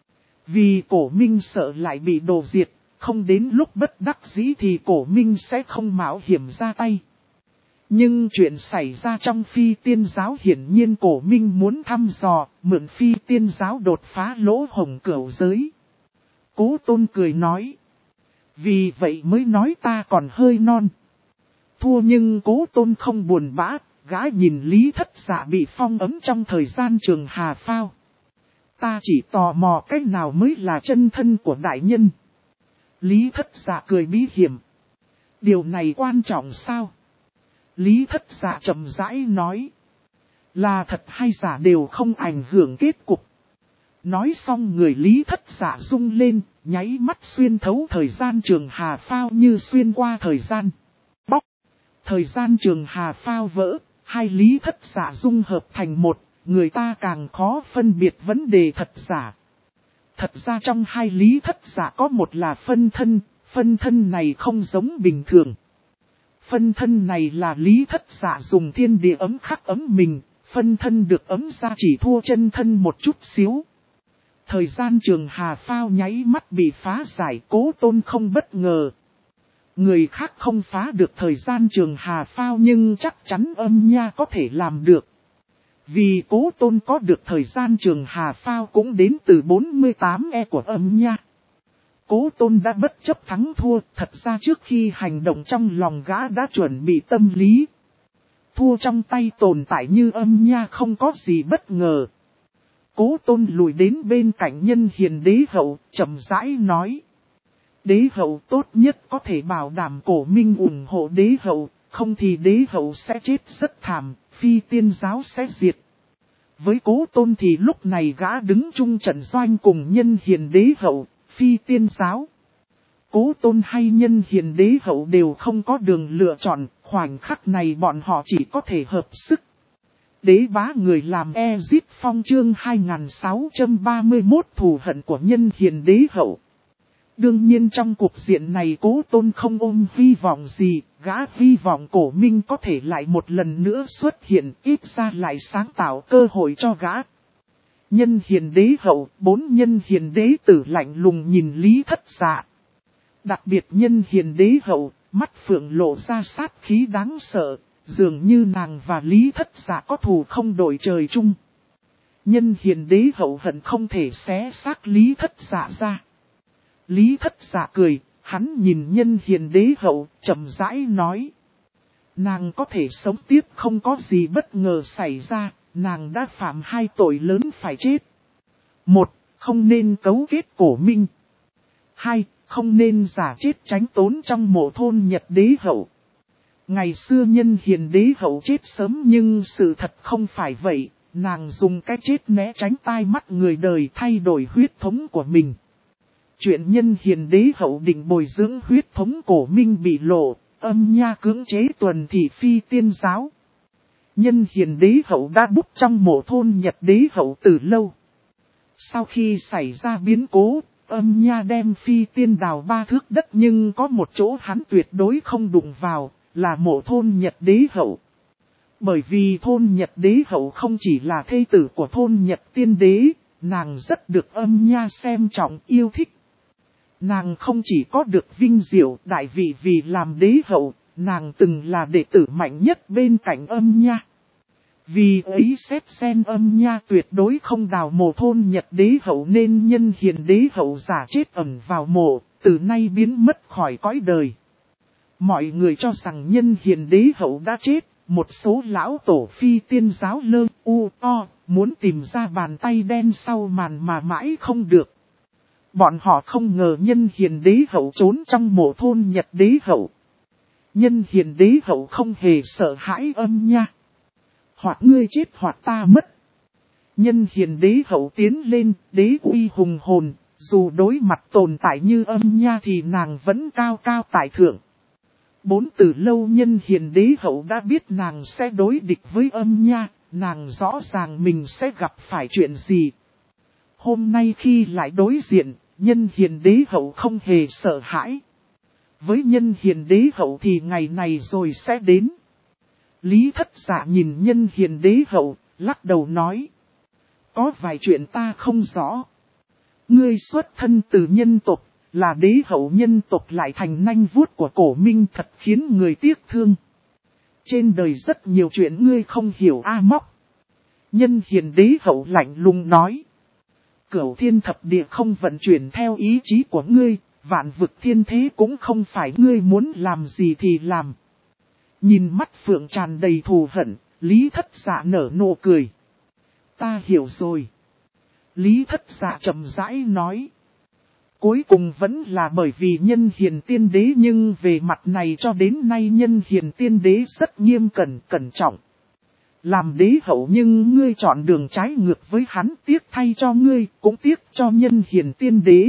Vì Cổ Minh sợ lại bị đổ diệt, không đến lúc bất đắc dĩ thì Cổ Minh sẽ không mạo hiểm ra tay. Nhưng chuyện xảy ra trong phi tiên giáo hiển nhiên Cổ Minh muốn thăm dò, mượn phi tiên giáo đột phá lỗ hổng cửu giới. Cố Tôn cười nói. Vì vậy mới nói ta còn hơi non. Thua nhưng Cố Tôn không buồn bã, gã nhìn Lý Thất Dạ bị phong ấm trong thời gian trường Hà Phao. Ta chỉ tò mò cách nào mới là chân thân của đại nhân. Lý Thất Dạ cười bí hiểm. Điều này quan trọng sao? Lý Thất Dạ chậm rãi nói. Là thật hay giả đều không ảnh hưởng kết cục. Nói xong người Lý Thất Dạ rung lên, nháy mắt xuyên thấu thời gian trường Hà Phao như xuyên qua thời gian. Bóc! Thời gian trường Hà Phao vỡ, hai Lý Thất Dạ dung hợp thành một, người ta càng khó phân biệt vấn đề thật giả. Thật ra trong hai Lý Thất Dạ có một là phân thân này không giống bình thường. Phân thân này là Lý Thất Dạ dùng thiên địa ấm khắc ấm mình, phân thân được ấm ra chỉ thua chân thân một chút xíu. Thời gian trường Hà Phao nháy mắt bị phá giải, Cố Tôn không bất ngờ. Người khác không phá được thời gian trường Hà Phao nhưng chắc chắn âm nha có thể làm được. Vì Cố Tôn có được thời gian trường Hà Phao cũng đến từ 48E của âm nha. Cố Tôn đã bất chấp thắng thua, thật ra trước khi hành động trong lòng gã đã chuẩn bị tâm lý. Thua trong tay tồn tại như âm nha không có gì bất ngờ. Cố Tôn lùi đến bên cạnh Nhân Hiền đế hậu, chậm rãi nói. Đế hậu tốt nhất có thể bảo đảm Cổ Minh ủng hộ đế hậu, không thì đế hậu sẽ chết rất thảm, phi tiên giáo sẽ diệt. Với Cố Tôn thì lúc này gã đứng chung trận doanh cùng Nhân Hiền đế hậu, phi tiên giáo. Cố Tôn hay Nhân Hiền đế hậu đều không có đường lựa chọn, khoảnh khắc này bọn họ chỉ có thể hợp sức. Đế bá người làm Ezip Phong chương 2631 thù hận của Nhân Hiền đế hậu. Đương nhiên trong cuộc diện này Cố Tôn không ôm hy vọng gì, gã hy vọng Cổ Minh có thể lại một lần nữa xuất hiện, ít ra lại sáng tạo cơ hội cho gã. Nhân Hiền đế hậu, 4 Nhân Hiền đế tử lạnh lùng nhìn Lý Thất Dạ. Đặc biệt Nhân Hiền đế hậu, mắt phượng lộ ra sát khí đáng sợ, dường như nàng và Lý Thất Dạ có thù không đổi trời chung. Nhân Hiền đế hậu hận không thể xé xác Lý Thất Dạ ra. Lý Thất Dạ cười, hắn nhìn Nhân Hiền đế hậu, chậm rãi nói. Nàng có thể sống tiếp không có gì bất ngờ xảy ra, nàng đã phạm 2 tội lớn phải chết. 1. Không nên cấu kết Cổ Minh. 2. Không nên giả chết tránh tốn trong mộ thôn Nhật đế hậu. Ngày xưa Nhân Hiền đế hậu chết sớm nhưng sự thật không phải vậy, nàng dùng cái chết né tránh tai mắt người đời thay đổi huyết thống của mình. Chuyện Nhân Hiền đế hậu định bồi dưỡng huyết thống Cổ Minh bị lộ, âm nha cưỡng chế tuần thị phi tiên giáo. Nhân Hiền đế hậu đã bút trong mộ thôn Nhật đế hậu từ lâu. Sau khi xảy ra biến cố, âm nha đem phi tiên đào 3 thước đất nhưng có một chỗ hắn tuyệt đối không đụng vào, là mộ thôn Nhật đế hậu. Bởi vì thôn Nhật đế hậu không chỉ là thê tử của thôn Nhật tiên đế, nàng rất được âm nha xem trọng yêu thích. Nàng không chỉ có được vinh diệu đại vị vì làm đế hậu, nàng từng là đệ tử mạnh nhất bên cạnh âm nha. Vì ấy xét xem âm nha tuyệt đối không đào mộ thôn Nhật đế hậu nên Nhân Hiền đế hậu giả chết ẩn vào mộ, từ nay biến mất khỏi cõi đời. Mọi người cho rằng Nhân Hiền đế hậu đã chết, một số lão tổ phi tiên giáo lơ muốn tìm ra bàn tay đen sau màn mà mãi không được. Bọn họ không ngờ Nhân Hiền đế hậu trốn trong mộ thôn Nhật đế hậu. Nhân Hiền đế hậu không hề sợ hãi âm nha. Hoặc ngươi chết hoặc ta mất. Nhân Hiền đế hậu tiến lên, đế uy hùng hồn, dù đối mặt tồn tại như âm nha thì nàng vẫn cao cao tại thượng. Từ lâu Nhân Hiền đế hậu đã biết nàng sẽ đối địch với âm nha, nàng rõ ràng mình sẽ gặp phải chuyện gì. Hôm nay khi lại đối diện, Nhân Hiền đế hậu không hề sợ hãi. Với Nhân Hiền đế hậu thì ngày này rồi sẽ đến. Lý Thất Dạ nhìn Nhân Hiền đế hậu, lắc đầu nói. Có vài chuyện ta không rõ. Ngươi xuất thân từ nhân tộc, là đế hậu nhân tộc lại thành nanh vuốt của Cổ Minh thật khiến người tiếc thương. Trên đời rất nhiều chuyện ngươi không hiểu a móc. Nhân Hiền đế hậu lạnh lùng nói. Cửu thiên thập địa không vận chuyển theo ý chí của ngươi, vạn vực thiên thế cũng không phải ngươi muốn làm gì thì làm. Nhìn mắt phượng tràn đầy thù hận, Lý Thất Dạ nở nụ cười. Ta hiểu rồi. Lý Thất Dạ chậm rãi nói. Cuối cùng vẫn là bởi vì Nhân Hiền tiên đế nhưng về mặt này cho đến nay Nhân Hiền tiên đế rất nghiêm cẩn trọng. Làm đế hậu nhưng ngươi chọn đường trái ngược với hắn, tiếc thay cho ngươi, cũng tiếc cho Nhân Hiền tiên đế.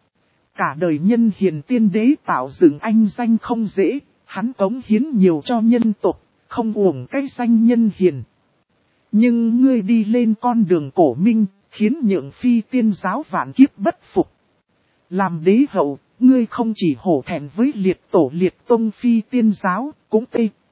Cả đời Nhân Hiền tiên đế tạo dựng anh danh không dễ, hắn cống hiến nhiều cho nhân tộc, không uổng cái danh Nhân Hiền. Nhưng ngươi đi lên con đường Cổ Minh, khiến nhượng phi tiên giáo vạn kiếp bất phục. Làm đế hậu, ngươi không chỉ hổ thẹn với liệt tổ liệt tông phi tiên giáo, cũng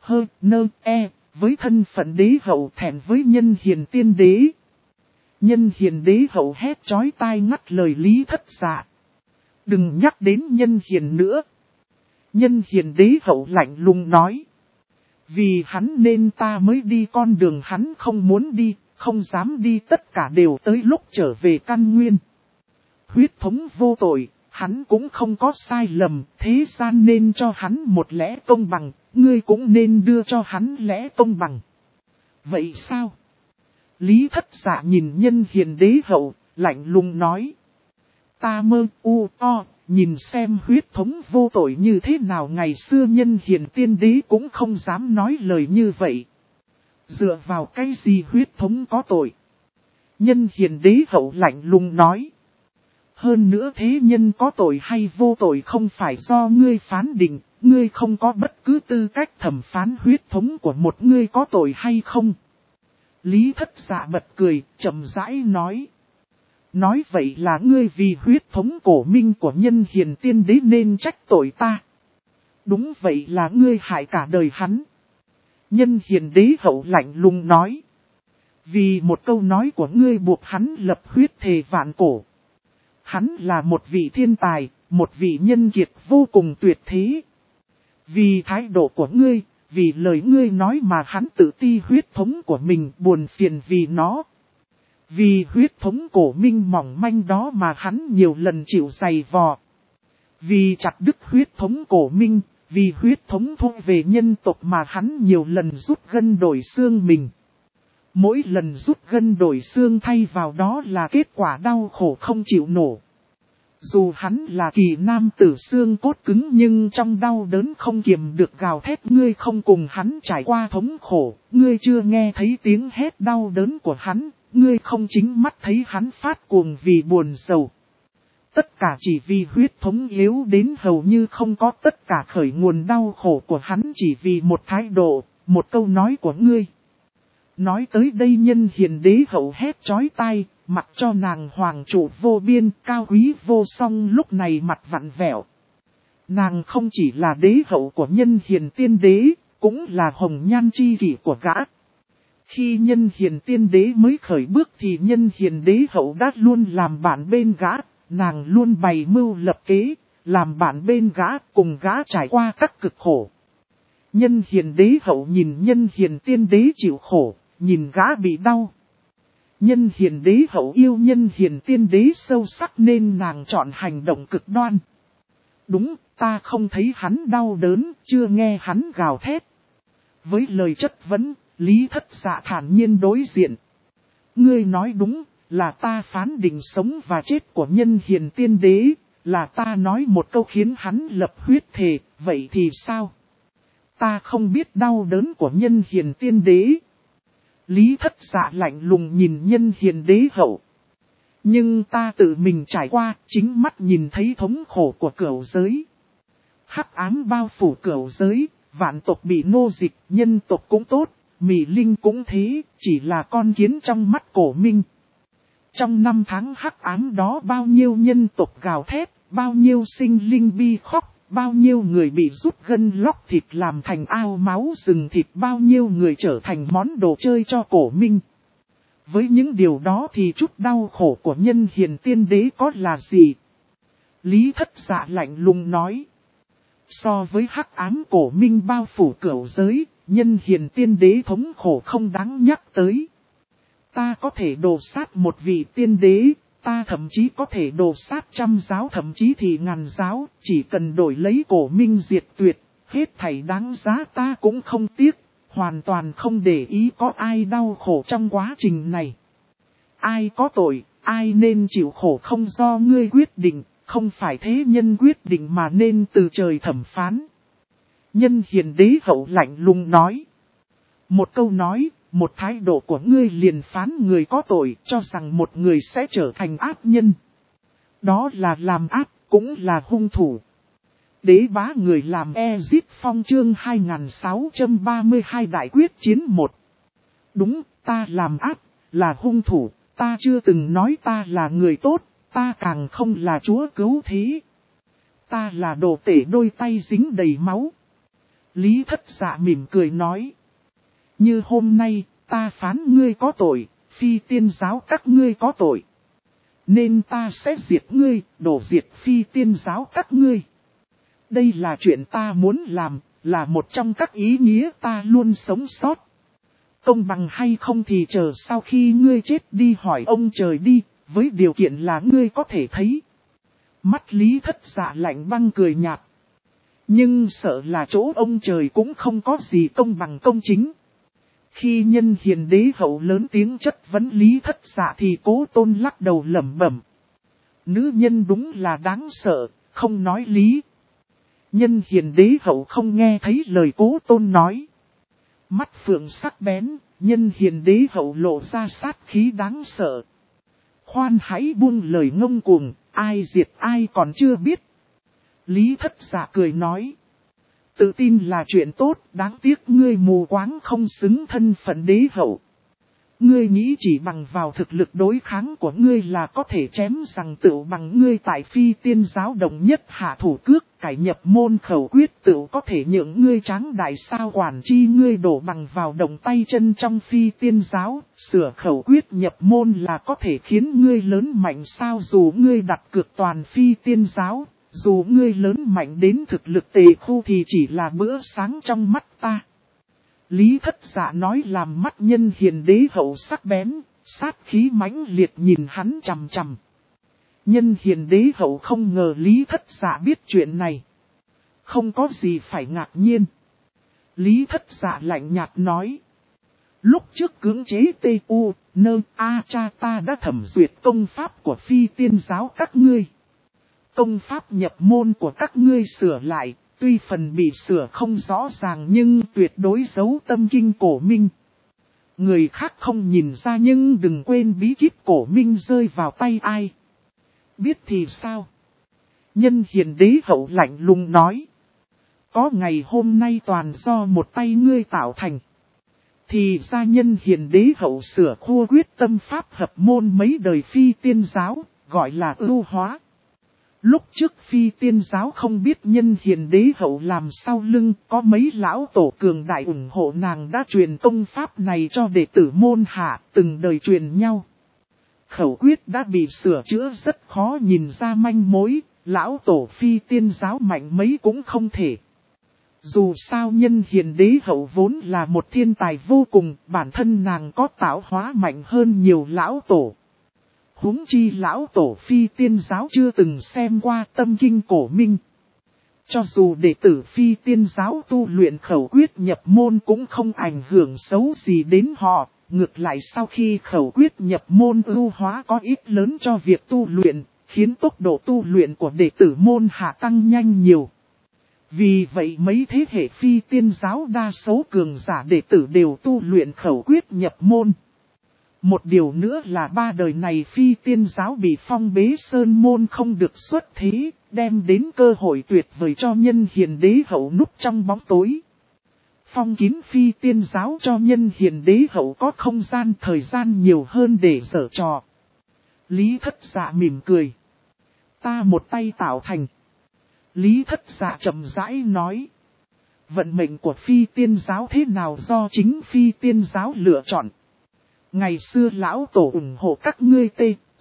với thân phận đế hậu thẹn với Nhân Hiền tiên đế. Nhân Hiền đế hậu hét chói tai ngắt lời Lý Thất Dạ. Đừng nhắc đến Nhân Hiền nữa. Nhân Hiền đế hậu lạnh lùng nói. Vì hắn nên ta mới đi con đường hắn không muốn đi, không dám đi, tất cả đều tới lúc trở về căn nguyên. Huyết thống vô tội, hắn cũng không có sai lầm, thế gian nên cho hắn một lẽ công bằng, ngươi cũng nên đưa cho hắn lẽ công bằng. Vậy sao? Lý Thất Dạ nhìn Nhân Hiền Đế hậu, lạnh lùng nói. Ta mơ nhìn xem huyết thống vô tội như thế nào. Ngày xưa Nhân Hiền Tiên Đế cũng không dám nói lời như vậy. Dựa vào cái gì huyết thống có tội? Nhân Hiền Đế hậu lạnh lùng nói. Hơn nữa thế nhân có tội hay vô tội không phải do ngươi phán định, ngươi không có bất cứ tư cách thẩm phán huyết thống của một ngươi có tội hay không. Lý Thất Dạ bật cười, chậm rãi nói. Nói vậy là ngươi vì huyết thống cổ minh của Nhân Hiền Tiên Đế nên trách tội ta. Đúng vậy là ngươi hại cả đời hắn. Nhân Hiền Đế hậu lạnh lùng nói. Vì một câu nói của ngươi buộc hắn lập huyết thề vạn cổ. Hắn là một vị thiên tài, một vị nhân kiệt vô cùng tuyệt thế. Vì thái độ của ngươi, vì lời ngươi nói mà hắn tự ti huyết thống của mình buồn phiền vì nó. Vì huyết thống cổ minh mỏng manh đó mà hắn nhiều lần chịu giày vò. Vì chặt đứt huyết thống cổ minh, vì huyết thống thuộc về nhân tộc mà hắn nhiều lần rút gân đổi xương mình. Mỗi lần rút gân đổi xương thay vào đó là kết quả đau khổ không chịu nổi. Dù hắn là kỳ nam tử xương cốt cứng nhưng trong đau đớn không kiềm được gào thét. Ngươi không cùng hắn trải qua thống khổ, ngươi chưa nghe thấy tiếng hét đau đớn của hắn, ngươi không chính mắt thấy hắn phát cuồng vì buồn sầu. Tất cả chỉ vì huyết thống yếu đến hầu như không có, tất cả khởi nguồn đau khổ của hắn chỉ vì một thái độ, một câu nói của ngươi. Nói tới đây Nhân Hiền Đế hậu hét chói tai, mặc cho nàng hoàng trụ vô biên, cao quý vô song lúc này mặt vặn vẹo. Nàng không chỉ là đế hậu của Nhân Hiền Tiên Đế, cũng là hồng nhan chi kỷ của gã. Khi Nhân Hiền Tiên Đế mới khởi bước thì Nhân Hiền Đế hậu đã luôn làm bạn bên gã, nàng luôn bày mưu lập kế, làm bạn bên gã, cùng gã trải qua các cực khổ. Nhân Hiền Đế hậu nhìn Nhân Hiền Tiên Đế chịu khổ, nhìn gã bị đau. Nhân Hiền Đế hậu yêu Nhân Hiền Tiên Đế sâu sắc nên nàng chọn hành động cực đoan. Đúng, ta không thấy hắn đau đớn, chưa nghe hắn gào thét. Với lời chất vấn, Lý Thất Dạ thản nhiên đối diện. Ngươi nói đúng, là ta phán định sống và chết của Nhân Hiền Tiên Đế, là ta nói một câu khiến hắn lập huyết thề, vậy thì sao? Ta không biết đau đớn của Nhân Hiền Tiên Đế. Lý Thất Dạ lạnh lùng nhìn Nhân Hiền Đế hậu. Nhưng ta tự mình trải qua, chính mắt nhìn thấy thống khổ của cửu giới. Hắc ám bao phủ cửu giới, vạn tộc bị nô dịch, nhân tộc cũng tốt, Mị Linh cũng thế, chỉ là con kiến trong mắt cổ minh. Trong năm tháng hắc ám đó bao nhiêu nhân tộc gào thét, bao nhiêu sinh linh bi khóc, bao nhiêu người bị rút gân lóc thịt làm thành ao máu rừng thịt, bao nhiêu người trở thành món đồ chơi cho cổ minh. Với những điều đó thì chút đau khổ của Nhân Hiền Tiên Đế có là gì? Lý Thất Dạ lạnh lùng nói. So với hắc ám cổ minh bao phủ cửu giới, Nhân Hiền Tiên Đế thống khổ không đáng nhắc tới. Ta có thể đồ sát một vị tiên đế, ta thậm chí có thể đồ sát 100 giáo, thậm chí thì 1000 giáo, chỉ cần đổi lấy cổ minh diệt tuyệt, hết thảy đáng giá ta cũng không tiếc, hoàn toàn không để ý có ai đau khổ trong quá trình này. Ai có tội, ai nên chịu khổ không do ngươi quyết định, không phải thế nhân quyết định mà nên từ trời thẩm phán. Nhân Hiền Đế hậu lạnh lùng nói. Một câu nói, một thái độ của ngươi liền phán người có tội, cho rằng một người sẽ trở thành ác nhân. Đó là làm ác, cũng là hung thủ. Đế bá người làm Ezit Phong chương 2632 đại quyết chiến 1. Đúng, ta làm ác, là hung thủ, ta chưa từng nói ta là người tốt, ta càng không là chúa cứu thế. Ta là đồ tể đôi tay dính đầy máu. Lý Thất Dạ mỉm cười nói. Như hôm nay, ta phán ngươi có tội, Phi Tiên giáo các ngươi có tội. Nên ta sẽ diệt ngươi, đổ diệt Phi Tiên giáo các ngươi. Đây là chuyện ta muốn làm, là một trong các ý nghĩa ta luôn sống sót. Công bằng hay không thì chờ sau khi ngươi chết đi hỏi ông trời đi, với điều kiện là ngươi có thể thấy. Mắt Lý Thất Dạ lạnh băng cười nhạt. Nhưng sợ là chỗ ông trời cũng không có gì công bằng công chính. Khi Nhân Hiền đế hậu lớn tiếng chất vấn Lý Thất Dạ thì Cố Tôn lắc đầu lẩm bẩm. Nữ nhân đúng là đáng sợ, không nói lý. Nhân Hiền đế hậu không nghe thấy lời Cố Tôn nói. Mắt phượng sắc bén, Nhân Hiền đế hậu lộ ra sát khí đáng sợ. Khoan hãy buông lời ngông cuồng, ai diệt ai còn chưa biết. Lý Thất Dạ cười nói. Tự tin là chuyện tốt, đáng tiếc ngươi mù quáng không xứng thân phận đế hậu. Ngươi nghĩ chỉ bằng vào thực lực đối kháng của ngươi là có thể chém rằng tựu bằng ngươi tại Phi Tiên giáo đồng nhất hạ thủ cước, cải nhập môn khẩu quyết tựu có thể nhượng ngươi tráng đại sao quản chi ngươi đổ bằng vào đồng tay chân trong Phi Tiên giáo, sửa khẩu quyết nhập môn là có thể khiến ngươi lớn mạnh sao dù ngươi đặt cược toàn Phi Tiên giáo, dù ngươi lớn mạnh đến thực lực tề khu thì chỉ là bữa sáng trong mắt ta. Lý Thất Dạ nói làm mắt Nhân Hiền đế hậu sắc bén, sát khí mãnh liệt nhìn hắn chằm chằm. Nhân Hiền đế hậu không ngờ Lý Thất Dạ biết chuyện này. Không có gì phải ngạc nhiên. Lý Thất Dạ lạnh nhạt nói. Lúc trước cưỡng chế T.U. Cha ta đã thẩm duyệt công pháp của Phi Tiên giáo các ngươi. Công pháp nhập môn của các ngươi sửa lại. Tuy phần bị sửa không rõ ràng nhưng tuyệt đối giấu tâm kinh cổ minh. Người khác không nhìn ra nhưng đừng quên bí kíp cổ minh rơi vào tay ai. Biết thì sao? Nhân Hiền đế hậu lạnh lùng nói. Có ngày hôm nay toàn do một tay ngươi tạo thành. Thì ra Nhân Hiền đế hậu sửa khua quyết tâm pháp hợp môn mấy đời Phi Tiên giáo, gọi là ưu hóa. Lúc trước Phi Tiên giáo không biết Nhân Hiền đế hậu làm sau lưng có mấy lão tổ cường đại ủng hộ nàng đã truyền công pháp này cho đệ tử môn hạ từng đời truyền nhau. Khẩu quyết đã bị sửa chữa rất khó nhìn ra manh mối, lão tổ Phi Tiên giáo mạnh mấy cũng không thể. Dù sao Nhân Hiền đế hậu vốn là một thiên tài vô cùng, bản thân nàng có tạo hóa mạnh hơn nhiều lão tổ. Huống chi lão tổ Phi Tiên giáo chưa từng xem qua tâm kinh cổ minh. Cho dù đệ tử Phi Tiên giáo tu luyện khẩu quyết nhập môn cũng không ảnh hưởng xấu gì đến họ. Ngược lại sau khi khẩu quyết nhập môn ưu hóa có ích lớn cho việc tu luyện, khiến tốc độ tu luyện của đệ tử môn hạ tăng nhanh nhiều. Vì vậy mấy thế hệ Phi Tiên giáo đa số cường giả đệ tử đều tu luyện khẩu quyết nhập môn. Một điều nữa là ba đời này Phi Tiên giáo bị phong bế sơn môn không được xuất thế, đem đến cơ hội tuyệt vời cho Nhân Hiền đế hậu núp trong bóng tối. Phong kín Phi Tiên giáo cho Nhân Hiền đế hậu có không gian thời gian nhiều hơn để giở trò. Lý Thất Dạ mỉm cười. Ta một tay tạo thành. Lý Thất Dạ chậm rãi nói. Vận mệnh của Phi Tiên giáo thế nào do chính Phi Tiên giáo lựa chọn. Ngày xưa lão tổ ủng hộ các ngươi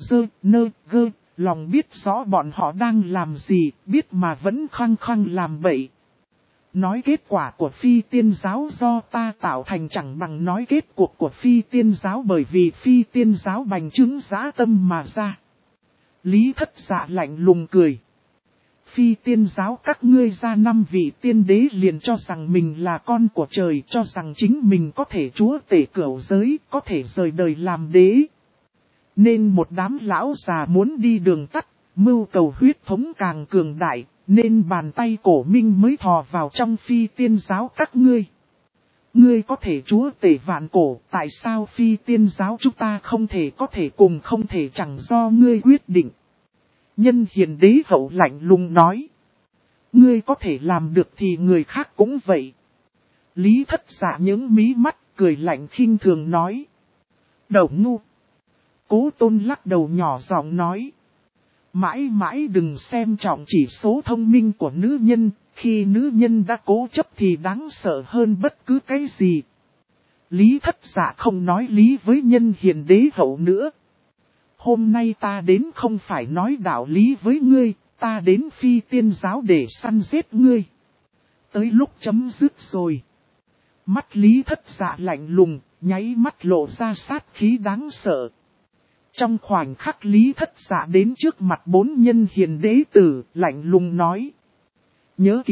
lòng biết rõ bọn họ đang làm gì, biết mà vẫn khăng khăng làm bậy. Nói kết quả của Phi Tiên giáo do ta tạo thành chẳng bằng nói kết cuộc của Phi Tiên giáo bởi vì Phi Tiên giáo bành trướng dã tâm mà ra. Lý Thất Dạ lạnh lùng cười. Phi Tiên giáo các ngươi ra 5 vị tiên đế liền cho rằng mình là con của trời, cho rằng chính mình có thể chúa tể cửu giới, có thể rời đời làm đế. Nên một đám lão già muốn đi đường tắt, mưu cầu huyết thống càng cường đại, nên bàn tay cổ minh mới thò vào trong Phi Tiên giáo các ngươi. Ngươi có thể chúa tể vạn cổ, tại sao Phi Tiên giáo chúng ta không thể cùng không thể chẳng do ngươi quyết định. Nhân Hiền đế hậu lạnh lùng nói. Ngươi có thể làm được thì người khác cũng vậy. Lý Thất Dạ những mí mắt cười lạnh khinh thường nói. Đầu ngu. Cố Tôn lắc đầu nhỏ giọng nói. Mãi mãi đừng xem trọng chỉ số thông minh của nữ nhân, khi nữ nhân đã cố chấp thì đáng sợ hơn bất cứ cái gì. Lý Thất Dạ không nói lý với Nhân Hiền đế hậu nữa. Hôm nay ta đến không phải nói đạo lý với ngươi, ta đến Phi Tiên giáo để săn giết ngươi. Tới lúc chấm dứt rồi. Mắt Lý Thất Dạ lạnh lùng, nháy mắt lộ ra sát khí đáng sợ. Trong khoảnh khắc Lý Thất Dạ đến trước mặt 4 Nhân Hiền đế tử, lạnh lùng nói. Nhớ kỹ,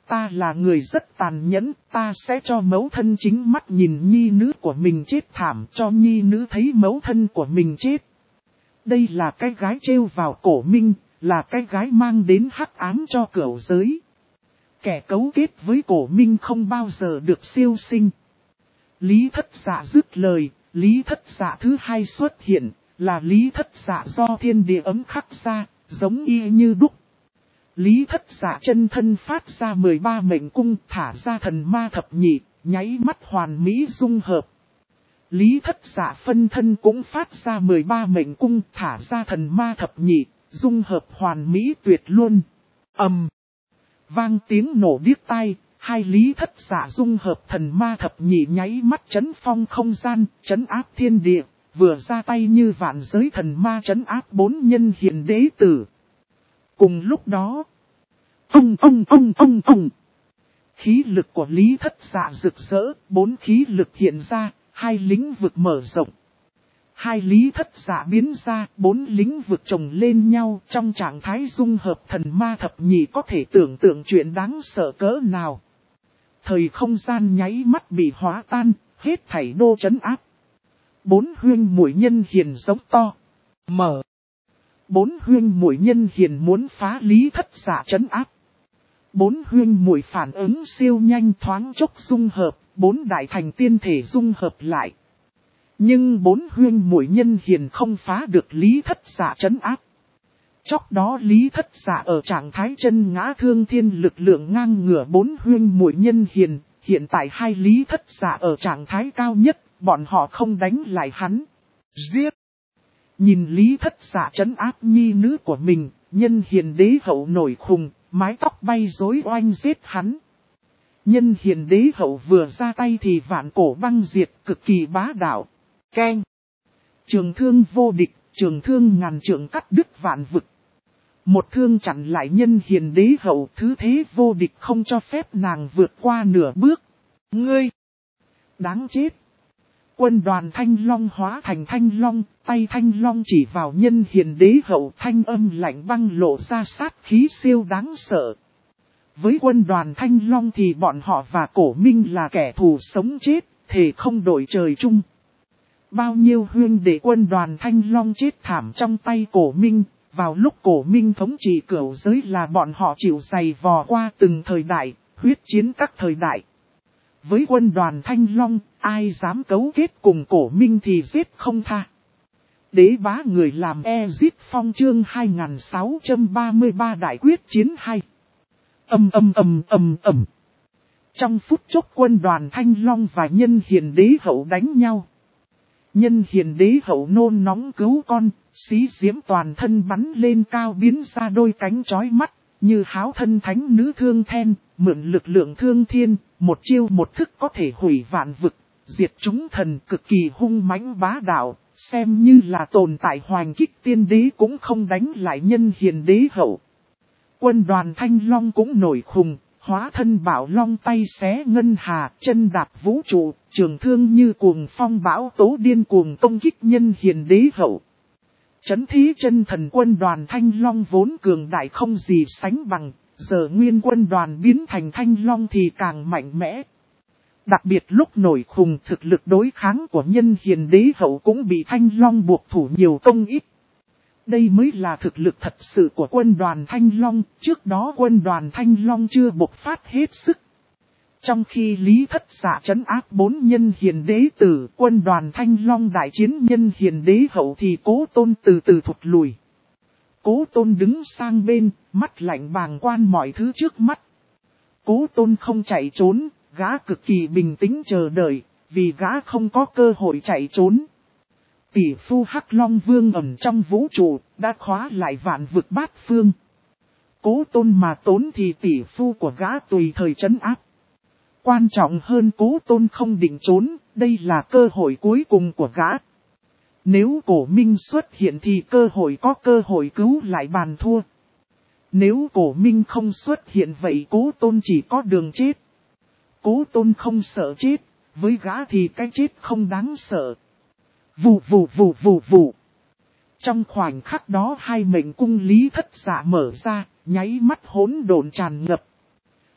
ta là người rất tàn nhẫn, ta sẽ cho mẫu thân chính mắt nhìn nhi nữ của mình chết thảm, cho nhi nữ thấy mẫu thân của mình chết. Đây là cái gái trêu vào Cổ Minh, là cái gái mang đến hắc ám cho cửu giới. Kẻ cấu kết với Cổ Minh không bao giờ được siêu sinh. Lý Thất Dạ dứt lời, Lý Thất Dạ thứ hai xuất hiện, là Lý Thất Dạ do thiên địa ấm khắc ra, giống y như đúc. Lý Thất Dạ chân thân phát ra 13 mệnh cung, thả ra thần ma thập nhị, nháy mắt hoàn mỹ dung hợp. Lý Thất Dạ phân thân cũng phát ra 13 mệnh cung, thả ra thần ma thập nhị, dung hợp hoàn mỹ tuyệt luôn. Vang tiếng nổ điếc tai, hai Lý Thất Dạ dung hợp thần ma thập nhị nháy mắt chấn phong không gian, chấn áp thiên địa, vừa ra tay như vạn giới thần ma chấn áp 4 nhân hiền đế tử. Cùng lúc đó, khí lực của Lý Thất Dạ rực rỡ, 4 khí lực hiện ra, 2 lĩnh vực mở rộng. 2 Lý Thất Dạ biến ra, 4 lĩnh vực chồng lên nhau trong trạng thái dung hợp thần ma thập nhị, có thể tưởng tượng chuyện đáng sợ cỡ nào. Thời không gian nháy mắt bị hóa tan, hết thảy đô trấn áp. 4 huyên muội nhân hiền giống to. 4 huyên muội nhân hiền muốn phá Lý Thất Dạ trấn áp. 4 huyên muội phản ứng siêu nhanh, thoáng chốc dung hợp, 4 đại thành tiên thể dung hợp lại. Nhưng 4 huyên muội nhân hiền không phá được Lý Thất Dạ trấn áp. Chốc đó Lý Thất Dạ ở trạng thái chân ngã thương thiên, lực lượng ngang ngửa 4 huyên muội nhân hiền. Hiện tại 2 Lý Thất Dạ ở trạng thái cao nhất, bọn họ không đánh lại hắn. Giết! Nhìn Lý Thất Dạ trấn áp nhi nữ của mình, nhân hiền đế hậu nổi khùng, mái tóc bay rối oanh giết hắn. Nhân hiền đế hậu vừa ra tay thì vạn cổ băng diệt, cực kỳ bá đạo. Keng! Trường thương vô địch, trường thương ngàn trượng cắt đứt vạn vực. Một thương chặn lại nhân hiền đế hậu, thứ thế vô địch không cho phép nàng vượt qua nửa bước. Ngươi! Đáng chết! Quân đoàn Thanh Long hóa thành Thanh Long, tay Thanh Long chỉ vào nhân hiền đế hậu, thanh âm lạnh băng lộ ra sát khí siêu đáng sợ. Với quân đoàn Thanh Long thì bọn họ và Cổ Minh là kẻ thù sống chết, thề không đổi trời chung. Bao nhiêu huyên đệ quân đoàn Thanh Long chết thảm trong tay Cổ Minh, vào lúc Cổ Minh thống trị cửu giới là bọn họ chịu dày vò qua từng thời đại, huyết chiến các thời đại. Với quân đoàn Thanh Long, ai dám cấu kết cùng Cổ Minh thì giết không tha. Đế bá người làm Ezit Phong chương 2633 đại quyết chiến 2. Trong phút chốc quân đoàn Thanh Long và nhân hiền đế hậu đánh nhau. Nhân hiền đế hậu nôn nóng cứu con, xí diễm toàn thân bắn lên cao biến ra đôi cánh chói mắt, như háo thân thánh nữ thương then, mượn lực lượng thương thiên, một chiêu một thức có thể hủy vạn vực, diệt chúng thần, cực kỳ hung mãnh bá đạo, xem như là tồn tại hoành kích tiên đế cũng không đánh lại nhân hiền đế hậu. Quân đoàn Thanh Long cũng nổi khùng, hóa thân bảo long, tay xé ngân hà, chân đạp vũ trụ, trường thương như cuồng phong bão tố điên cuồng công kích nhân hiền đế hậu. Chấn thí chân thần quân đoàn Thanh Long vốn cường đại không gì sánh bằng, giờ nguyên quân đoàn biến thành Thanh Long thì càng mạnh mẽ. Đặc biệt lúc nổi khùng, thực lực đối kháng của nhân hiền đế hậu cũng bị Thanh Long buộc thủ nhiều công ít. Đây mới là thực lực thật sự của quân đoàn Thanh Long, trước đó quân đoàn Thanh Long chưa bộc phát hết sức. Trong khi Lý Thất Dạ trấn áp 4 nhân hiền đế tử, quân đoàn Thanh Long đại chiến nhân hiền đế hậu thì Cố Tôn từ từ thụt lùi. Cố Tôn đứng sang bên, mắt lạnh bàng quan mọi thứ trước mắt. Cố Tôn không chạy trốn, gã cực kỳ bình tĩnh chờ đợi, vì gã không có cơ hội chạy trốn. Tỷ phu Hắc Long Vương ẩn trong vũ trụ, đã khóa lại vạn vực bát phương. Cố Tôn mà tốn thì tỷ phu của gã tùy thời trấn áp. Quan trọng hơn Cố Tôn không định trốn, đây là cơ hội cuối cùng của gã. Nếu Cổ Minh xuất hiện thì có cơ hội cứu lại bàn thua. Nếu Cổ Minh không xuất hiện vậy Cố Tôn chỉ có đường chết. Cố Tôn không sợ chết, với gã thì cái chết không đáng sợ. Vù. Trong khoảnh khắc đó 2 mệnh cung Lý Thất Dạ mở ra, nháy mắt hỗn độn tràn ngập.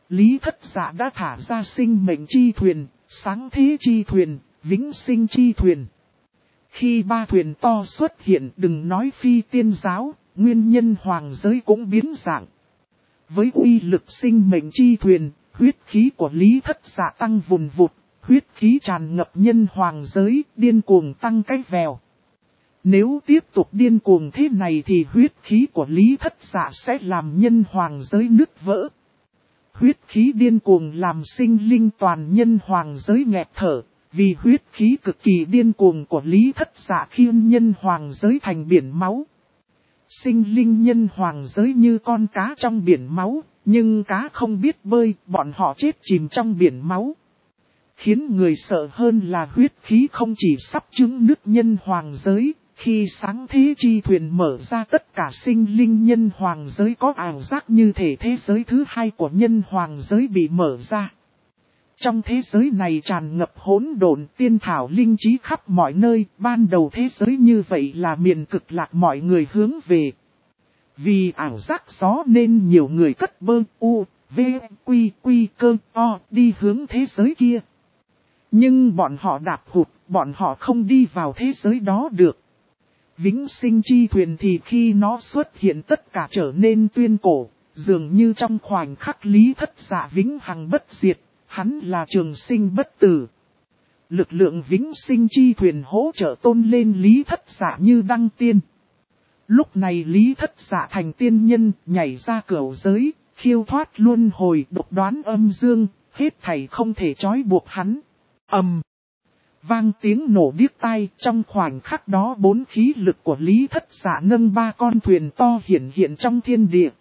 Lý Thất Dạ đã thả ra sinh mệnh chi thuyền, sáng thế chi thuyền, vĩnh sinh chi thuyền. Khi ba thuyền to xuất hiện, đừng nói phi tiên giáo, nguyên nhân hoàng giới cũng biến dạng. Với uy lực sinh mệnh chi thuyền, huyết khí của Lý Thất Dạ tăng vùn vụt, huyết khí tràn ngập nhân hoàng giới, điên cuồng tăng cái vèo. Nếu tiếp tục điên cuồng thế này thì huyết khí của Lý Thất Dạ sẽ làm nhân hoàng giới nứt vỡ. Huyết khí điên cuồng làm sinh linh toàn nhân hoàng giới nghẹt thở, vì huyết khí cực kỳ điên cuồng của Lý Thất Dạ khiến nhân hoàng giới thành biển máu. Sinh linh nhân hoàng giới như con cá trong biển máu, nhưng cá không biết bơi, bọn họ chết chìm trong biển máu. Khiến người sợ hơn là huyết khí không chỉ sắp chứng nứt nhân hoàng giới, khi sáng thế chi thuyền mở ra tất cả sinh linh nhân hoàng giới có ảo giác như thể thế giới thứ hai của nhân hoàng giới bị mở ra. Trong thế giới này tràn ngập hỗn độn tiên thảo linh trí khắp mọi nơi, ban đầu thế giới như vậy là miền cực lạc mọi người hướng về. Vì ảo giác gió nên nhiều người cất bơ u, v, quy cơ o đi hướng thế giới kia. Nhưng bọn họ đạp hụt, bọn họ không đi vào thế giới đó được. Vĩnh sinh chi thuyền thì khi nó xuất hiện tất cả trở nên tuyên cổ, dường như trong khoảnh khắc Lý Thất Dạ vĩnh hằng bất diệt, hắn là trường sinh bất tử. Lực lượng vĩnh sinh chi thuyền hỗ trợ tôn lên Lý Thất Dạ như đăng tiên. Lúc này Lý Thất Dạ thành tiên nhân, nhảy ra cửu giới, khiêu thoát luân hồi, độc đoán âm dương, hết thảy không thể trói buộc hắn. Vang tiếng nổ điếc tai, trong khoảnh khắc đó bốn khí lực của Lý Thất Dạ nâng ba con thuyền to hiện trong thiên địa.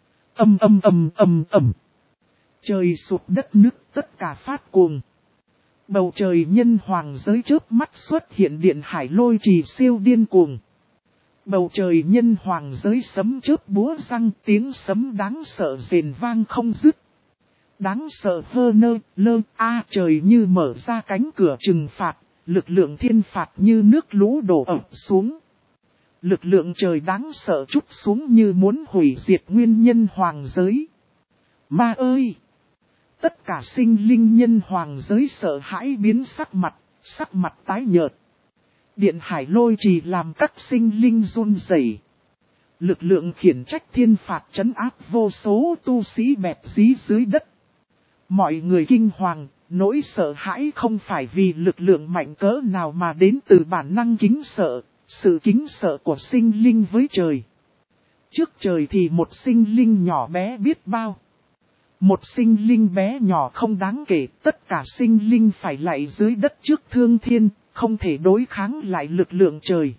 Trời sụp đất nứt, tất cả phát cuồng. Bầu trời nhân hoàng giới chớp mắt xuất hiện điện hải lôi trì siêu điên cuồng. Bầu trời nhân hoàng giới sấm chớp búa răng, tiếng sấm đáng sợ rền vang không dứt. Đáng sợ trời như mở ra cánh cửa trừng phạt, lực lượng thiên phạt như nước lũ đổ ập xuống. Lực lượng trời đáng sợ trút xuống như muốn hủy diệt nguyên nhân hoàng giới. Ma ơi! Tất cả sinh linh nhân hoàng giới sợ hãi biến sắc mặt tái nhợt. Điện hải lôi trì làm các sinh linh run rẩy. Lực lượng khiển trách thiên phạt trấn áp vô số tu sĩ bẹp dí dưới đất. Mọi người kinh hoàng, nỗi sợ hãi không phải vì lực lượng mạnh cỡ nào mà đến từ bản năng kính sợ, sự kính sợ của sinh linh với trời. Trước trời thì một sinh linh nhỏ bé biết bao. Một sinh linh bé nhỏ không đáng kể, tất cả sinh linh phải lạy dưới đất trước thương thiên, không thể đối kháng lại lực lượng trời.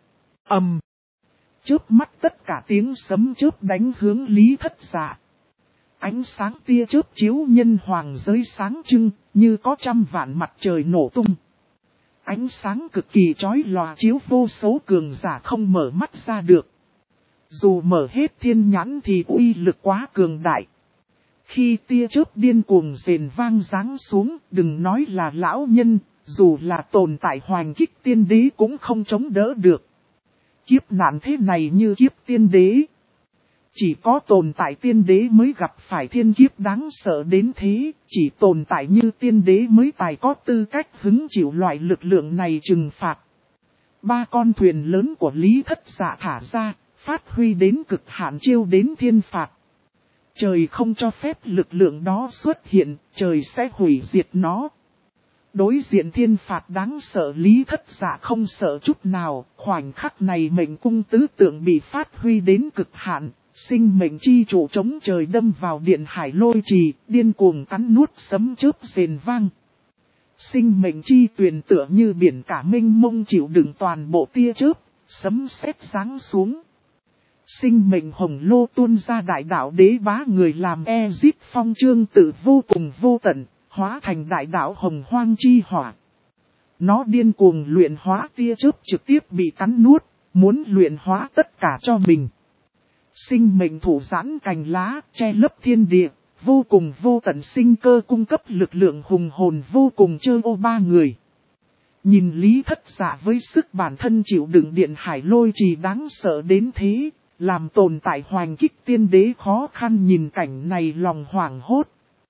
Chớp mắt tất cả tiếng sấm chớp đánh hướng Lý Thất Dạ. Ánh sáng tia chớp chiếu nhân hoàng giới sáng trưng, như có trăm vạn mặt trời nổ tung. Ánh sáng cực kỳ chói lòa chiếu vô số cường giả không mở mắt ra được. Dù mở hết thiên nhãn thì uy lực quá cường đại. Khi tia chớp điên cuồng rền vang giáng xuống, đừng nói là lão nhân, dù là tồn tại hoành kích tiên đế cũng không chống đỡ được. Kiếp nạn thế này như kiếp tiên đế. Chỉ có tồn tại tiên đế mới gặp phải thiên kiếp đáng sợ đến thế, chỉ tồn tại như tiên đế mới tài có tư cách hứng chịu loại lực lượng này trừng phạt. Ba con thuyền lớn của Lý Thất Dạ thả ra, phát huy đến cực hạn chiêu đến thiên phạt. Trời không cho phép lực lượng đó xuất hiện, trời sẽ hủy diệt nó. Đối diện thiên phạt đáng sợ Lý Thất Dạ không sợ chút nào, khoảnh khắc này mệnh cung tứ tượng bị phát huy đến cực hạn. Sinh mệnh chi chủ chống trời đâm vào điện hải lôi trì, điên cuồng cắn nuốt sấm chớp rền vang. Sinh mệnh chi tuyền tựa như biển cả mênh mông chịu đựng toàn bộ tia chớp, sấm sét giáng xuống. Sinh mệnh hồng lô tuôn ra đại đạo đế bá người làm Ezip phong trương tự vô cùng vô tận, hóa thành đại đạo hồng hoang chi hỏa. Nó điên cuồng luyện hóa tia chớp trực tiếp bị cắn nuốt, muốn luyện hóa tất cả cho mình. Sinh mệnh thủ giãn cành lá, che lấp thiên địa, vô cùng vô tận sinh cơ cung cấp lực lượng hùng hồn vô cùng chơ ô ba người. Nhìn Lý Thất Dạ với sức bản thân chịu đựng điện hải lôi trì đáng sợ đến thế, làm tồn tại hoành kích tiên đế khó khăn nhìn cảnh này lòng hoảng hốt.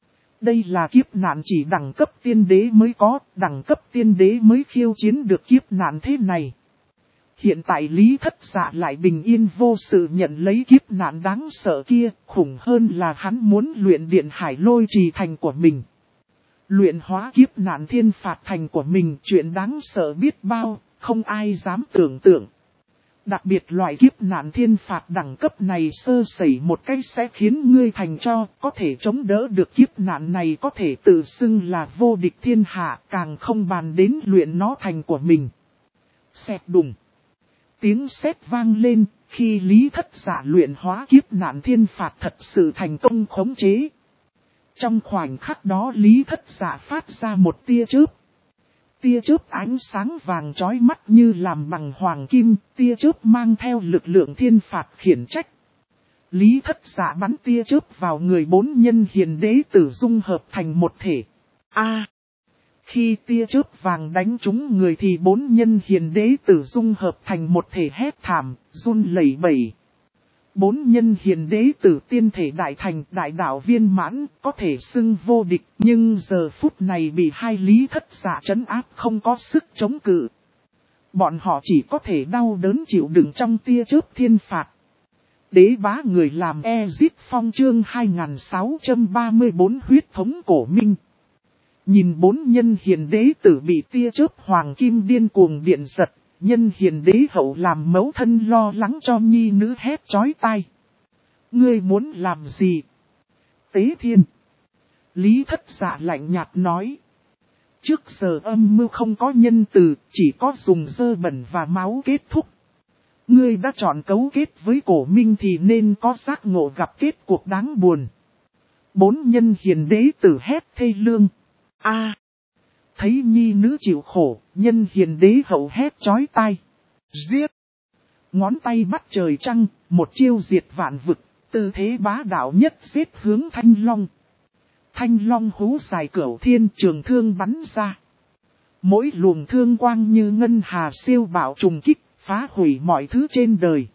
Đây là kiếp nạn chỉ đẳng cấp tiên đế mới có, đẳng cấp tiên đế mới khiêu chiến được kiếp nạn thế này. Hiện tại Lý Thất Dạ lại bình yên vô sự nhận lấy kiếp nạn đáng sợ kia, khủng hơn là hắn muốn luyện điện hải lôi trì thành của mình. Luyện hóa kiếp nạn thiên phạt thành của mình, chuyện đáng sợ biết bao, không ai dám tưởng tượng. Đặc biệt loại kiếp nạn thiên phạt đẳng cấp này sơ sẩy một cách sẽ khiến ngươi thành cho, có thể chống đỡ được kiếp nạn này có thể tự xưng là vô địch thiên hạ, càng không bàn đến luyện nó thành của mình. Xẹt đùng. Tiếng sét vang lên, khi Lý Thất Dạ luyện hóa kiếp nạn thiên phạt thật sự thành công khống chế. Trong khoảnh khắc đó Lý Thất Dạ phát ra một tia chớp. Tia chớp ánh sáng vàng chói mắt như làm bằng hoàng kim, tia chớp mang theo lực lượng thiên phạt khiển trách. Lý Thất Dạ bắn tia chớp vào người 4 nhân hiền đế tử dung hợp thành một thể. Khi tia chớp vàng đánh trúng người thì 4 nhân hiền đế tử dung hợp thành một thể hét thảm, run lẩy bẩy. 4 nhân hiền đế tử tiên thể đại thành đại đạo viên mãn, có thể xưng vô địch, nhưng giờ phút này bị hai Lý Thất Dạ trấn áp không có sức chống cự. Bọn họ chỉ có thể đau đớn chịu đựng trong tia chớp thiên phạt. Đế bá người làm Ezit Phong chương 2634 huyết thống cổ minh. Nhìn 4 nhân hiền đế tử bị tia chớp hoàng kim điên cuồng điện giật. Nhân hiền đế hậu làm mẫu thân lo lắng cho nhi nữ hét chói tai. Ngươi muốn làm gì? Tế thiên. Lý Thất Dạ lạnh nhạt nói. Trước giờ âm mưu không có nhân từ, chỉ có dùng dơ bẩn và máu kết thúc. Ngươi đã chọn cấu kết với cổ minh thì nên có giác ngộ gặp kết cuộc đáng buồn. 4 nhân hiền đế tử hét thê lương. Thấy nhi nữ chịu khổ, nhân hiền đế hậu hét chói tai. Giết! Ngón tay bắt trời trăng, một chiêu diệt vạn vực, tư thế bá đạo nhất giết hướng Thanh Long. Thanh Long hú dài cửu thiên trường thương bắn ra. Mỗi luồng thương quang như ngân hà siêu bạo trùng kích, phá hủy mọi thứ trên đời.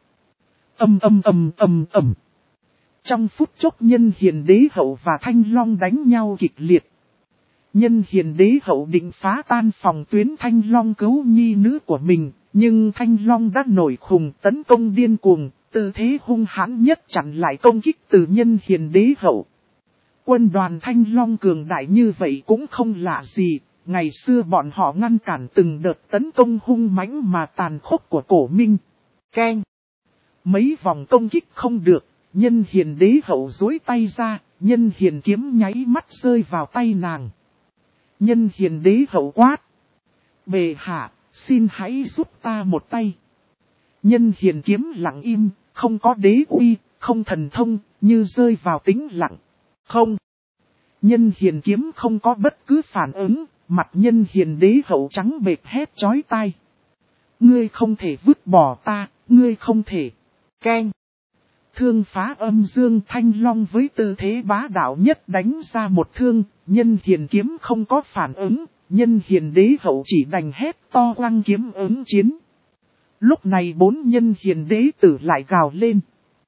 Ầm. Trong phút chốc nhân hiền đế hậu và Thanh Long đánh nhau kịch liệt. Nhân hiền đế hậu định phá tan phòng tuyến Thanh Long cứu nhi nữ của mình, nhưng Thanh Long đã nổi khùng tấn công điên cuồng, tư thế hung hãn nhất chặn lại công kích từ nhân hiền đế hậu. Quân đoàn Thanh Long cường đại như vậy cũng không lạ gì, ngày xưa bọn họ ngăn cản từng đợt tấn công hung mãnh mà tàn khốc của cổ minh. Keng! Mấy vòng công kích không được, nhân hiền đế hậu duỗi tay ra, nhân hiền kiếm nháy mắt rơi vào tay nàng. Nhân hiền đế hậu quát. Bệ hạ, xin hãy giúp ta một tay. Nhân hiền kiếm lặng im, không có đế uy, không thần thông, như rơi vào tĩnh lặng. Không. Nhân hiền kiếm không có bất cứ phản ứng, mặt nhân hiền đế hậu trắng bệch hét chói tai. Ngươi không thể vứt bỏ ta, ngươi không thể. Keng. Thương phá âm dương Thanh Long với tư thế bá đạo nhất đánh ra một thương, nhân hiền kiếm không có phản ứng, nhân hiền đế hậu chỉ đành hét to quăng kiếm ứng chiến. Lúc này 4 nhân hiền đế tử lại gào lên.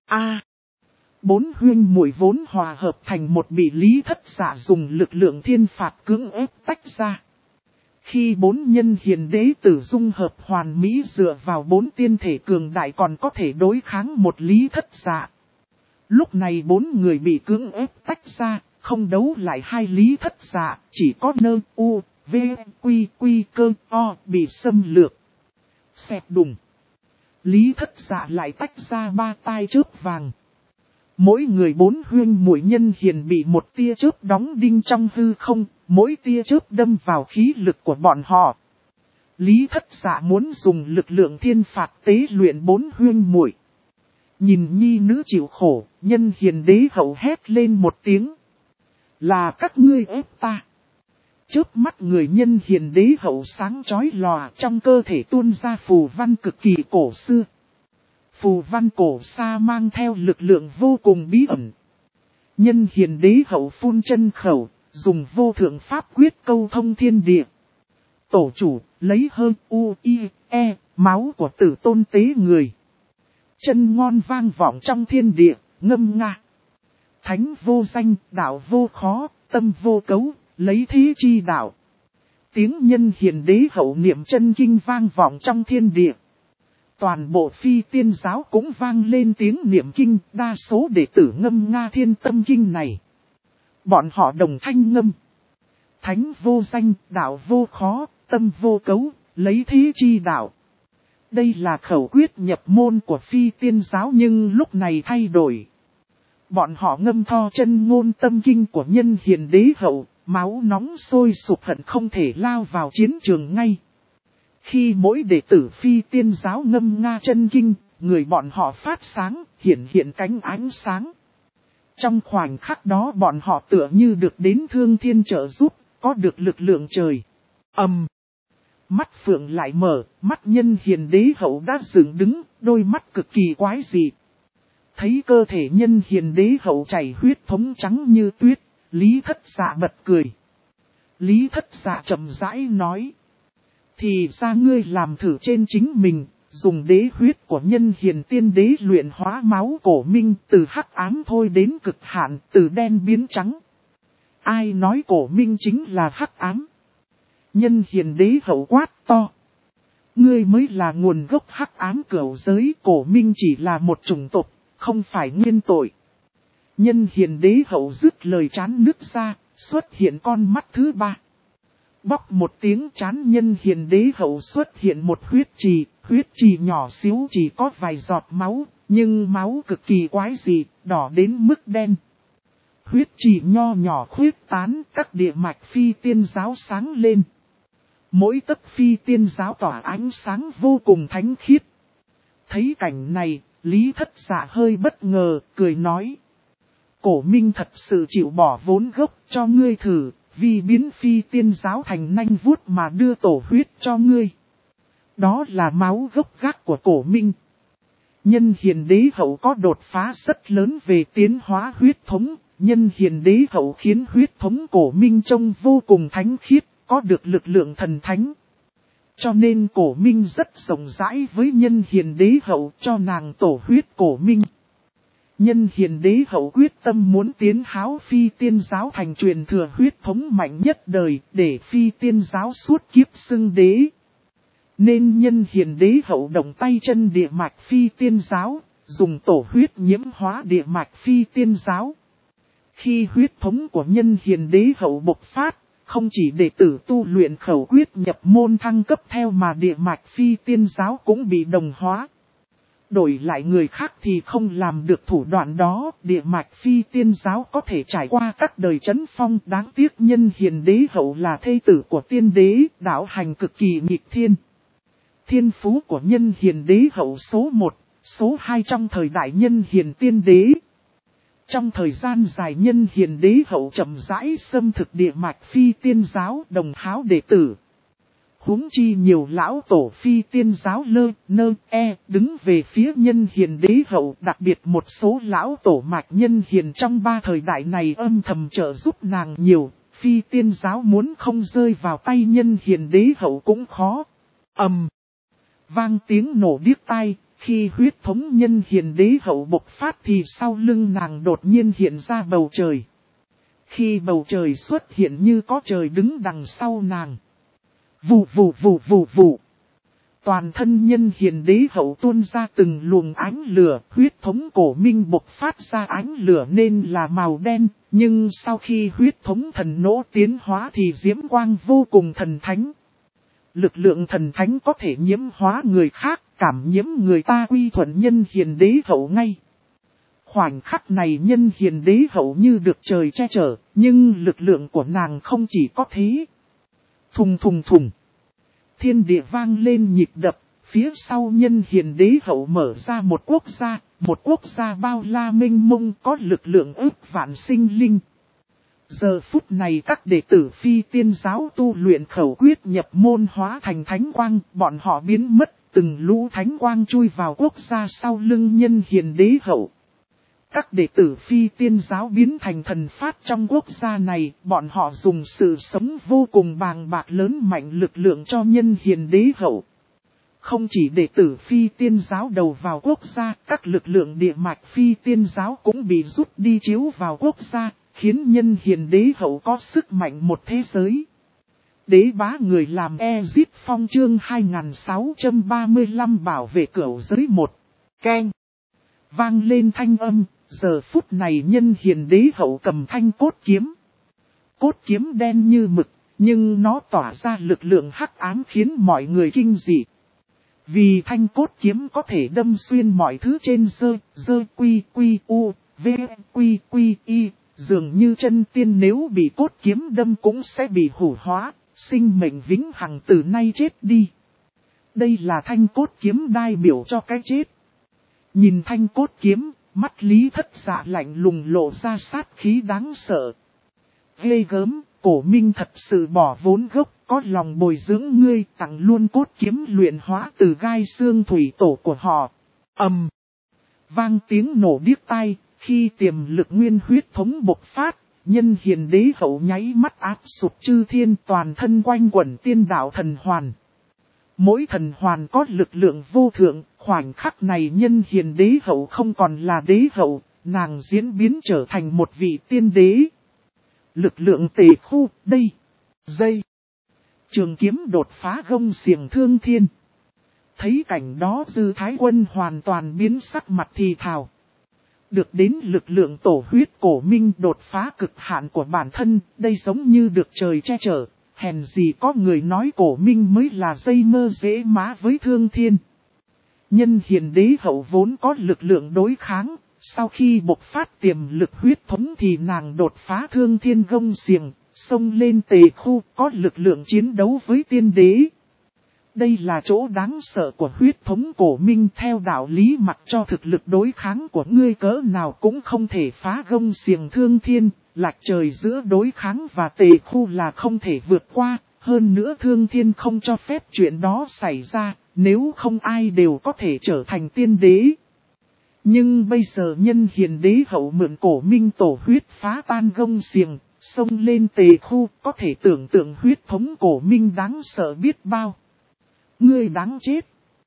4 huynh muội vốn hòa hợp thành một bị Lý Thất Dạ dùng lực lượng thiên phạt cưỡng ép tách ra. Khi 4 nhân hiền đế tử dung hợp hoàn mỹ dựa vào 4 tiên thể cường đại còn có thể đối kháng một Lý Thất Dạ. Lúc này 4 người bị cưỡng ép tách ra, không đấu lại hai Lý Thất Dạ, chỉ có nơ, u, v, quy, cơ, o bị xâm lược. Xẹt đùng. Lý Thất Dạ lại tách ra 3 tai chớp vàng. Mỗi người 4 huynh muội nhân hiền bị một tia chớp đóng đinh trong hư không, mỗi tia chớp đâm vào khí lực của bọn họ. Lý Thất Dạ muốn dùng lực lượng thiên phạt tế luyện 4 huynh muội. Nhìn nhi nữ chịu khổ, nhân hiền đế hậu hét lên một tiếng. Là các ngươi ép ta. Chớp mắt người nhân hiền đế hậu sáng chói lòa trong cơ thể tuôn ra phù văn cực kỳ cổ xưa. Phù văn cổ xa mang theo lực lượng vô cùng bí ẩn. Nhân hiền đế hậu phun chân khẩu, dùng vô thượng pháp quyết câu thông thiên địa. Tổ chủ, lấy hơn U-I-E, máu của tử tôn tế người. Chân ngon vang vọng trong thiên địa, ngâm nga. Thánh vô danh, đạo vô khó, tâm vô cấu, lấy thế chi đạo. Tiếng nhân hiền đế hậu niệm chân kinh vang vọng trong thiên địa. Toàn bộ phi tiên giáo cũng vang lên tiếng niệm kinh, đa số đệ tử ngâm Nga Thiên Tâm Kinh này. Bọn họ đồng thanh ngâm. Thánh vô danh, đạo vô khó, tâm vô cấu, lấy thế chi đạo. Đây là khẩu quyết nhập môn của phi tiên giáo nhưng lúc này thay đổi. Bọn họ ngâm tho chân ngôn tâm kinh của nhân hiền đế hậu, máu nóng sôi sục hận không thể lao vào chiến trường ngay. Khi mỗi đệ tử phi tiên giáo ngâm Nga chân kinh, người bọn họ phát sáng, hiện cánh ánh sáng. Trong khoảnh khắc đó bọn họ tựa như được đến thương thiên trợ giúp, có được lực lượng trời. Mắt phượng lại mở, mắt nhân hiền đế hậu đã dựng đứng, đôi mắt cực kỳ quái dị. Thấy cơ thể nhân hiền đế hậu chảy huyết thống trắng như tuyết, Lý Thất Dạ bật cười. Lý Thất Dạ chậm rãi nói. Thì ra ngươi làm thử trên chính mình, dùng đế huyết của nhân hiền tiên đế luyện hóa máu cổ minh từ hắc ám thôi đến cực hạn, từ đen biến trắng. Ai nói cổ minh chính là hắc ám? Nhân hiền đế hậu quát to. Ngươi mới là nguồn gốc hắc ám cửu giới, cổ minh chỉ là một chủng tộc, không phải nguyên tội. Nhân hiền đế hậu dứt lời chán nước ra, xuất hiện con mắt thứ ba. Bóc một tiếng chán nhân hiền đế hậu xuất hiện một huyết trì nhỏ xíu chỉ có vài giọt máu, nhưng máu cực kỳ quái dị, đỏ đến mức đen. Huyết trì nho nhỏ khuyết tán, các địa mạch phi tiên giáo sáng lên. Mỗi tấc phi tiên giáo tỏa ánh sáng vô cùng thánh khiết. Thấy cảnh này, Lý Thất Dạ hơi bất ngờ, cười nói. Cổ minh thật sự chịu bỏ vốn gốc cho ngươi thử, vì biến phi tiên giáo thành nanh vuốt mà đưa tổ huyết cho ngươi. Đó là máu gốc gác của cổ minh. Nhân hiền đế hậu có đột phá rất lớn về tiến hóa huyết thống, nhân hiền đế hậu khiến huyết thống cổ minh trông vô cùng thánh khiết, có được lực lượng thần thánh. Cho nên cổ minh rất rộng rãi với nhân hiền đế hậu cho nàng tổ huyết cổ minh. Nhân hiền đế hậu quyết tâm muốn tiến háo phi tiên giáo thành truyền thừa huyết thống mạnh nhất đời để phi tiên giáo suốt kiếp xưng đế. Nên nhân hiền đế hậu động tay chân địa mạch phi tiên giáo, dùng tổ huyết nhiễm hóa địa mạch phi tiên giáo. Khi huyết thống của nhân hiền đế hậu bộc phát, không chỉ đệ tử tu luyện khẩu quyết nhập môn thăng cấp theo mà địa mạch phi tiên giáo cũng bị đồng hóa. Đổi lại người khác thì không làm được thủ đoạn đó, địa mạch phi tiên giáo có thể trải qua các đời chấn phong. Đáng tiếc nhân hiền đế hậu là thê tử của tiên đế, đạo hành cực kỳ nghịch thiên. Thiên phú của nhân hiền đế hậu số 1, số 2 trong thời đại nhân hiền tiên đế. Trong thời gian dài nhân hiền đế hậu chậm rãi xâm thực địa mạch phi tiên giáo đồng háo đệ tử. Huống chi nhiều lão tổ phi tiên giáo đứng về phía nhân hiền đế hậu, đặc biệt một số lão tổ mạch nhân hiền trong 3 thời đại này âm thầm trợ giúp nàng nhiều, phi tiên giáo muốn không rơi vào tay nhân hiền đế hậu cũng khó. Vang tiếng nổ điếc tai, khi huyết thống nhân hiền đế hậu bộc phát thì sau lưng nàng đột nhiên hiện ra bầu trời. Khi bầu trời xuất hiện như có trời đứng đằng sau nàng. Vù vù vù vù vù. Toàn thân nhân hiền đế hậu tuôn ra từng luồng ánh lửa, huyết thống cổ minh bộc phát ra ánh lửa nên là màu đen, nhưng sau khi huyết thống thần nỗ tiến hóa thì diễm quang vô cùng thần thánh. Lực lượng thần thánh có thể nhiễm hóa người khác, cảm nhiễm người ta quy thuận nhân hiền đế hậu ngay. Khoảnh khắc này nhân hiền đế hậu như được trời che chở, nhưng lực lượng của nàng không chỉ có thế. Thùng thùng thùng. Thiên địa vang lên nhịp đập, phía sau nhân hiền đế hậu mở ra một quốc gia bao la mênh mông có lực lượng ức vạn sinh linh. Giờ phút này các đệ tử phi tiên giáo tu luyện khẩu quyết nhập môn hóa thành thánh quang, bọn họ biến mất, từng lũ thánh quang chui vào quốc gia sau lưng nhân hiền đế hậu. Các đệ tử phi tiên giáo biến thành thần phát trong quốc gia này, bọn họ dùng sự sống vô cùng bàng bạc lớn mạnh lực lượng cho nhân hiền đế hậu. Không chỉ đệ tử phi tiên giáo đầu vào quốc gia, các lực lượng địa mạch phi tiên giáo cũng bị rút đi chiếu vào quốc gia, khiến nhân hiền đế hậu có sức mạnh một thế giới. Đế bá người làm Ezit Phong chương 2635 bảo vệ cửu giới một. Keng. Vang lên thanh âm, giờ phút này nhân hiền đế hậu cầm thanh cốt kiếm. Cốt kiếm đen như mực, nhưng nó tỏa ra lực lượng hắc ám khiến mọi người kinh dị. Vì thanh cốt kiếm có thể đâm xuyên mọi thứ trên quy u, v quy y, dường như chân tiên nếu bị cốt kiếm đâm cũng sẽ bị hủ hóa, sinh mệnh vĩnh hằng từ nay chết đi. Đây là thanh cốt kiếm đại biểu cho cái chết. Nhìn thanh cốt kiếm, mắt Lý Thất Dạ lạnh lùng lộ ra sát khí đáng sợ. Ghê gớm, Cổ Minh thật sự bỏ vốn gốc, có lòng bồi dưỡng ngươi, tặng luôn cốt kiếm luyện hóa từ gai xương thủy tổ của họ. Vang tiếng nổ điếc tai, khi tiềm lực nguyên huyết thống bộc phát, nhân hiền đế hậu nháy mắt áp sụp chư thiên, toàn thân quanh quẩn tiên đạo thần hoàn. Mỗi thần hoàn có lực lượng vô thượng, khoảnh khắc này nhân hiền đế hậu không còn là đế hậu, nàng diễn biến trở thành một vị tiên đế. Lực lượng tề khu, đây, dây. Trường kiếm đột phá gông xiềng thương thiên. Thấy cảnh đó Dư Thái Quân hoàn toàn biến sắc mặt thì thào. Được đến lực lượng tổ huyết Cổ Minh đột phá cực hạn của bản thân, đây giống như được trời che chở. Hèn gì có người nói Cổ Minh mới là dây mơ dễ má với thương thiên. Nhân hiền đế hậu vốn có lực lượng đối kháng, sau khi bộc phát tiềm lực huyết thống thì nàng đột phá thương thiên gông xiềng, xông lên tề khu có lực lượng chiến đấu với tiên đế. Đây là chỗ đáng sợ của huyết thống Cổ Minh, theo đạo lý mặc cho thực lực đối kháng của ngươi cỡ nào cũng không thể phá gông xiềng thương thiên, lạch trời giữa đối kháng và tề khu là không thể vượt qua, hơn nữa thương thiên không cho phép chuyện đó xảy ra, nếu không ai đều có thể trở thành tiên đế. Nhưng bây giờ nhân hiền đế hậu mượn Cổ Minh tổ huyết phá tan gông xiềng, xông lên tề khu, có thể tưởng tượng huyết thống Cổ Minh đáng sợ biết bao. Ngươi đáng chết.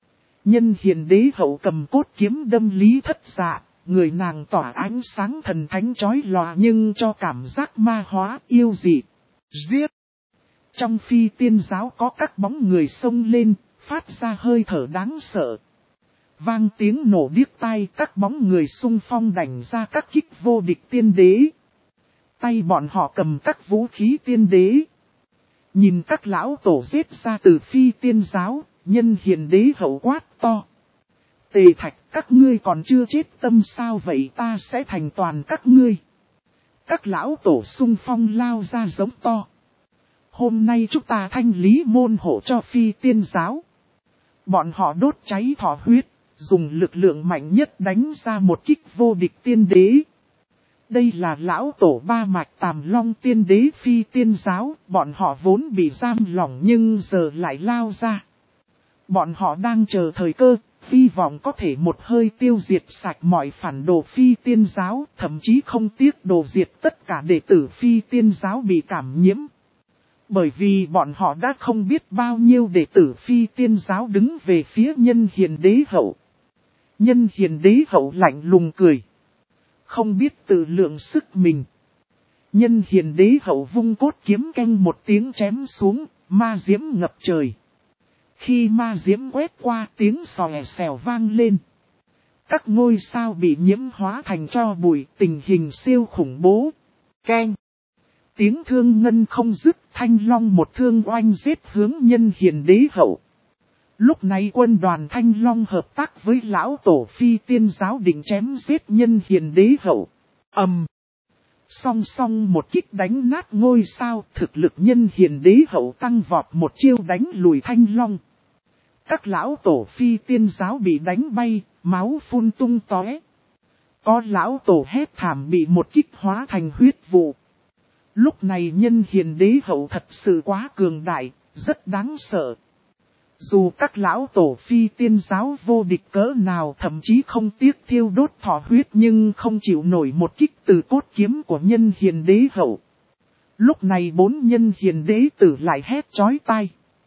Nhân hiền đế hậu cầm cốt kiếm đâm Lý Thất Dạ, người nàng tỏa ánh sáng thần thánh chói lòa nhưng cho cảm giác ma hóa yêu dị. Giết! Trong phi tiên giáo có các bóng người xông lên, phát ra hơi thở đáng sợ. Vang tiếng nổ điếc tai, các bóng người xung phong đành ra các kích vô địch tiên đế. Tay bọn họ cầm các vũ khí tiên đế. Nhìn các lão tổ giết ra từ phi tiên giáo, nhân hiền đế hậu quát to. Tề Thạch, các ngươi còn chưa chết tâm sao vậy, ta sẽ thành toàn các ngươi. Các lão tổ xung phong lao ra giống to. Hôm nay chúng ta thanh lý môn hộ cho phi tiên giáo. Bọn họ đốt cháy thọ huyết, dùng lực lượng mạnh nhất đánh ra một kích vô địch tiên đế. Đây là lão tổ ba mạch Tàm Long tiên đế phi tiên giáo, bọn họ vốn bị giam lỏng nhưng giờ lại lao ra. Bọn họ đang chờ thời cơ, hy vọng có thể một hơi tiêu diệt sạch mọi phản đồ phi tiên giáo, thậm chí không tiếc đồ diệt tất cả đệ tử phi tiên giáo bị cảm nhiễm. Bởi vì bọn họ đã không biết bao nhiêu đệ tử phi tiên giáo đứng về phía nhân hiền đế hậu. Nhân hiền đế hậu lạnh lùng cười. Không biết tự lượng sức mình. Nhân hiền đế hậu vung cốt kiếm canh một tiếng chém xuống, ma diễm ngập trời. Khi ma diễm quét qua tiếng xòe xèo vang lên. Các ngôi sao bị nhiễm hóa thành tro bụi, tình hình siêu khủng bố. Keng. Tiếng thương ngân không dứt, Thanh Long một thương oanh giết hướng nhân hiền đế hậu. Lúc này quân đoàn Thanh Long hợp tác với lão tổ phi tiên giáo định chém giết nhân hiền đế hậu. Song song một kích đánh nát ngôi sao, thực lực nhân hiền đế hậu tăng vọt một chiêu đánh lùi Thanh Long. Các lão tổ phi tiên giáo bị đánh bay, máu phun tung tóe. Có lão tổ hét thảm bị một kích hóa thành huyết vụ. Lúc này nhân hiền đế hậu thật sự quá cường đại, rất đáng sợ. Dù các lão tổ phi tiên giáo vô địch cỡ nào thậm chí không tiếc thiêu đốt thọ huyết nhưng không chịu nổi một kích từ cốt kiếm của nhân hiền đế hậu. Lúc này 4 nhân hiền đế tử lại hét chói tai.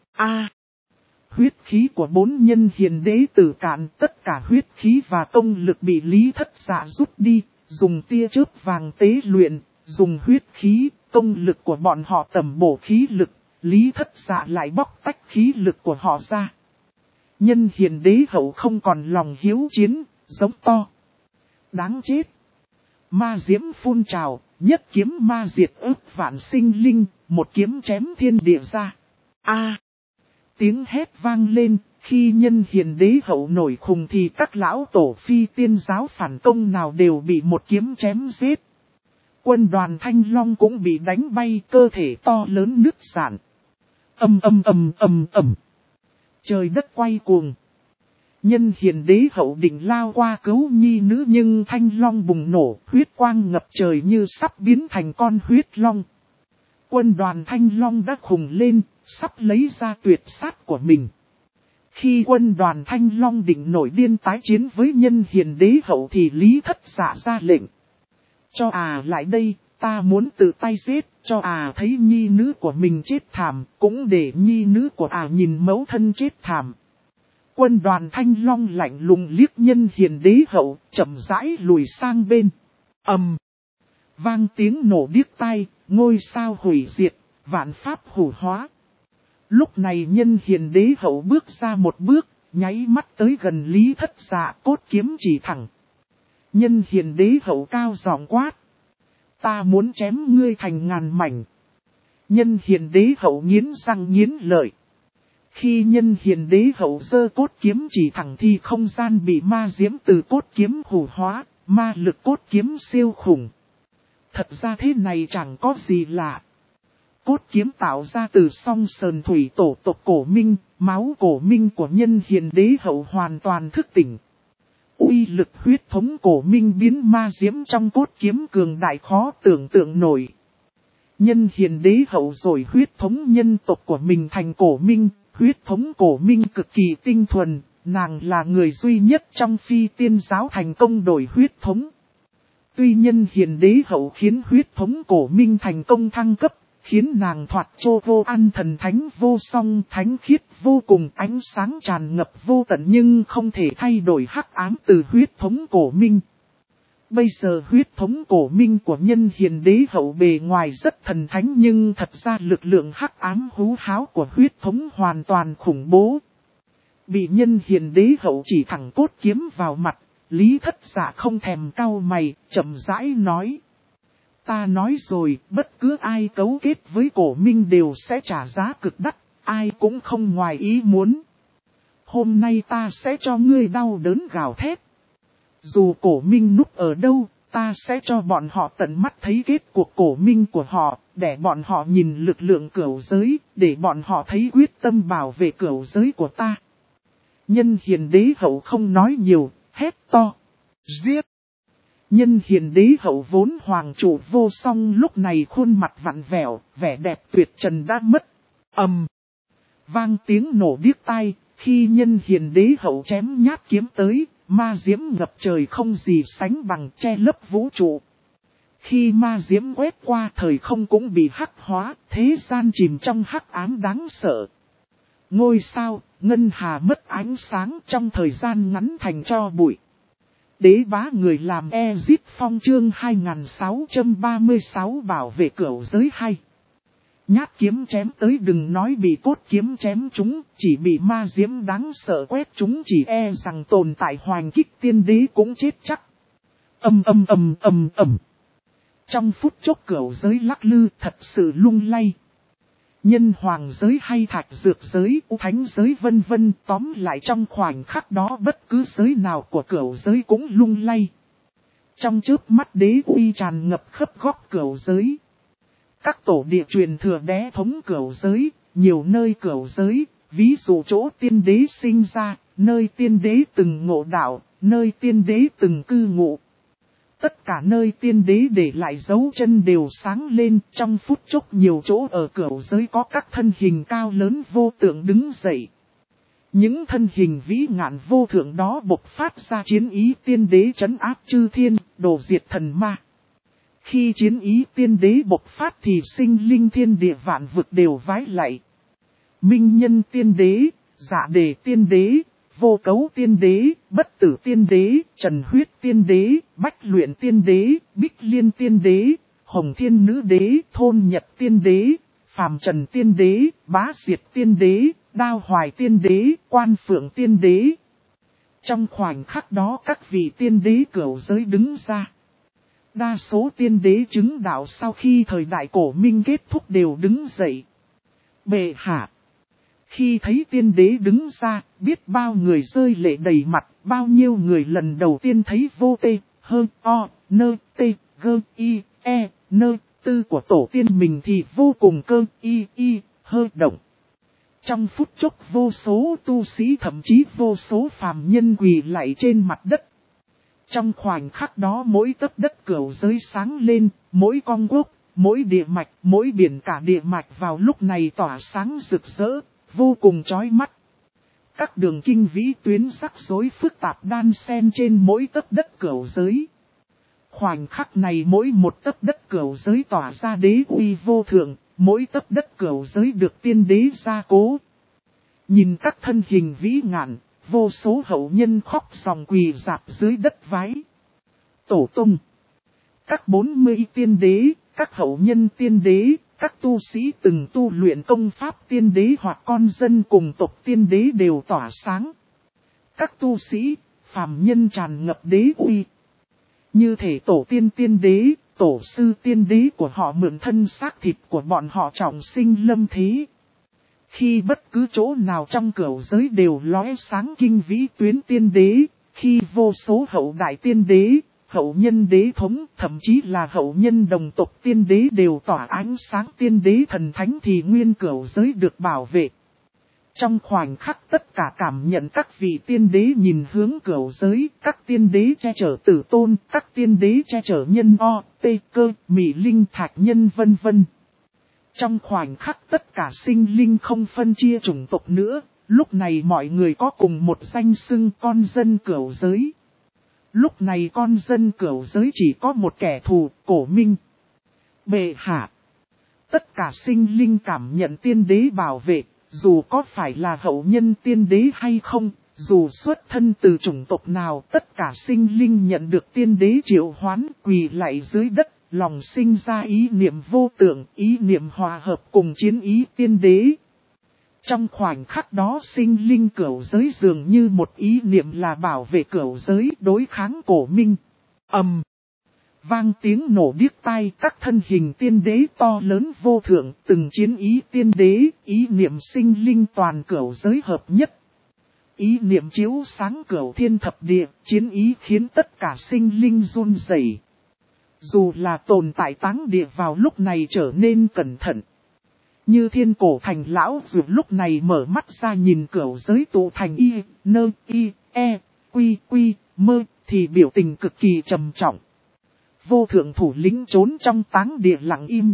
Huyết khí của 4 nhân hiền đế tử cạn, tất cả huyết khí và công lực bị Lý Thất Dạ rút đi, dùng tia chớp vàng tế luyện, Dùng huyết khí, công lực của bọn họ tầm bổ khí lực, Lý Thất Dạ lại bóc tách khí lực của họ ra. Nhân hiền đế hậu không còn lòng hiếu chiến, giống to. Đáng chết! Ma diễm phun trào, nhất kiếm ma diệt ức vạn sinh linh, một kiếm chém thiên địa ra. A! Tiếng hét vang lên, khi nhân hiền đế hậu nổi khùng thì các lão tổ phi tiên giáo phản công nào đều bị một kiếm chém giết. Quân đoàn Thanh Long cũng bị đánh bay, cơ thể to lớn nứt rạn. Trời đất quay cuồng. Nhân hiền đế hậu định lao qua cứu nhi nữ nhưng Thanh Long bùng nổ, huyết quang ngập trời như sắp biến thành con huyết long. Quân đoàn Thanh Long đã khùng lên, sắp lấy ra tuyệt sát của mình. Khi quân đoàn Thanh Long định nổi điên tái chiến với nhân hiền đế hậu thì Lý Thất Dạ ra lệnh. Cho lại đây, ta muốn tự tay giết, cho thấy nhi nữ của mình chết thảm, cũng để nhi nữ của nhìn mẫu thân chết thảm. Quân đoàn Thanh Long lạnh lùng liếc nhân hiền đế hậu, chậm rãi lùi sang bên. Vang tiếng nổ điếc tai, ngôi sao hủy diệt, vạn pháp hủ hóa. Lúc này nhân hiền đế hậu bước ra một bước, nháy mắt tới gần Lý Thất Dạ, cốt kiếm chỉ thẳng. Nhân hiền đế hậu cao giọng quát. Ta muốn chém ngươi thành ngàn mảnh. Nhân hiền đế hậu nghiến răng nghiến lợi. Khi nhân hiền đế hậu giơ cốt kiếm chỉ thẳng thì không gian bị ma diễm từ cốt kiếm hủ hóa, ma lực cốt kiếm siêu khủng. Thật ra thế này chẳng có gì lạ. Cốt kiếm tạo ra từ song sờn thủy tổ tộc cổ minh, máu cổ minh của nhân hiền đế hậu hoàn toàn thức tỉnh. Uy lực huyết thống cổ minh biến ma diễm trong cốt kiếm cường đại khó tưởng tượng nổi. Nhân hiền đế hậu rồi huyết thống nhân tộc của mình thành cổ minh, huyết thống cổ minh cực kỳ tinh thuần, nàng là người duy nhất trong phi tiên giáo thành công đổi huyết thống. Tuy nhân hiền đế hậu khiến huyết thống cổ minh thành công thăng cấp, khiến nàng thoạt chô vô an thần thánh vô song thánh khiết vô cùng ánh sáng tràn ngập vô tận nhưng không thể thay đổi hắc ám từ huyết thống cổ minh. Bây giờ huyết thống cổ minh của nhân hiền đế hậu bề ngoài rất thần thánh nhưng thật ra lực lượng hắc ám hú háo của huyết thống hoàn toàn khủng bố. Bị nhân hiền đế hậu chỉ thẳng cốt kiếm vào mặt, Lý Thất Dạ không thèm cau mày, chậm rãi nói. Ta nói rồi, bất cứ ai cấu kết với cổ minh đều sẽ trả giá cực đắt, ai cũng không ngoài ý muốn. Hôm nay ta sẽ cho ngươi đau đớn gào thét. Dù cổ minh núp ở đâu, ta sẽ cho bọn họ tận mắt thấy kết cuộc cổ minh của họ, để bọn họ nhìn lực lượng cửu giới, để bọn họ thấy quyết tâm bảo vệ cửu giới của ta. Nhân hiền đế hậu không nói nhiều, hét to. Giết! Nhân hiền đế hậu vốn hoàng chủ vô song lúc này khuôn mặt vặn vẹo, vẻ đẹp tuyệt trần đã mất. Vang tiếng nổ điếc tai, khi nhân hiền đế hậu chém nhát kiếm tới, ma diễm ngập trời không gì sánh bằng che lấp vũ trụ. Khi ma diễm quét qua thời không cũng bị hắc hóa, thế gian chìm trong hắc ám đáng sợ. Ngôi sao, ngân hà mất ánh sáng trong thời gian ngắn thành tro bụi. Đế bá người làm Ezit Phong chương 2636 bảo vệ cửu giới hay. Nhát kiếm chém tới đừng nói bị cốt kiếm chém chúng, chỉ bị ma diễm đáng sợ quét chúng chỉ e rằng tồn tại hoành kích tiên đế cũng chết chắc. Trong phút chốc cửu giới lắc lư thật sự lung lay. Nhân hoàng giới hay thạch dược giới, thánh giới vân vân, tóm lại trong khoảnh khắc đó bất cứ giới nào của cửu giới cũng lung lay. Trong chớp mắt đế uy tràn ngập khắp góc cửu giới. Các tổ địa truyền thừa đế thống cửu giới, nhiều nơi cửu giới, ví dụ chỗ tiên đế sinh ra, nơi tiên đế từng ngộ đạo, nơi tiên đế từng cư ngụ. Tất cả nơi tiên đế để lại dấu chân đều sáng lên, trong phút chốc nhiều chỗ ở cửu giới có các thân hình cao lớn vô tượng đứng dậy. Những thân hình vĩ ngạn vô thượng đó bộc phát ra chiến ý tiên đế trấn áp chư thiên, đổ diệt thần ma. Khi chiến ý tiên đế bộc phát thì sinh linh thiên địa vạn vực đều vái lạy. Minh nhân tiên đế, dạ đề tiên đế, vô cấu tiên đế, bất tử tiên đế, trần huyết tiên đế, bách luyện tiên đế, bích liên tiên đế, Hồng Thiên Nữ Đế, Thôn Nhật Tiên Đế, Phàm Trần Tiên Đế, Bá Diệt Tiên Đế, Đao Hoài Tiên Đế, Quan Phượng Tiên Đế. Trong khoảnh khắc đó các vị tiên đế cửu giới đứng ra. Đa số tiên đế chứng đạo sau khi thời đại cổ minh kết thúc đều đứng dậy. Bệ hạ. Khi thấy tiên đế đứng ra, biết bao người rơi lệ đầy mặt, bao nhiêu người lần đầu tiên thấy vô tê, hơn, o, nơ, tê, gơ, y, e, nơ, tư của tổ tiên mình thì vô cùng cơ, y, hơi động. Trong phút chốc vô số tu sĩ thậm chí vô số phàm nhân quỳ lạy trên mặt đất. Trong khoảnh khắc đó mỗi tấc đất cửu giới sáng lên, mỗi con quốc, mỗi địa mạch, mỗi biển cả địa mạch vào lúc này tỏa sáng rực rỡ, vô cùng chói mắt. Các đường kinh vĩ tuyến rắc rối phức tạp đan xen trên mỗi tấc đất cửu giới. Khoảnh khắc này mỗi một tấc đất cửu giới tỏa ra đế uy vô thượng, mỗi tấc đất cửu giới được tiên đế gia cố. Nhìn các thân hình vĩ ngạn, vô số hậu nhân khóc ròng quỳ rạp dưới đất vái. Tổ tung. Các 40 tiên đế, các hậu nhân tiên đế, các tu sĩ từng tu luyện công pháp tiên đế hoặc con dân cùng tộc tiên đế đều tỏa sáng. Các tu sĩ, phàm nhân tràn ngập đế uy. Như thể tổ tiên tiên đế, tổ sư tiên đế của họ mượn thân xác thịt của bọn họ trọng sinh lâm thế. Khi bất cứ chỗ nào trong cửu giới đều lóe sáng kinh vĩ tuyến tiên đế, khi vô số hậu đại tiên đế, hậu nhân đế thống, thậm chí là hậu nhân đồng tộc tiên đế đều tỏa ánh sáng tiên đế thần thánh thì nguyên cửu giới được bảo vệ. Trong khoảnh khắc tất cả cảm nhận các vị tiên đế nhìn hướng cửu giới, các tiên đế che chở tử tôn, các tiên đế che chở nhân o, tê cơ, mị linh thạch nhân vân vân. Trong khoảnh khắc tất cả sinh linh không phân chia chủng tộc nữa, lúc này mọi người có cùng một danh xưng con dân cửu giới. Lúc này con dân cửu giới chỉ có một kẻ thù, cổ minh. Bệ hạ. Tất cả sinh linh cảm nhận tiên đế bảo vệ, dù có phải là hậu nhân tiên đế hay không, dù xuất thân từ chủng tộc nào, tất cả sinh linh nhận được tiên đế triệu hoán quỳ lạy dưới đất. Lòng sinh ra ý niệm vô tượng, ý niệm hòa hợp cùng chiến ý tiên đế. Trong khoảnh khắc đó sinh linh cửu giới dường như một ý niệm là bảo vệ cửu giới đối kháng cổ minh. Vang tiếng nổ điếc tai các thân hình tiên đế to lớn vô thượng, từng chiến ý tiên đế, ý niệm sinh linh toàn cửu giới hợp nhất. Ý niệm chiếu sáng cửu thiên thập địa, chiến ý khiến tất cả sinh linh run rẩy. Dù là tồn tại táng địa vào lúc này trở nên cẩn thận. Như thiên cổ thành lão dù lúc này mở mắt ra nhìn cửu giới tụ thành y, nơ, y, e, quy, mơ, thì biểu tình cực kỳ trầm trọng. Vô thượng thủ lĩnh trốn trong táng địa lặng im.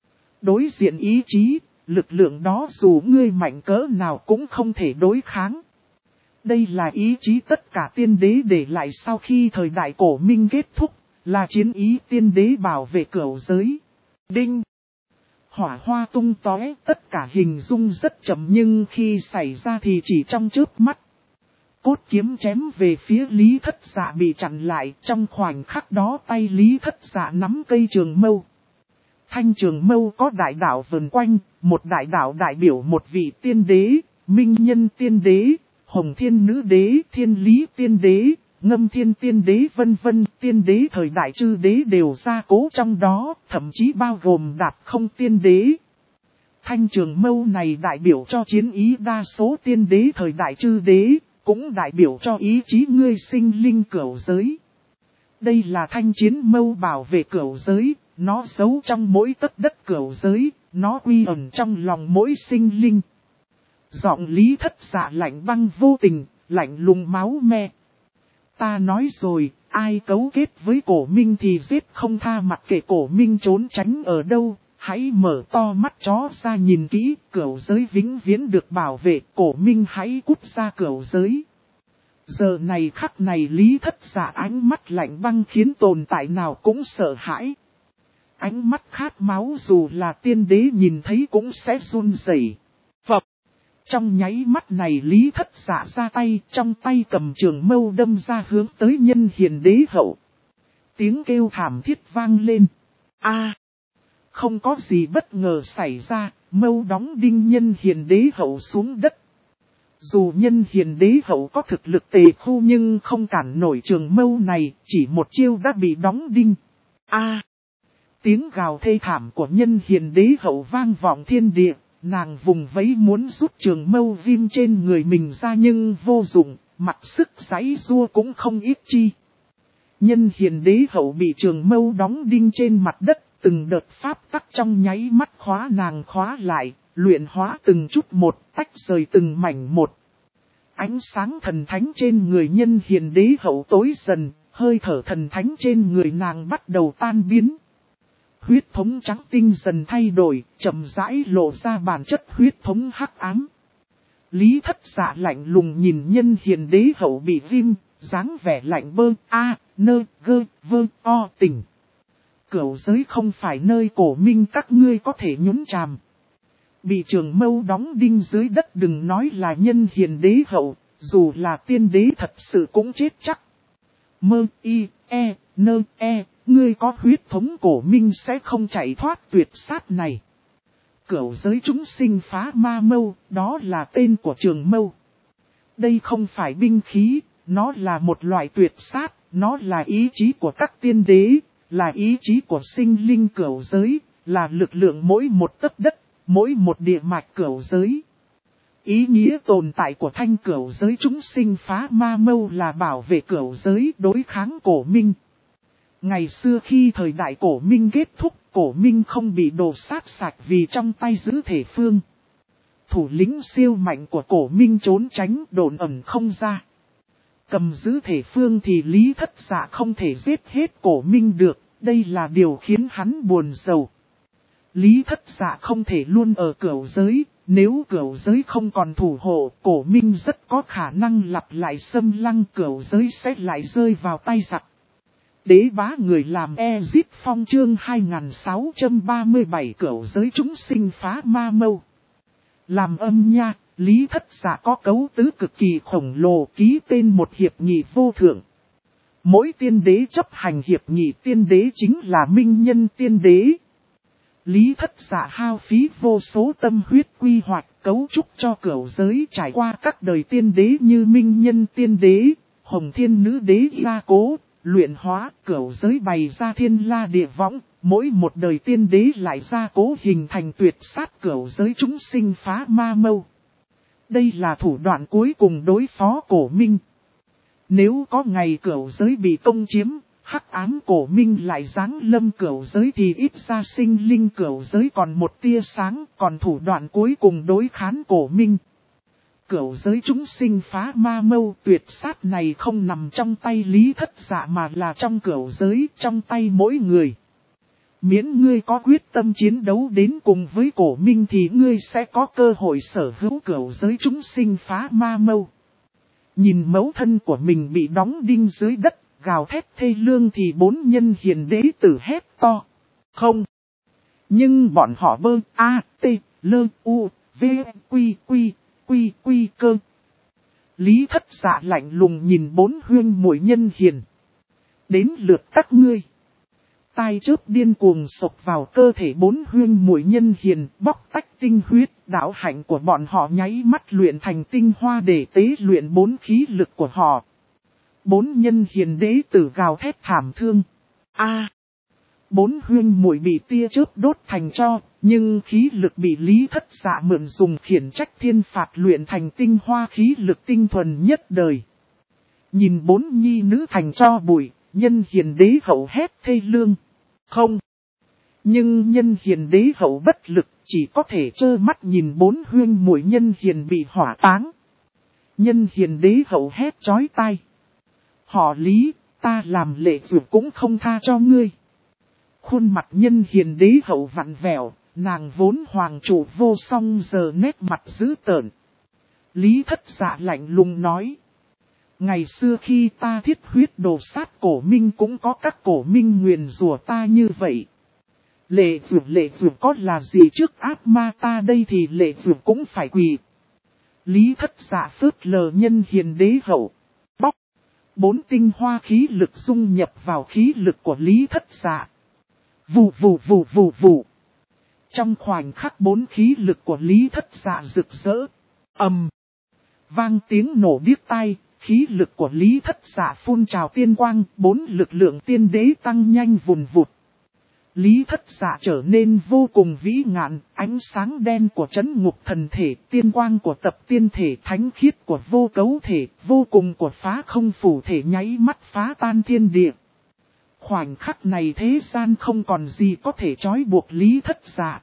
Đối diện ý chí, lực lượng đó dù ngươi mạnh cỡ nào cũng không thể đối kháng. Đây là ý chí tất cả tiên đế để lại sau khi thời đại cổ minh kết thúc. Là chiến ý tiên đế bảo vệ cửu giới. Đinh. Hỏa hoa tung tóe, tất cả hình dung rất chậm nhưng khi xảy ra thì chỉ trong chớp mắt. Cốt kiếm chém về phía Lý Thất Dạ bị chặn lại, trong khoảnh khắc đó tay Lý Thất Dạ nắm cây trường mâu. Thanh trường mâu có đại đạo vần quanh, một đại đạo đại biểu một vị tiên đế, minh nhân tiên đế, hồng thiên nữ đế, thiên lý tiên đế. Ngâm thiên tiên đế vân vân, tiên đế thời đại chư đế đều gia cố trong đó, thậm chí bao gồm đạt không tiên đế. Thanh trường mâu này đại biểu cho chiến ý đa số tiên đế thời đại chư đế, cũng đại biểu cho ý chí ngươi sinh linh cửu giới. Đây là thanh chiến mâu bảo vệ cửu giới, nó giấu trong mỗi tấc đất cửu giới, nó quy ẩn trong lòng mỗi sinh linh. Giọng Lý Thất Dạ lạnh băng vô tình, lạnh lùng máu me. Ta nói rồi, ai cấu kết với cổ minh thì giết không tha mặc kệ cổ minh trốn tránh ở đâu, hãy mở to mắt chó ra nhìn kỹ, cửu giới vĩnh viễn được bảo vệ, cổ minh hãy cút ra cửu giới. Giờ này khắc này Lý Thất Dạ ánh mắt lạnh băng khiến tồn tại nào cũng sợ hãi. Ánh mắt khát máu dù là tiên đế nhìn thấy cũng sẽ run rẩy. Phập. Trong nháy mắt này Lý Thất Dạ ra tay, trong tay cầm trường mâu đâm ra hướng tới nhân hiền đế hậu. Tiếng kêu thảm thiết vang lên. Không có gì bất ngờ xảy ra, mâu đóng đinh Nhân Hiền Đế Hậu xuống đất. Dù Nhân Hiền Đế Hậu có thực lực tề khu nhưng không cản nổi trường mâu này, chỉ một chiêu đã bị đóng đinh. Tiếng gào thê thảm của Nhân Hiền Đế Hậu vang vọng thiên địa, nàng vùng vẫy muốn rút trường mâu viêm trên người mình ra nhưng vô dụng, mặc sức giãy giụa cũng không ít chi. Nhân Hiền Đế Hậu bị trường mâu đóng đinh trên mặt đất, từng đợt pháp tắc trong nháy mắt khóa nàng khóa lại, luyện hóa từng chút một, tách rời từng mảnh một. Ánh sáng thần thánh trên người Nhân Hiền Đế Hậu tối dần, hơi thở thần thánh trên người nàng bắt đầu tan biến. Huyết thống trắng tinh dần thay đổi, chậm rãi lộ ra bản chất huyết thống hắc ám. Lý Thất Dạ lạnh lùng nhìn Nhân Hiền Đế Hậu bị viêm, dáng vẻ lạnh bơ, tỉnh. Cửu giới không phải nơi cổ minh các ngươi có thể nhúng chàm. Bị trường mâu đóng đinh dưới đất đừng nói là Nhân Hiền Đế Hậu, dù là tiên đế thật sự cũng chết chắc. Ngươi có huyết thống cổ minh sẽ không chạy thoát tuyệt sát này. Cửu giới chúng sinh phá ma mâu, đó là tên của trường mâu. Đây không phải binh khí, nó là một loại tuyệt sát, nó là ý chí của các tiên đế, là ý chí của sinh linh cửu giới, là lực lượng mỗi một tấc đất, mỗi một địa mạch cửu giới. Ý nghĩa tồn tại của thanh cửu giới chúng sinh phá ma mâu là bảo vệ cửu giới đối kháng cổ minh. Ngày xưa khi thời đại cổ minh kết thúc, cổ minh không bị đổ sát sạch vì trong tay giữ thể phương. Thủ lĩnh siêu mạnh của cổ minh trốn tránh đồn ẩn không ra. Cầm giữ thể phương thì Lý Thất Dạ không thể giết hết cổ minh được, đây là điều khiến hắn buồn rầu. Lý Thất Dạ không thể luôn ở cửu giới, nếu cửu giới không còn thủ hộ, cổ minh rất có khả năng lặp lại xâm lăng cửu giới sẽ lại rơi vào tay giặc. Đế bá người làm Ezit Phong chương 2637 cửu giới chúng sinh phá ma mâu. Làm âm nha, Lý Thất Dạ có cấu tứ cực kỳ khổng lồ ký tên một hiệp nghị vô thượng. Mỗi tiên đế chấp hành hiệp nghị tiên đế chính là minh nhân tiên đế. Lý Thất Dạ hao phí vô số tâm huyết quy hoạch cấu trúc cho cửu giới trải qua các đời tiên đế như minh nhân tiên đế, hồng thiên nữ đế gia cố. Luyện hóa cửu giới bày ra thiên la địa võng, mỗi một đời tiên đế lại gia cố hình thành tuyệt sát cửu giới chúng sinh phá ma mâu. Đây là thủ đoạn cuối cùng đối phó cổ minh. Nếu có ngày cửu giới bị công chiếm, hắc ám cổ minh lại giáng lâm cửu giới thì ít ra sinh linh cửu giới còn một tia sáng, còn thủ đoạn cuối cùng đối kháng cổ minh. Cửu giới chúng sinh phá ma mâu tuyệt sát này không nằm trong tay Lý Thất Dạ mà là trong cửu giới, trong tay mỗi người. Miễn ngươi có quyết tâm chiến đấu đến cùng với cổ minh thì ngươi sẽ có cơ hội sở hữu cửu giới chúng sinh phá ma mâu. Nhìn mẫu thân của mình bị đóng đinh dưới đất, gào thét thê lương thì bốn Nhân Hiền Đế tử hét to. Không. Nhưng bọn họ quy cơ. Lý Thất Dạ lạnh lùng nhìn bốn huyên muội Nhân Hiền. Đến lượt các ngươi. Tai chớp điên cuồng sộc vào cơ thể bốn huyên muội Nhân Hiền, bóc tách tinh huyết, đạo hạnh của bọn họ nháy mắt luyện thành tinh hoa để tế luyện bốn khí lực của họ. Bốn Nhân Hiền Đế tử gào thét thảm thương. Bốn huyên muội bị tia chớp đốt thành tro, nhưng khí lực bị Lý Thất Dạ mượn dùng khiển trách thiên phạt luyện thành tinh hoa khí lực tinh thuần nhất đời. Nhìn bốn nhi nữ thành tro bụi, Nhân Hiền Đế hậu hét thê lương. Không. Nhưng Nhân Hiền Đế hậu bất lực, chỉ có thể trơ mắt nhìn bốn huyên muội Nhân Hiền bị hỏa táng. Nhân Hiền Đế hậu hét chói tai. Họ Lý, ta làm lệ dược cũng không tha cho ngươi. Khuôn mặt Nhân Hiền Đế hậu vặn vẹo, nàng vốn hoàng chủ vô song giờ nét mặt dữ tợn. Lý Thất Dạ lạnh lùng nói. Ngày xưa khi ta thiết huyết đồ sát cổ minh cũng có các cổ minh nguyền rủa ta như vậy. Lệ dược có là gì trước ác ma ta đây thì lệ dược cũng phải quỳ. Lý Thất Dạ phớt lờ Nhân Hiền Đế hậu. Bóc. Bốn tinh hoa khí lực dung nhập vào khí lực của Lý Thất Dạ. Vù vù vù vù vù. Trong khoảnh khắc 4 khí lực của Lý Thất Dạ rực rỡ. Ầm. Vang tiếng nổ điếc tai, khí lực của Lý Thất Dạ phun trào tiên quang, 4 lực lượng tiên đế tăng nhanh vùn vụt. Lý Thất Dạ trở nên vô cùng vĩ ngạn, ánh sáng đen của trấn ngục thần thể, tiên quang của tập tiên thể, thánh khiết của vô cấu thể, vô cùng của phá không phủ thể nháy mắt phá tan thiên địa. Khoảnh khắc này thế gian không còn gì có thể trói buộc Lý Thất Dạ.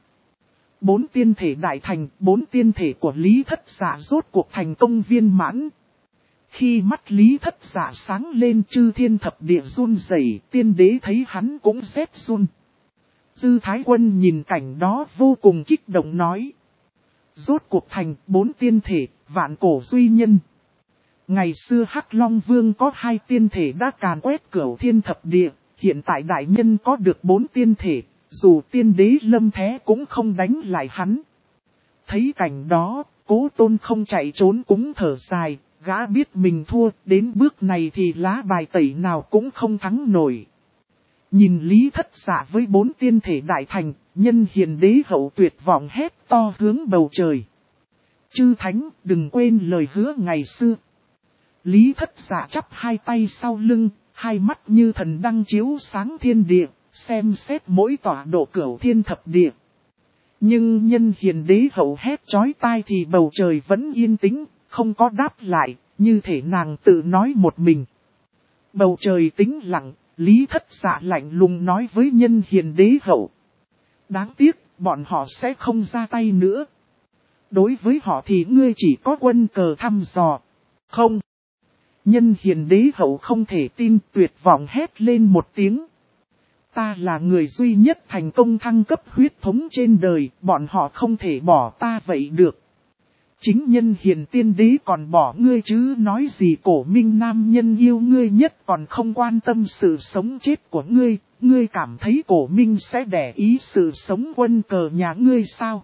4 tiên thể đại thành, 4 tiên thể của Lý Thất Dạ rốt cuộc thành công viên mãn. Khi mắt Lý Thất Dạ sáng lên, chư thiên thập địa run rẩy, tiên đế thấy hắn cũng rét run. Dư Thái Quân nhìn cảnh đó vô cùng kích động nói. Rốt cuộc thành 4 tiên thể, vạn cổ duy nhân. Ngày xưa Hắc Long Vương có 2 tiên thể đã càn quét cửu thiên thập địa, hiện tại đại nhân có được 4 tiên thể, dù tiên đế lâm thế cũng không đánh lại hắn. Thấy cảnh đó, Cố Tôn không chạy trốn cũng thở dài, gã biết mình thua, đến bước này thì lá bài tẩy nào cũng không thắng nổi. Nhìn Lý Thất Dạ với 4 tiên thể đại thành, Nhân Hiền Đế hậu tuyệt vọng hét to hướng bầu trời. Chư Thánh, đừng quên lời hứa ngày xưa. Lý Thất Dạ chắp 2 tay sau lưng, 2 mắt như thần đăng chiếu sáng thiên địa, xem xét mỗi tọa độ cửu thiên thập địa. Nhưng Nhân Hiền Đế hậu hét chói tai thì bầu trời vẫn yên tĩnh, không có đáp lại, như thể nàng tự nói một mình. Bầu trời tĩnh lặng. Lý Thất Dạ lạnh lùng nói với Nhân Hiền Đế hậu. Đáng tiếc, bọn họ sẽ không ra tay nữa. Đối với họ thì ngươi chỉ có quân cờ thăm dò. Không. Nhân Hiền Đế hậu không thể tin, tuyệt vọng hét lên một tiếng. Ta là người duy nhất thành công thăng cấp huyết thống trên đời, bọn họ không thể bỏ ta vậy được. Chính Nhân Hiền Tiên Đế còn bỏ ngươi chứ nói gì, Cổ Minh nam nhân yêu ngươi nhất còn không quan tâm sự sống chết của ngươi, ngươi cảm thấy Cổ Minh sẽ để ý sự sống quân cờ nhà ngươi sao?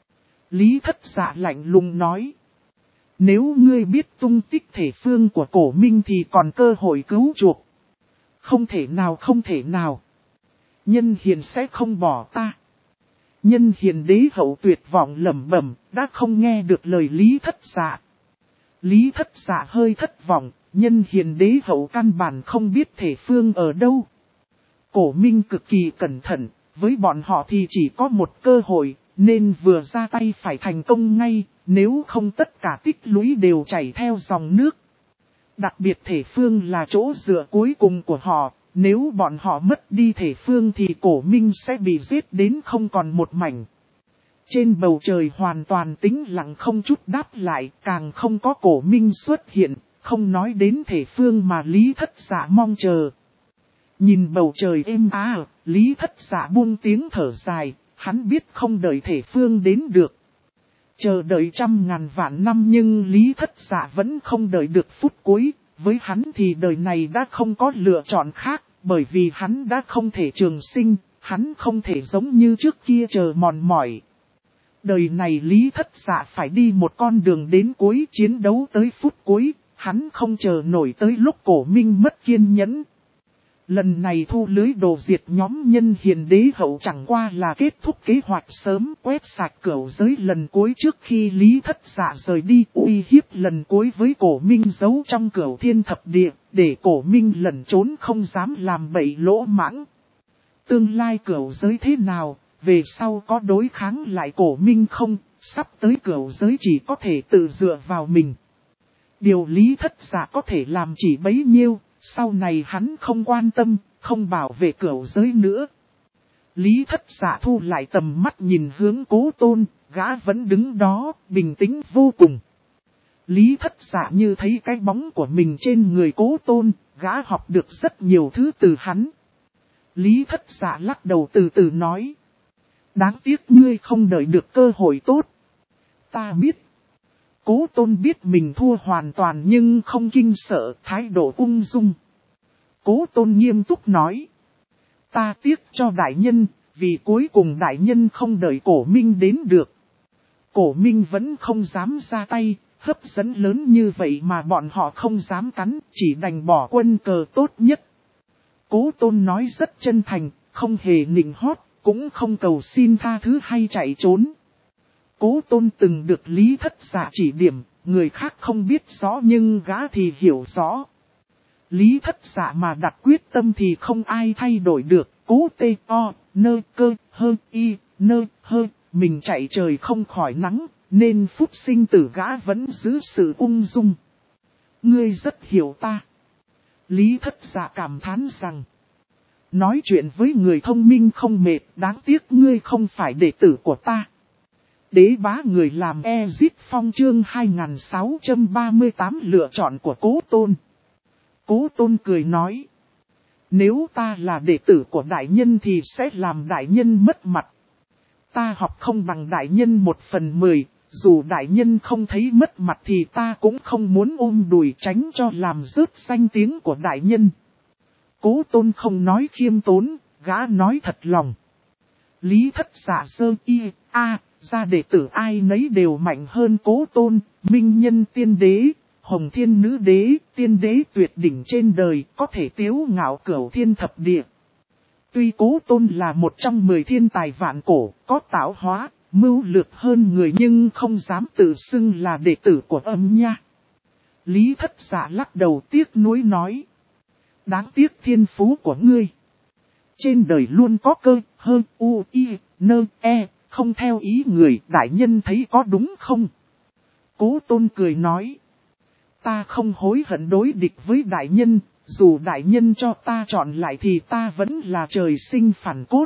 Lý Thất Dạ lạnh lùng nói. Nếu ngươi biết tung tích thể phương của Cổ Minh thì còn cơ hội cứu chuộc. Không thể nào, không thể nào. Nhân Hiền sẽ không bỏ ta. Nhân Hiền Đế hậu tuyệt vọng lẩm bẩm, đã không nghe được lời Lý Thất Dạ. Lý Thất Dạ hơi thất vọng, Nhân Hiền Đế hậu căn bản không biết thể phương ở đâu. Cổ Minh cực kỳ cẩn thận, với bọn họ thì chỉ có một cơ hội, nên vừa ra tay phải thành công ngay, nếu không tất cả tích lũy đều chảy theo dòng nước. Đặc biệt thể phương là chỗ dựa cuối cùng của họ. Nếu bọn họ mất đi thể phương thì Cổ Minh sẽ bị giết đến không còn một mảnh. Trên bầu trời hoàn toàn tĩnh lặng không chút đáp lại, càng không có Cổ Minh xuất hiện, không nói đến thể phương mà Lý Thất Dạ mong chờ. Nhìn bầu trời êm ả, Lý Thất Dạ buông tiếng thở dài, hắn biết không đợi thể phương đến được. Chờ đợi 100.000 vạn năm nhưng Lý Thất Dạ vẫn không đợi được phút cuối. Với hắn thì đời này đã không có lựa chọn khác, bởi vì hắn đã không thể trường sinh, hắn không thể giống như trước kia chờ mòn mỏi. Đời này Lý Thất Dạ phải đi một con đường đến cuối, chiến đấu tới phút cuối, hắn không chờ nổi tới lúc Cổ Minh mất kiên nhẫn. Lần này thu lưới đồ diệt nhóm Nhân Hiền Đế hậu chẳng qua là kết thúc kế hoạch sớm quét sạch cửu giới lần cuối trước khi Lý Thất Dạ rời đi, uy hiếp lần cuối với Cổ Minh giấu trong cửu thiên thập địa, để Cổ Minh lẩn trốn không dám làm bậy lỗ mãng. Tương lai cửu giới thế nào, về sau có đối kháng lại Cổ Minh không, sắp tới cửu giới chỉ có thể tự dựa vào mình. Điều Lý Thất Dạ có thể làm chỉ bấy nhiêu. Sau này hắn không quan tâm, không bảo vệ cửu giới nữa. Lý Thất Dạ thu lại tầm mắt nhìn hướng Cố Tôn, gã vẫn đứng đó, bình tĩnh vô cùng. Lý Thất Dạ như thấy cái bóng của mình trên người Cố Tôn, gã học được rất nhiều thứ từ hắn. Lý Thất Dạ lắc đầu từ từ nói. Đáng tiếc ngươi không đợi được cơ hội tốt. Ta biết. Cố Tôn biết mình thua hoàn toàn nhưng không kinh sợ, thái độ ung dung. Cố Tôn nghiêm túc nói. Ta tiếc cho đại nhân, vì cuối cùng đại nhân không đợi Cổ Minh đến được. Cổ Minh vẫn không dám ra tay, hấp dẫn lớn như vậy mà bọn họ không dám cắn, chỉ đành bỏ quân cờ tốt nhất. Cố Tôn nói rất chân thành, không hề nịnh hót, cũng không cầu xin tha thứ hay chạy trốn. Cố Tôn từng được Lý Thất Dạ chỉ điểm, người khác không biết rõ nhưng gã thì hiểu rõ. Lý Thất Dạ mà đặt quyết tâm thì không ai thay đổi được. Cố tê o, nơ cơ, hơ y, nơ hơ, mình chạy trời không khỏi nắng, nên phút sinh tử gã vẫn giữ sự ung dung. Ngươi rất hiểu ta. Lý Thất Dạ cảm thán rằng, nói chuyện với người thông minh không mệt, đáng tiếc ngươi không phải đệ tử của ta. Đế bá người làm Ezit Phong chương 2638 lựa chọn của Cố Tôn. Cố Tôn cười nói, nếu ta là đệ tử của đại nhân thì sẽ làm đại nhân mất mặt. Ta học không bằng đại nhân 1/10, dù đại nhân không thấy mất mặt thì ta cũng không muốn ôm đùi tránh cho làm rớt danh tiếng của đại nhân. Cố Tôn không nói khiêm tốn, gã nói thật lòng. Lý Thất Dạ sơ y, ra đệ tử ai nấy đều mạnh hơn Cố Tôn, minh nhân tiên đế, hồng thiên nữ đế, tiên đế tuyệt đỉnh trên đời, có thể tiếu ngạo cửu thiên thập địa. Tuy Cố Tôn là một trong 10 thiên tài vạn cổ, có tạo hóa, mưu lược hơn người nhưng không dám tự xưng là đệ tử của âm nha. Lý Thất Dạ lắc đầu tiếc nuối nói, đáng tiếc thiên phú của ngươi. Trên đời luôn có cơ, hơ, u, y, nơ, e, không theo ý người, đại nhân thấy có đúng không? Cố Tôn cười nói, ta không hối hận đối địch với đại nhân, dù đại nhân cho ta chọn lại thì ta vẫn là trời sinh phản cốt.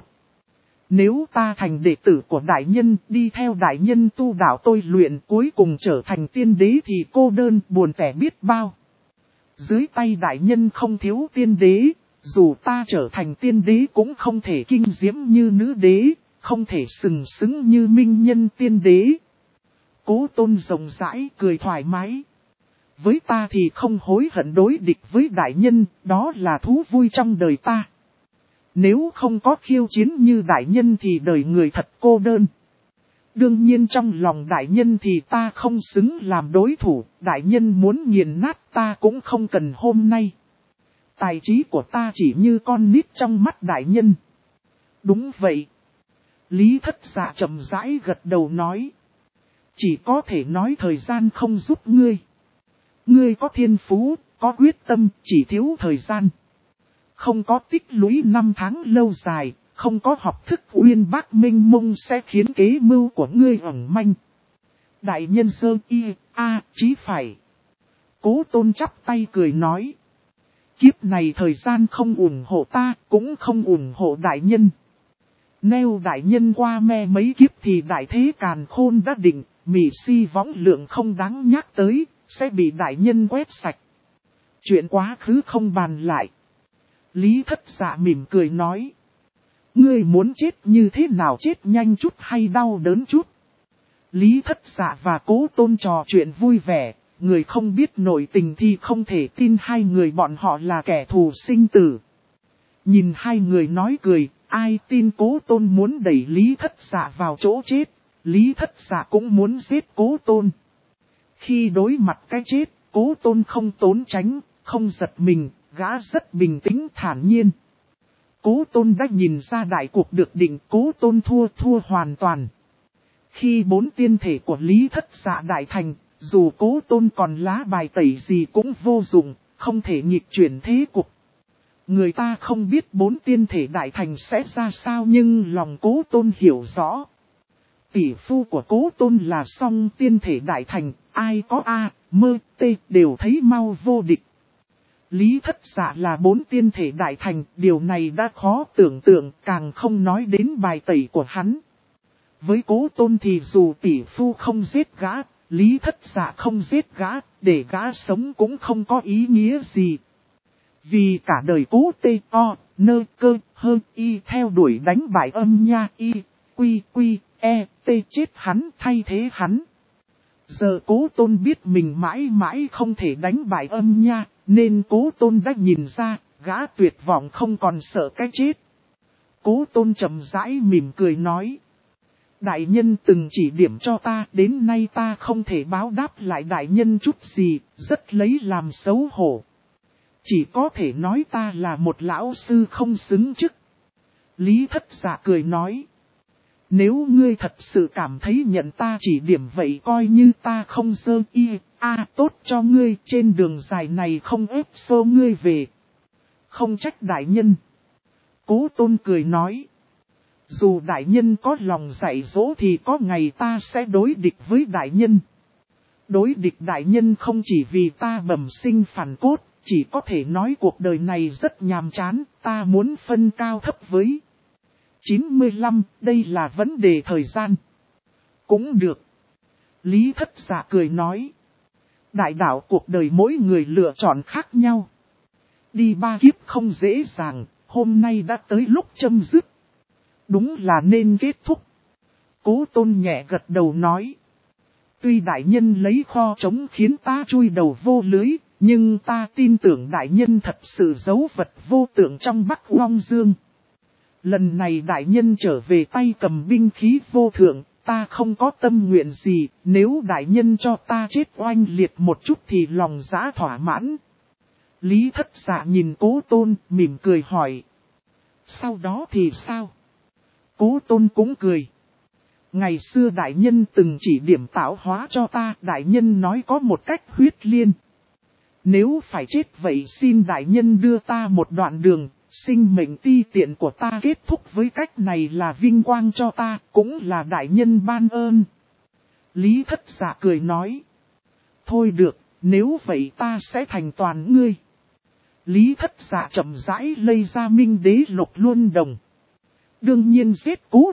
Nếu ta thành đệ tử của đại nhân, đi theo đại nhân tu đạo tôi luyện cuối cùng trở thành tiên đế thì cô đơn buồn tẻ biết bao. Dưới tay đại nhân không thiếu tiên đế, dù ta trở thành tiên đế cũng không thể kinh diễm như nữ đế, không thể sừng sững như minh nhân tiên đế. Cố Tôn rộng rãi cười thoải mái. Với ta thì không hối hận đối địch với đại nhân, đó là thú vui trong đời ta. Nếu không có khiêu chiến như đại nhân thì đời người thật cô đơn. Đương nhiên trong lòng đại nhân thì ta không xứng làm đối thủ, đại nhân muốn nghiền nát ta cũng không cần hôm nay. Tài trí của ta chỉ như con nít trong mắt đại nhân. Đúng vậy. Lý Thất Dạ chậm rãi gật đầu nói. Chỉ có thể nói thời gian không giúp ngươi. Ngươi có thiên phú, có quyết tâm, chỉ thiếu thời gian. Không có tích lũy 5 tháng lâu dài, không có học thức uyên bác minh mông sẽ khiến kế mưu của ngươi ẩn manh. Đại nhân sơ y, chí phải. Cố Tôn chắp tay cười nói. Kiếp này thời gian không ủng hộ ta, cũng không ủng hộ đại nhân. Nếu đại nhân qua me mấy kiếp thì đại thế càn khôn đã định, mỉ si võng lượng không đáng nhắc tới, sẽ bị đại nhân quét sạch. Chuyện quá khứ không bàn lại. Lý Thất Dạ mỉm cười nói. Ngươi muốn chết như thế nào, chết nhanh chút hay đau đớn chút? Lý Thất Dạ và Cố Tôn trò chuyện vui vẻ, người không biết nội tình thì không thể tin hai người bọn họ là kẻ thù sinh tử. Nhìn hai người nói cười, ai tin Cố Tôn muốn đẩy Lý Thất Dạ vào chỗ chết, Lý Thất Dạ cũng muốn giết Cố Tôn. Khi đối mặt cái chết, Cố Tôn không trốn tránh, không giật mình, gã rất bình tĩnh thản nhiên. Cố Tôn đã nhìn ra đại cuộc được định, Cố Tôn thua hoàn toàn. Khi 4 tiên thể của Lý Thất Dạ đại thành, dù Cố Tôn còn lá bài tẩy gì cũng vô dụng, không thể nghịch chuyển thế cục. Người ta không biết 4 tiên thể đại thành sẽ ra sao nhưng lòng Cố Tôn hiểu rõ. Tỷ phu của Cố Tôn là song tiên thể đại thành, ai có A, mơ, T đều thấy mau vô địch. Lý Thất Dạ là 4 tiên thể đại thành, điều này đã khó tưởng tượng, càng không nói đến bài tẩy của hắn. Với Cố Tôn thì dù tỷ phu không giết gã, Lý Thất Dạ không giết gã, để gã sống cũng không có ý nghĩa gì. Vì cả đời Cố Tê O, Nơ Cơ, Hơ Y theo đuổi đánh bại âm nha Y, Quy, E, T chết hắn thay thế hắn. Giờ Cố Tôn biết mình mãi mãi không thể đánh bại âm nha, nên Cố Tôn đã nhìn ra, gã tuyệt vọng không còn sợ cái chết. Cố Tôn chậm rãi mỉm cười nói. Đại nhân từng chỉ điểm cho ta, đến nay ta không thể báo đáp lại đại nhân chút gì, rất lấy làm xấu hổ. Chỉ có thể nói ta là một lão sư không xứng chức. Lý Thất Dạ cười nói. Nếu ngươi thật sự cảm thấy nhận ta chỉ điểm vậy coi như ta không dơ tốt cho ngươi, trên đường dài này không ép xô ngươi về. Không trách đại nhân. Cố Tôn cười nói. Dù đại nhân có lòng dạy dỗ thì có ngày ta sẽ đối địch với đại nhân. Đối địch đại nhân không chỉ vì ta bẩm sinh phản cốt, chỉ có thể nói cuộc đời này rất nhàm chán, ta muốn phân cao thấp với. 95, đây là vấn đề thời gian. Cũng được. Lý Thất Dạ cười nói. Đại đạo cuộc đời mỗi người lựa chọn khác nhau. Đi 3 kiếp không dễ dàng, hôm nay đã tới lúc chấm dứt. Đúng là nên kết thúc. Cố Tôn nhẹ gật đầu nói. Tuy đại nhân lấy kho trống khiến ta chui đầu vô lưới, nhưng ta tin tưởng đại nhân thật sự giấu vật vô tượng trong Bắc Long Dương. Lần này đại nhân trở về tay cầm binh khí vô thượng, ta không có tâm nguyện gì, nếu đại nhân cho ta chết oanh liệt một chút thì lòng dã thỏa mãn. Lý Thất Dạ nhìn Cố Tôn, mỉm cười hỏi. Sau đó thì sao? Cố Tôn cũng cười. Ngày xưa đại nhân từng chỉ điểm tạo hóa cho ta, đại nhân nói có một cách huyết liên. Nếu phải chết vậy xin đại nhân đưa ta một đoạn đường, sinh mệnh ti tiện của ta kết thúc với cách này là vinh quang cho ta, cũng là đại nhân ban ơn. Lý Thất Dạ cười nói. Thôi được, nếu vậy ta sẽ thành toàn ngươi. Lý Thất Dạ chậm rãi lây ra Minh Đế Lục Luân Đồng. Đương nhiên giết Cố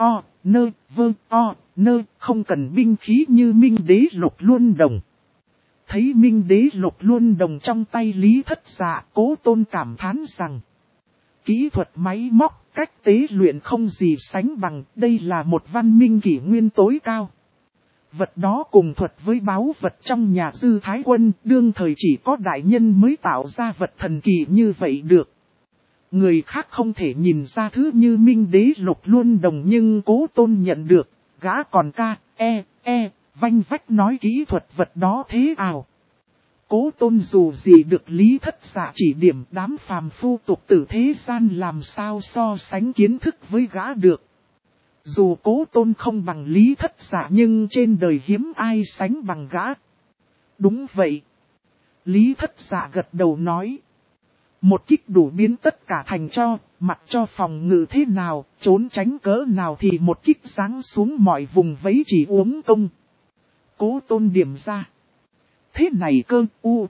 không cần binh khí như Minh Đế Lục Luân Đồng. Thấy Minh Đế Lục Luân Đồng trong tay Lý Thất Dạ, Cố Tôn cảm thán rằng. Kỹ thuật máy móc, cách tế luyện không gì sánh bằng, đây là một văn minh kỷ nguyên tối cao. Vật đó cùng thuật với báu vật trong nhà Dư Thái Quân, đương thời chỉ có đại nhân mới tạo ra vật thần kỳ như vậy được. Người khác không thể nhìn ra thứ như Minh Đế Lục Luân Đồng nhưng Cố Tôn nhận được, gã còn vanh vách nói kỹ thuật vật đó thế ảo. Cố Tôn dù gì được Lý Thất Dạ chỉ điểm, đám phàm phu tục tử thế gian làm sao so sánh kiến thức với gã được. Dù Cố Tôn không bằng Lý Thất Dạ nhưng trên đời hiếm ai sánh bằng gã. Đúng vậy. Lý Thất Dạ gật đầu nói. Một kích đủ biến tất cả thành cho, mặc cho phòng ngự thế nào, trốn tránh cỡ nào thì một kích giáng xuống mọi vùng vẫy chỉ uống công. Cố Tôn điểm ra. Thế này cơ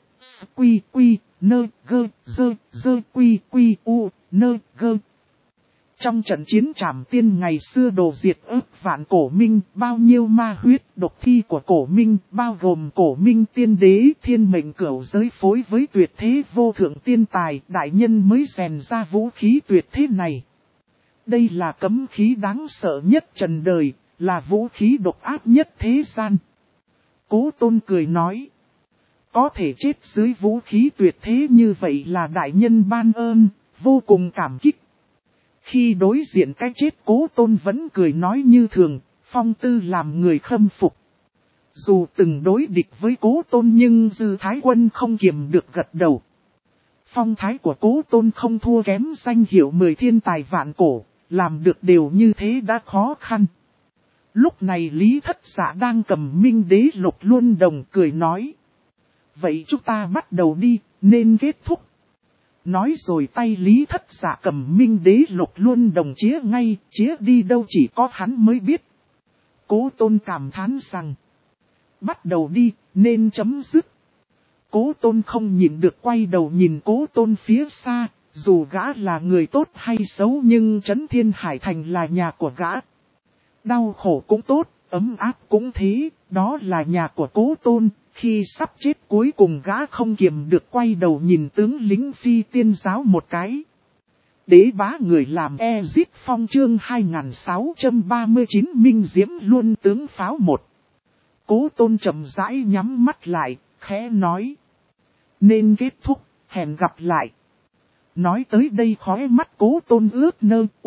Trong trận chiến trảm tiên ngày xưa đồ diệt ức vạn cổ minh, bao nhiêu ma huyết độc thi của cổ minh, bao gồm cổ minh tiên đế thiên mệnh cửu giới phối với tuyệt thế vô thượng tiên tài, đại nhân mới rèn ra vũ khí tuyệt thế này. Đây là cấm khí đáng sợ nhất trần đời, là vũ khí độc ác nhất thế gian. Cố Tôn cười nói. Có thể chết dưới vũ khí tuyệt thế như vậy là đại nhân ban ơn, vô cùng cảm kích. Khi đối diện cái chết Cố Tôn vẫn cười nói như thường, phong tư làm người khâm phục. Dù từng đối địch với Cố Tôn nhưng Dư Thái Quân không kiềm được gật đầu. Phong thái của Cố Tôn không thua kém danh hiệu 10 thiên tài vạn cổ, làm được điều như thế đã khó khăn. Lúc này Lý Thất Dạ đang cầm Minh Đế Lục Luân Đồng cười nói. Vậy chúng ta bắt đầu đi, nên kết thúc. Nói rồi tay Lý Thất Dạ cầm Minh Đế Lục Luân Đồng chĩa ngay, chĩa đi đâu chỉ có hắn mới biết. Cố Tôn cảm thán rằng. Bắt đầu đi, nên chấm dứt. Cố Tôn không nhìn được quay đầu nhìn Cố Tôn phía xa, dù gã là người tốt hay xấu nhưng Trấn Thiên Hải Thành là nhà của gã. Đau khổ cũng tốt, ấm áp cũng thế, đó là nhà của Cố Tôn. Khi sắp chết cuối cùng gã không kiềm được quay đầu nhìn tướng lính phi tiên giáo một cái. Đế bá người làm Giết Phong chương 2639 Minh Diễm Luân tướng pháo 1. Cố Tôn chậm rãi nhắm mắt lại, khẽ nói. Nên kết thúc, hẹn gặp lại. Nói tới đây khóe mắt Cố Tôn ướt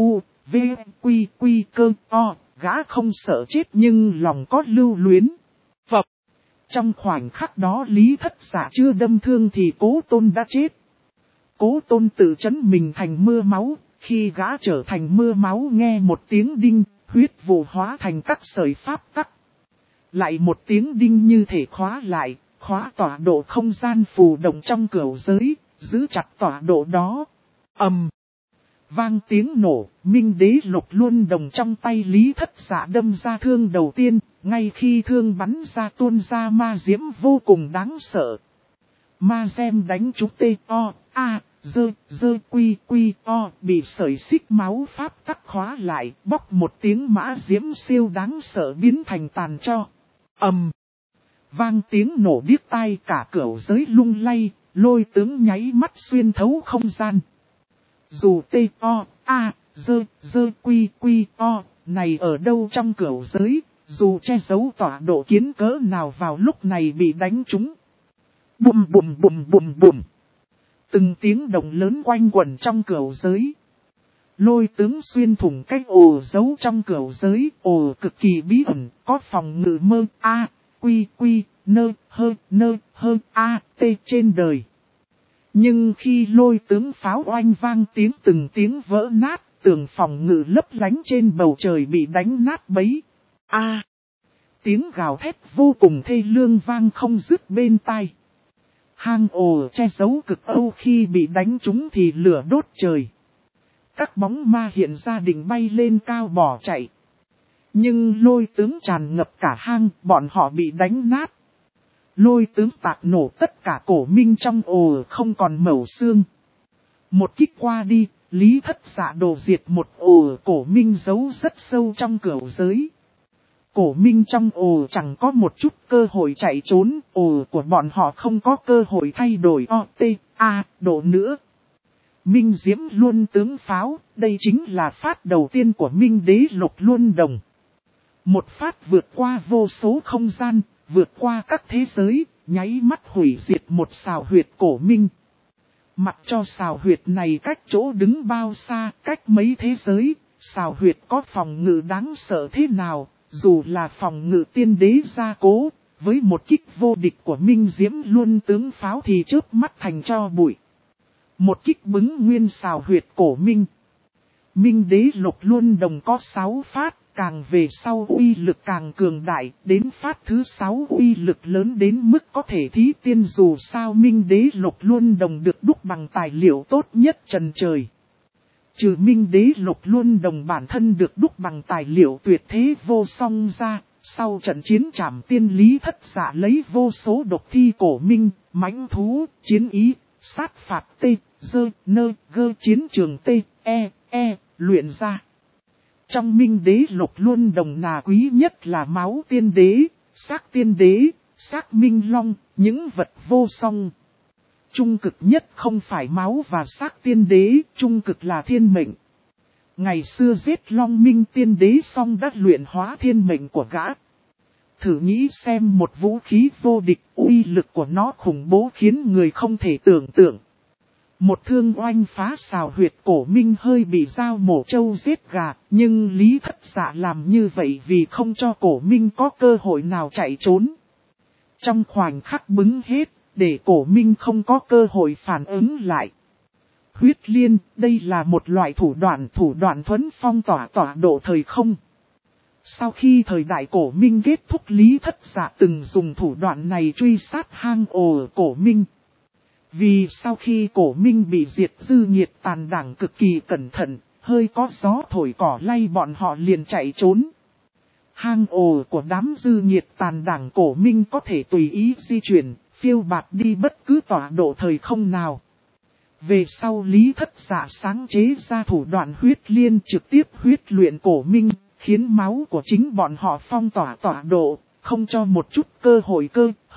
gã không sợ chết nhưng lòng có lưu luyến. Phập. Trong khoảnh khắc đó Lý Thất Dạ chưa đâm thương thì Cố Tôn đã chết. Cố Tôn tự chấn mình thành mưa máu, Khi gã trở thành mưa máu nghe một tiếng đinh, huyết vụ hóa thành các sợi pháp tắc. Lại một tiếng đinh như thể khóa lại, khóa tọa độ không gian phù động trong cửu giới, giữ chặt tọa độ đó. Ầm. Vang tiếng nổ, Minh Đế Lục Luân Đồng trong tay Lý Thất Dạ đâm ra thương đầu tiên, ngay khi thương bắn ra tuôn ra ma diễm vô cùng đáng sợ. Ma gem đánh trúng T.O.A.Dơ quy quy o bị sợi xích máu pháp tắc khóa lại, bóc một tiếng mã diễm siêu đáng sợ biến thành tàn tro. Ầm. Vang tiếng nổ điếc tai, cả cửu giới lung lay, lôi tướng nháy mắt xuyên thấu không gian. Dù T.O.A.Dơ quy quy o này ở đâu trong cửu giới, dù che giấu tọa độ kiến cỡ nào vào lúc này bị đánh trúng. Bùm bùm bùm bùm bùm. Từng tiếng động lớn quanh quẩn trong cửu giới. Lôi tướng xuyên thủng cách ồ giấu trong cửu giới, ồ cực kỳ bí ẩn, có phòng ngự mơ A.Q.Q.N.H.N.H.A.T trên đời. Nhưng khi lôi tướng pháo oanh vang từng tiếng vỡ nát, tường phòng ngự lấp lánh trên bầu trời bị đánh nát bấy. Tiếng gào thét vô cùng thê lương vang không dứt bên tai. Hang ồ che giấu cực âu khi bị đánh trúng thì lửa đốt trời. Các bóng ma hiện ra định bay lên cao bỏ chạy. Nhưng lôi tướng tràn ngập cả hang, bọn họ bị đánh nát. Lôi tướng tạc nổ tất cả cổ minh trong ồ không còn mẩu xương. Một kích qua đi, Lý Thất Dạ đổ diệt một ồ cổ minh giấu rất sâu trong cửu giới. Cổ minh trong ồ chẳng có một chút cơ hội chạy trốn, ồ của bọn họ không có cơ hội thay đổi O.T.A. độ nữa. Minh Diễm Luân tướng pháo, đây chính là phát đầu tiên của Minh Đế Lục Luân Đồng. Một phát vượt qua vô số không gian, vượt qua các thế giới, nháy mắt hủy diệt một xào huyệt cổ minh. Mặc cho xào huyệt này cách chỗ đứng bao xa, cách mấy thế giới, xào huyệt có phòng ngự đáng sợ thế nào, dù là phòng ngự tiên đế gia cố, với một kích vô địch của Minh Diễm Luân tướng pháo thì chớp mắt thành cho bụi. Một kích bứng nguyên xào huyệt cổ minh. Minh Đế Lục Luân Đồng có 6 phát, càng về sau uy lực càng cường đại, đến phát thứ 6 uy lực lớn đến mức có thể thí tiên, dù sao Minh Đế Lục Luân Đồng được đúc bằng tài liệu tốt nhất trần trời. Trừ Minh Đế Lục Luân Đồng bản thân được đúc bằng tài liệu tuyệt thế vô song ra, sau trận chiến trảm tiên Lý Thất Dạ lấy vô số độc thi cổ minh, mãnh thú, chiến ý, sát phạt T.G.N.G chiến trường T.E.E. luyện ra. Trong Minh Đế Lục Luân Đồng là quý nhất là máu tiên đế, xác minh long, những vật vô song. Trung cực nhất không phải máu và xác tiên đế, trung cực là thiên mệnh. Ngày xưa giết long minh tiên đế xong đã luyện hóa thiên mệnh của gã. Thử nghĩ xem một vũ khí vô địch, uy lực của nó khủng bố khiến người không thể tưởng tượng. Một thương oanh phá xào huyệt cổ minh hơi bị dao mổ trâu giết gà, nhưng Lý Thất Dạ làm như vậy vì không cho cổ minh có cơ hội nào chạy trốn. Trong khoảnh khắc bứng hết, để cổ minh không có cơ hội phản ứng lại. Huyết liên, đây là một loại thủ đoạn thuấn phong tỏa độ thời không. Sau khi thời đại cổ minh kết thúc, Lý Thất Dạ từng dùng thủ đoạn này truy sát hang ổ cổ minh. Vì sau khi cổ minh bị diệt, dư nhiệt tàn đảng cực kỳ cẩn thận, hơi có gió thổi cỏ lay bọn họ liền chạy trốn. Hang ổ của đám dư nhiệt tàn đảng cổ minh có thể tùy ý di chuyển, phiêu bạt đi bất cứ tọa độ thời không nào. Về sau Lý Thất Dạ sáng chế ra thủ đoạn huyết liên, trực tiếp huyết luyện cổ minh, khiến máu của chính bọn họ phong tỏa tọa độ, không cho một chút cơ hội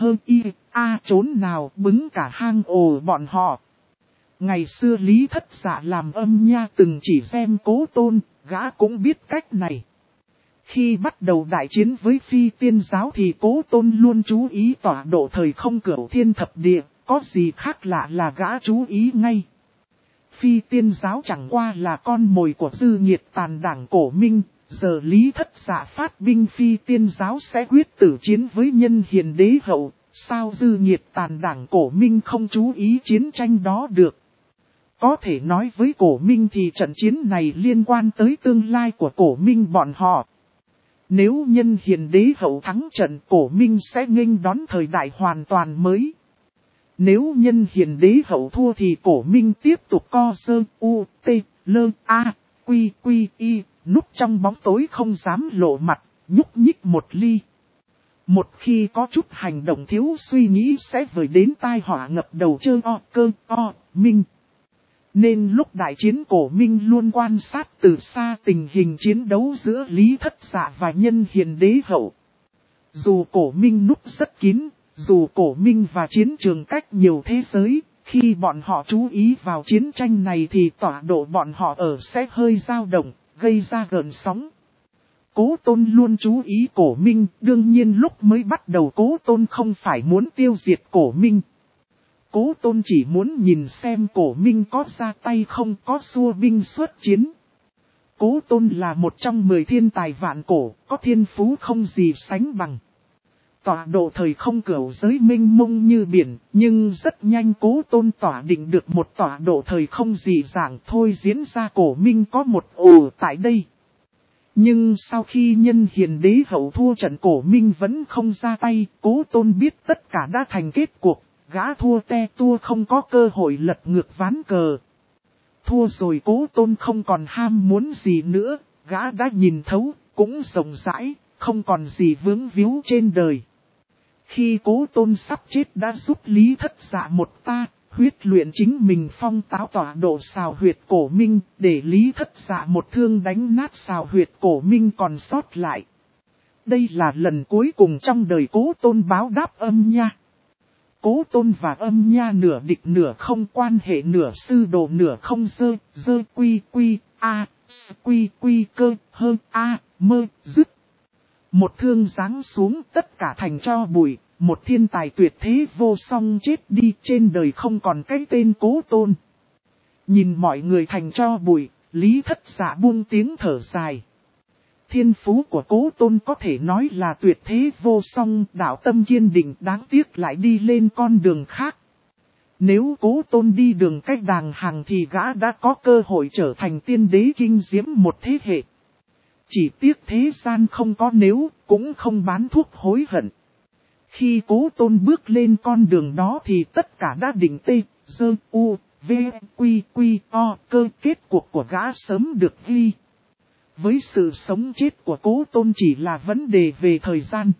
trốn nào, bứng cả hang ổ bọn họ. Ngày xưa Lý Thất Dạ làm âm nha từng chỉ xem Cố Tôn, gã cũng biết cách này. Khi bắt đầu đại chiến với Phi Tiên giáo thì Cố Tôn luôn chú ý tọa độ thời không cửu thiên thập địa, có gì khác lạ là gã chú ý ngay. Phi Tiên giáo chẳng qua là con mồi của dư nhiệt tàn đảng cổ minh, giờ Lý Thất Dạ phát binh Phi Tiên giáo sẽ quyết tử chiến với nhân hiền đế hậu, sao dư nhiệt tàn đảng cổ minh không chú ý chiến tranh đó được. Có thể nói với Cổ Minh thì trận chiến này liên quan tới tương lai của Cổ Minh bọn họ. Nếu Nhân Hiền Đế hậu thắng trận, Cổ Minh sẽ nghênh đón thời đại hoàn toàn mới. Nếu Nhân Hiền Đế hậu thua thì Cổ Minh tiếp tục co sơ u, t, lơ, a, quy, quy, y, núp trong bóng tối không dám lộ mặt, nhúc nhích một ly. Một khi có chút hành động thiếu suy nghĩ sẽ vời đến tai họa ngập đầu chơ o, cơ, o, minh. Nên lúc đại chiến Cổ Minh luôn quan sát từ xa tình hình chiến đấu giữa Lý Thất Dạ và Nhân Hiền Đế hậu. Dù Cổ Minh núp rất kín, dù Cổ Minh và chiến trường cách nhiều thế giới, khi bọn họ chú ý vào chiến tranh này thì tọa độ bọn họ ở sẽ hơi dao động, gây ra gợn sóng. Cố Tôn luôn chú ý Cổ Minh, đương nhiên lúc mới bắt đầu Cố Tôn không phải muốn tiêu diệt Cổ Minh. Cố Tôn chỉ muốn nhìn xem Cổ Minh có ra tay không, có xua binh xuất chiến. Cố Tôn là một trong 10 thiên tài vạn cổ, có thiên phú không gì sánh bằng. Tọa độ thời không cửu giới mênh mông như biển, nhưng rất nhanh Cố Tôn tỏa định được một tọa độ thời không dị dạng thôi diễn ra Cổ Minh có một ổ tại đây. Nhưng sau khi Nhân Hiền Đế hậu thua trận, Cổ Minh vẫn không ra tay, Cố Tôn biết tất cả đã thành kết cuộc, gã thua te tua không có cơ hội lật ngược ván cờ. Thua rồi Cố Tôn không còn ham muốn gì nữa, gã đã nhìn thấu, cũng rộng rãi, không còn gì vướng víu trên đời. Khi Cố Tôn sắp chết đã giúp Lý Thất Dạ một ta, huyết luyện chính mình phong táo tọa độ xào huyệt Cổ Minh, để Lý Thất Dạ một thương đánh nát xào huyệt Cổ Minh còn sót lại. Đây là lần cuối cùng trong đời Cố Tôn báo đáp Âm Nha. Cố Tôn và Âm Nha nửa địch nửa không, quan hệ nửa sư đồ nửa không, dơ quy quy, a, quy quy cơ, hơn a, mơ, dứt. Một thương giáng xuống tất cả thành tro bụi, một thiên tài tuyệt thế vô song chết đi, trên đời không còn cái tên Cố Tôn. Nhìn mọi người thành tro bụi, Lý Thất Dạ buông tiếng thở dài. Thiên phú của Cố Tôn có thể nói là tuyệt thế vô song, đạo tâm kiên định, đáng tiếc lại đi lên con đường khác. Nếu Cố Tôn đi đường cách đàng hoàng thì gã đã có cơ hội trở thành tiên đế kinh diễm một thế hệ. Chỉ tiếc thế gian không có nếu, cũng không bán thuốc hối hận. Khi Cố Tôn bước lên con đường đó thì tất cả đã định tê, dơ, u, v, quy, quy, o, cơ, kết cuộc của gã sớm được ghi. Với sự sống chết của Cố Tôn chỉ là vấn đề về thời gian.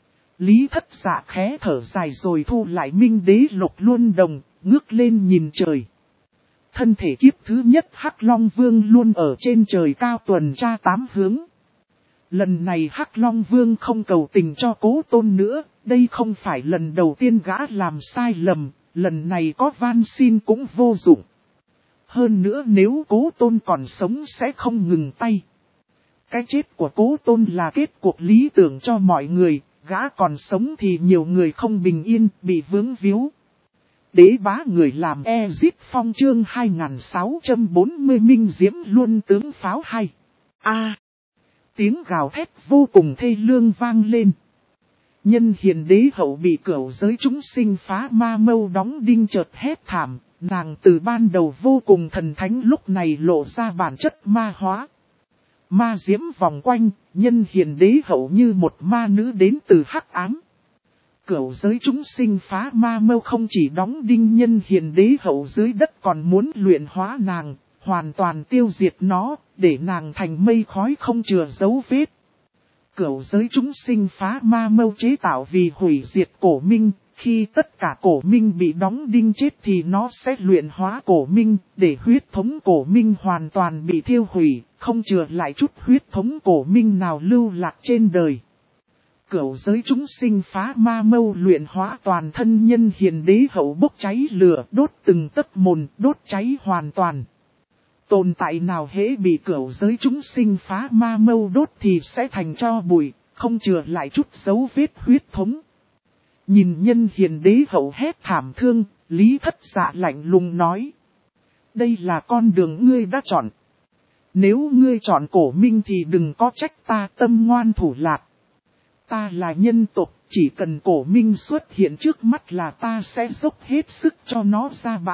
Lý Thất Dạ khẽ thở dài rồi thu lại Minh Đế Lục Luân Đồng, ngước lên nhìn trời. Thân thể kiếp thứ nhất Hắc Long Vương luôn ở trên trời cao tuần tra 8 hướng. Lần này Hắc Long Vương không cầu tình cho Cố Tôn nữa, đây không phải lần đầu tiên gã làm sai lầm, lần này có van xin cũng vô dụng. Hơn nữa nếu Cố Tôn còn sống sẽ không ngừng tay. Cái chết của Cố Tôn là kết cuộc lý tưởng cho mọi người, gã còn sống thì nhiều người không bình yên, bị vướng víu. Đế bá người làm Ezit Phong chương 2640 Minh Diễm Luân tướng pháo hay. Tiếng gào thét vô cùng thê lương vang lên. Nhân Hiền Đế hậu bị cửu giới chúng sinh phá ma mâu đóng đinh chợt hét thảm, nàng từ ban đầu vô cùng thần thánh lúc này lộ ra bản chất ma hóa. Ma diễm vòng quanh, Nhân Hiền Đế hậu như một ma nữ đến từ hắc ám. Cửu giới chúng sinh phá ma mâu không chỉ đóng đinh Nhân Hiền Đế hậu dưới đất còn muốn luyện hóa nàng, hoàn toàn tiêu diệt nó, để nàng thành mây khói không chừa dấu vết. Cửu giới chúng sinh phá ma mâu chế tạo vì hủy diệt Cổ Minh, khi tất cả Cổ Minh bị đóng đinh chết thì nó sẽ luyện hóa Cổ Minh, để huyết thống Cổ Minh hoàn toàn bị thiêu hủy, không chừa lại chút huyết thống Cổ Minh nào lưu lạc trên đời. Cửu giới chúng sinh phá ma mâu luyện hóa toàn thân Nhân Hiền Đế hậu bốc cháy lửa, đốt từng tấc mồn, đốt cháy hoàn toàn. Tồn tại nào hễ bị cửu giới chúng sinh phá ma mâu đốt thì sẽ thành tro bụi, không chừa lại chút dấu vết huyết thống. Nhìn Nhân Hiền Đế hậu hét thảm thương, Lý Thất Dạ lạnh lùng nói. Đây là con đường ngươi đã chọn. Nếu ngươi chọn Cổ Minh thì đừng có trách ta tâm ngoan thủ lạt. Ta là nhân tộc, chỉ cần Cổ Minh xuất hiện trước mắt là ta sẽ dốc hết sức cho nó ra bã,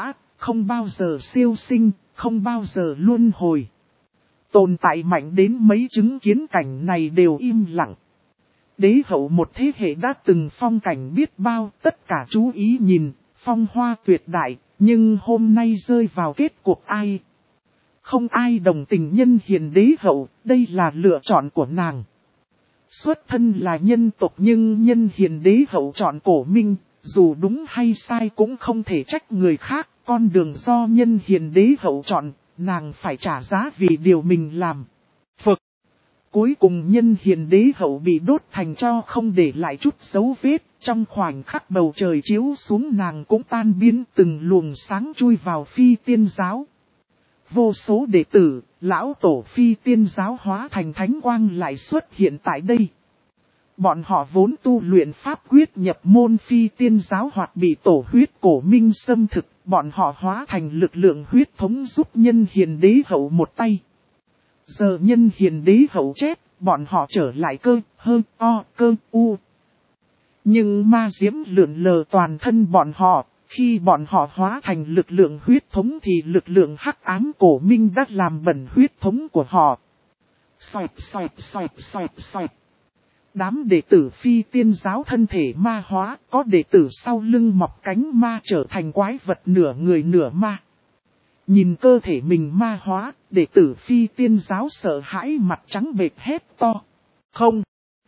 không bao giờ siêu sinh, không bao giờ luân hồi. Tồn tại mạnh đến mấy chứng kiến cảnh này đều im lặng. Đế hậu một thế hệ đã từng phong cảnh biết bao, tất cả chú ý nhìn, phong hoa tuyệt đại, nhưng hôm nay rơi vào kết cuộc ai? Không ai đồng tình nhân hiền đế hậu, đây là lựa chọn của nàng. Xuất thân là nhân tộc nhưng nhân hiền đế hậu chọn Cổ Minh, dù đúng hay sai cũng không thể trách người khác, con đường do nhân hiền đế hậu chọn, nàng phải trả giá vì điều mình làm. Phật. Cuối cùng nhân hiền đế hậu bị đốt thành tro không để lại chút dấu vết, trong khoảnh khắc bầu trời chiếu xuống nàng cũng tan biến từng luồng sáng chui vào phi tiên giáo. Vô số đệ tử, lão tổ phi tiên giáo hóa thành thánh quang lại xuất hiện tại đây. Bọn họ vốn tu luyện pháp quyết nhập môn phi tiên giáo hoặc bị tổ huyết Cổ Minh xâm thực, bọn họ hóa thành lực lượng huyết thống giúp nhân hiền đế hậu một tay. Giờ nhân hiền đế hậu chết, bọn họ trở lại cơ u. Nhưng ma diễm lượn lờ toàn thân bọn họ, khi bọn họ hóa thành lực lượng huyết thống thì lực lượng hắc ám Cổ Minh đã làm bẩn huyết thống của họ. Xoẹt. Đám đệ tử phi tiên giáo thân thể ma hóa, có đệ tử sau lưng mọc cánh ma trở thành quái vật nửa người nửa ma. Nhìn cơ thể mình ma hóa, đệ tử phi tiên giáo sợ hãi mặt trắng bệch hét to. Không!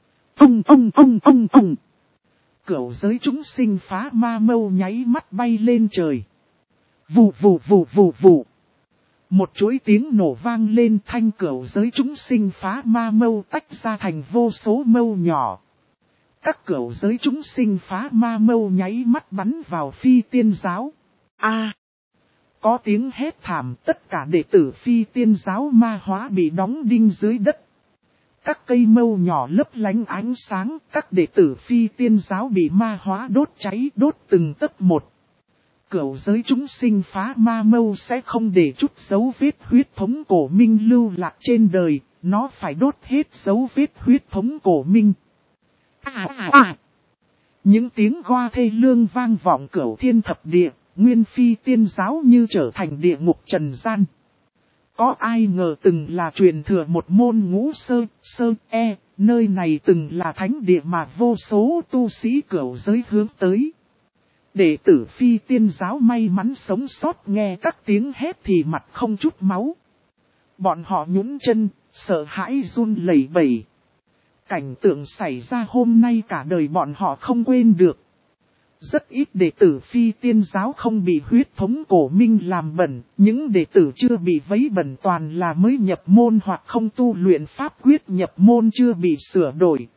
Ông! Cửu giới chúng sinh phá ma mâu nháy mắt bay lên trời. Vù. Một chuỗi tiếng nổ vang lên, thanh cửu giới chúng sinh phá ma mâu tách ra thành vô số mâu nhỏ. Các cửu giới chúng sinh phá ma mâu nháy mắt bắn vào phi tiên giáo. Có tiếng hét thảm, tất cả đệ tử phi tiên giáo ma hóa bị đóng đinh dưới đất. Các cây mâu nhỏ lấp lánh ánh sáng, các đệ tử phi tiên giáo bị ma hóa đốt cháy đốt từng tấc một. Cửu giới chúng sinh phá ma mâu sẽ không để chút dấu vết huyết thống Cổ Minh lưu lạc trên đời, nó phải đốt hết dấu vết huyết thống Cổ Minh. Những tiếng goa thê lương vang vọng cửu thiên thập địa, nguyên phi tiên giáo như trở thành địa ngục trần gian. Có ai ngờ từng là truyền thừa một môn ngũ sơ, nơi này từng là thánh địa mà vô số tu sĩ cửu giới hướng tới. Đệ tử phi tiên giáo may mắn sống sót nghe các tiếng hét thì mặt không chút máu. Bọn họ nhún chân, sợ hãi run lẩy bẩy. Cảnh tượng xảy ra hôm nay cả đời bọn họ không quên được. Rất ít đệ tử phi tiên giáo không bị huyết thống Cổ Minh làm bẩn, những đệ tử chưa bị vấy bẩn toàn là mới nhập môn hoặc không tu luyện pháp quyết nhập môn chưa bị sửa đổi,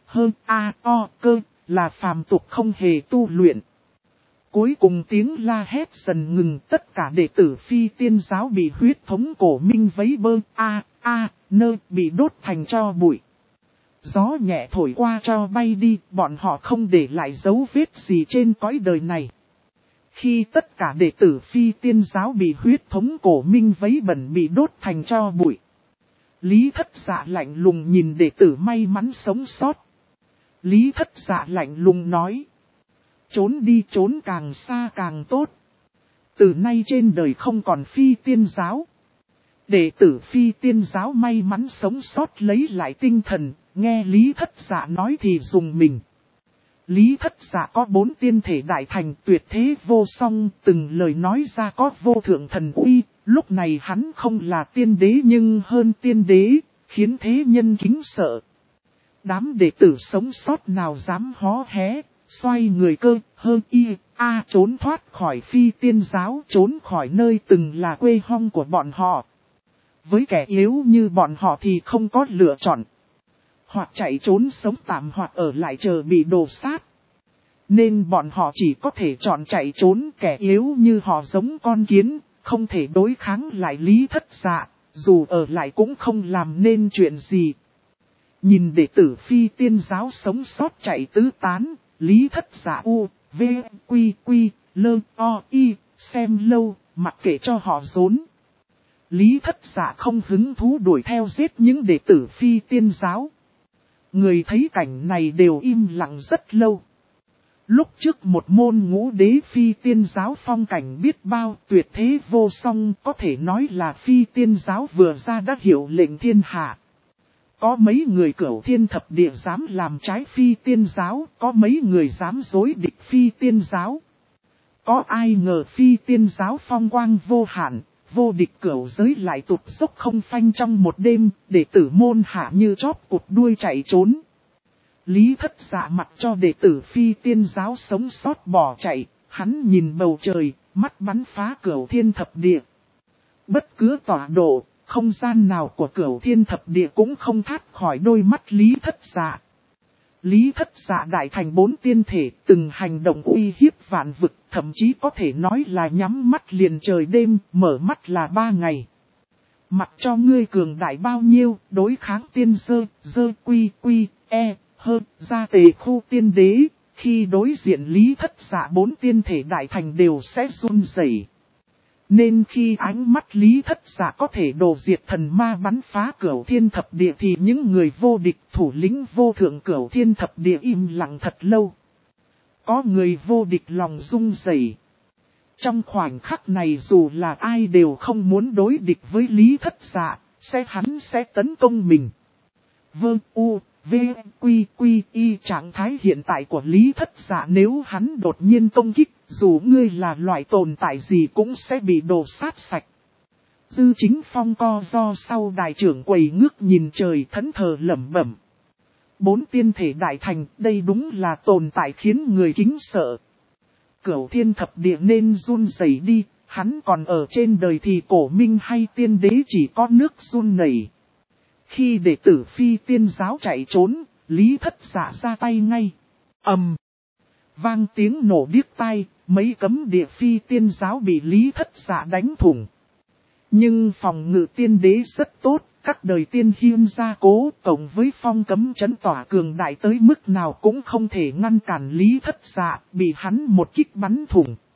là phàm tục không hề tu luyện. Cuối cùng tiếng la hét dần ngừng, tất cả đệ tử phi tiên giáo bị huyết thống Cổ Minh vấy bị đốt thành tro bụi. Gió nhẹ thổi qua cho bay đi, bọn họ không để lại dấu vết gì trên cõi đời này. Khi tất cả đệ tử phi tiên giáo bị huyết thống Cổ Minh vấy bẩn bị đốt thành tro bụi. Lý Thất Dạ lạnh lùng nhìn đệ tử may mắn sống sót. Lý Thất Dạ lạnh lùng nói. Trốn đi, trốn càng xa càng tốt. Từ nay trên đời không còn phi tiên giáo. Đệ tử phi tiên giáo may mắn sống sót lấy lại tinh thần, nghe Lý Thất Dạ nói thì dùng mình. Lý Thất Dạ có 4 tiên thể đại thành tuyệt thế vô song, từng lời nói ra có vô thượng thần uy, lúc này hắn không là tiên đế nhưng hơn tiên đế, khiến thế nhân kính sợ. Đám đệ tử sống sót nào dám hó hé, xoay người trốn thoát khỏi phi tiên giáo, trốn khỏi nơi từng là quê hương của bọn họ. Với kẻ yếu như bọn họ thì không có lựa chọn. Hoặc chạy trốn sống tạm hoặc ở lại chờ bị đổ sát. Nên bọn họ chỉ có thể chọn chạy trốn, kẻ yếu như họ giống con kiến, không thể đối kháng lại Lý Thất Dạ, dù ở lại cũng không làm nên chuyện gì. Nhìn đệ tử phi tiên giáo sống sót chạy tứ tán, Lý Thất Dạ xem lâu, mặc kệ cho họ rốn. Lý Thất Dạ không hứng thú đuổi theo giết những đệ tử phi tiên giáo. Người thấy cảnh này đều im lặng rất lâu. Lúc trước một môn ngũ đế phi tiên giáo phong cảnh biết bao tuyệt thế vô song, có thể nói là phi tiên giáo vừa ra đã hiệu lệnh thiên hạ. Có mấy người cửu thiên thập địa dám làm trái phi tiên giáo, có mấy người dám dối địch phi tiên giáo. Có ai ngờ phi tiên giáo phong quang vô hạn, vô địch cửu giới lại tụt dốc không phanh trong một đêm, đệ tử môn hạ như chóp cụt đuôi chạy trốn. Lý Thất Dạ mặc cho đệ tử phi tiên giáo sống sót bỏ chạy, hắn nhìn bầu trời, mắt bắn phá cửu thiên thập địa. Bất cứ tọa độ, không gian nào của cửu thiên thập địa cũng không thoát khỏi đôi mắt Lý Thất Dạ. Lý Thất Dạ đại thành 4 tiên thể, từng hành động uy hiếp vạn vực, thậm chí có thể nói là nhắm mắt liền trời đêm, mở mắt là 3 ngày. Mặc cho ngươi cường đại bao nhiêu, đối kháng tiên dơ quy, ra tề khu tiên đế, khi đối diện Lý Thất Dạ 4 tiên thể đại thành đều sẽ run rẩy. Nên khi ánh mắt Lý Thất Dạ có thể đổ diệt thần ma bắn phá cửu thiên thập địa thì những người vô địch thủ lĩnh vô thượng cửu thiên thập địa im lặng thật lâu. Có người vô địch lòng run rẩy. Trong khoảnh khắc này dù là ai đều không muốn đối địch với Lý Thất Dạ, hắn sẽ tấn công mình. Quy y trạng thái hiện tại của Lý Thất Dạ nếu hắn đột nhiên công kích, dù ngươi là loại tồn tại gì cũng sẽ bị đổ sát sạch. Dư Chính Phong co do sau đại trưởng quầy ngước nhìn trời thẫn thờ lẩm bẩm. 4 tiên thể đại thành, đây đúng là tồn tại khiến người kính sợ. Cửu thiên thập địa nên run rẩy đi, hắn còn ở trên đời thì cổ minh hay tiên đế chỉ có nước run nảy. Khi đệ tử phi tiên giáo chạy trốn, Lý Thất Dạ ra tay ngay. Vang tiếng nổ điếc tai, mấy cấm địa phi tiên giáo bị Lý Thất Dạ đánh thủng. Nhưng phòng ngự tiên đế rất tốt, các đời tiên hiên gia cố, cộng với phong cấm chấn tỏa cường đại tới mức nào cũng không thể ngăn cản Lý Thất Dạ, bị hắn một kích bắn thủng.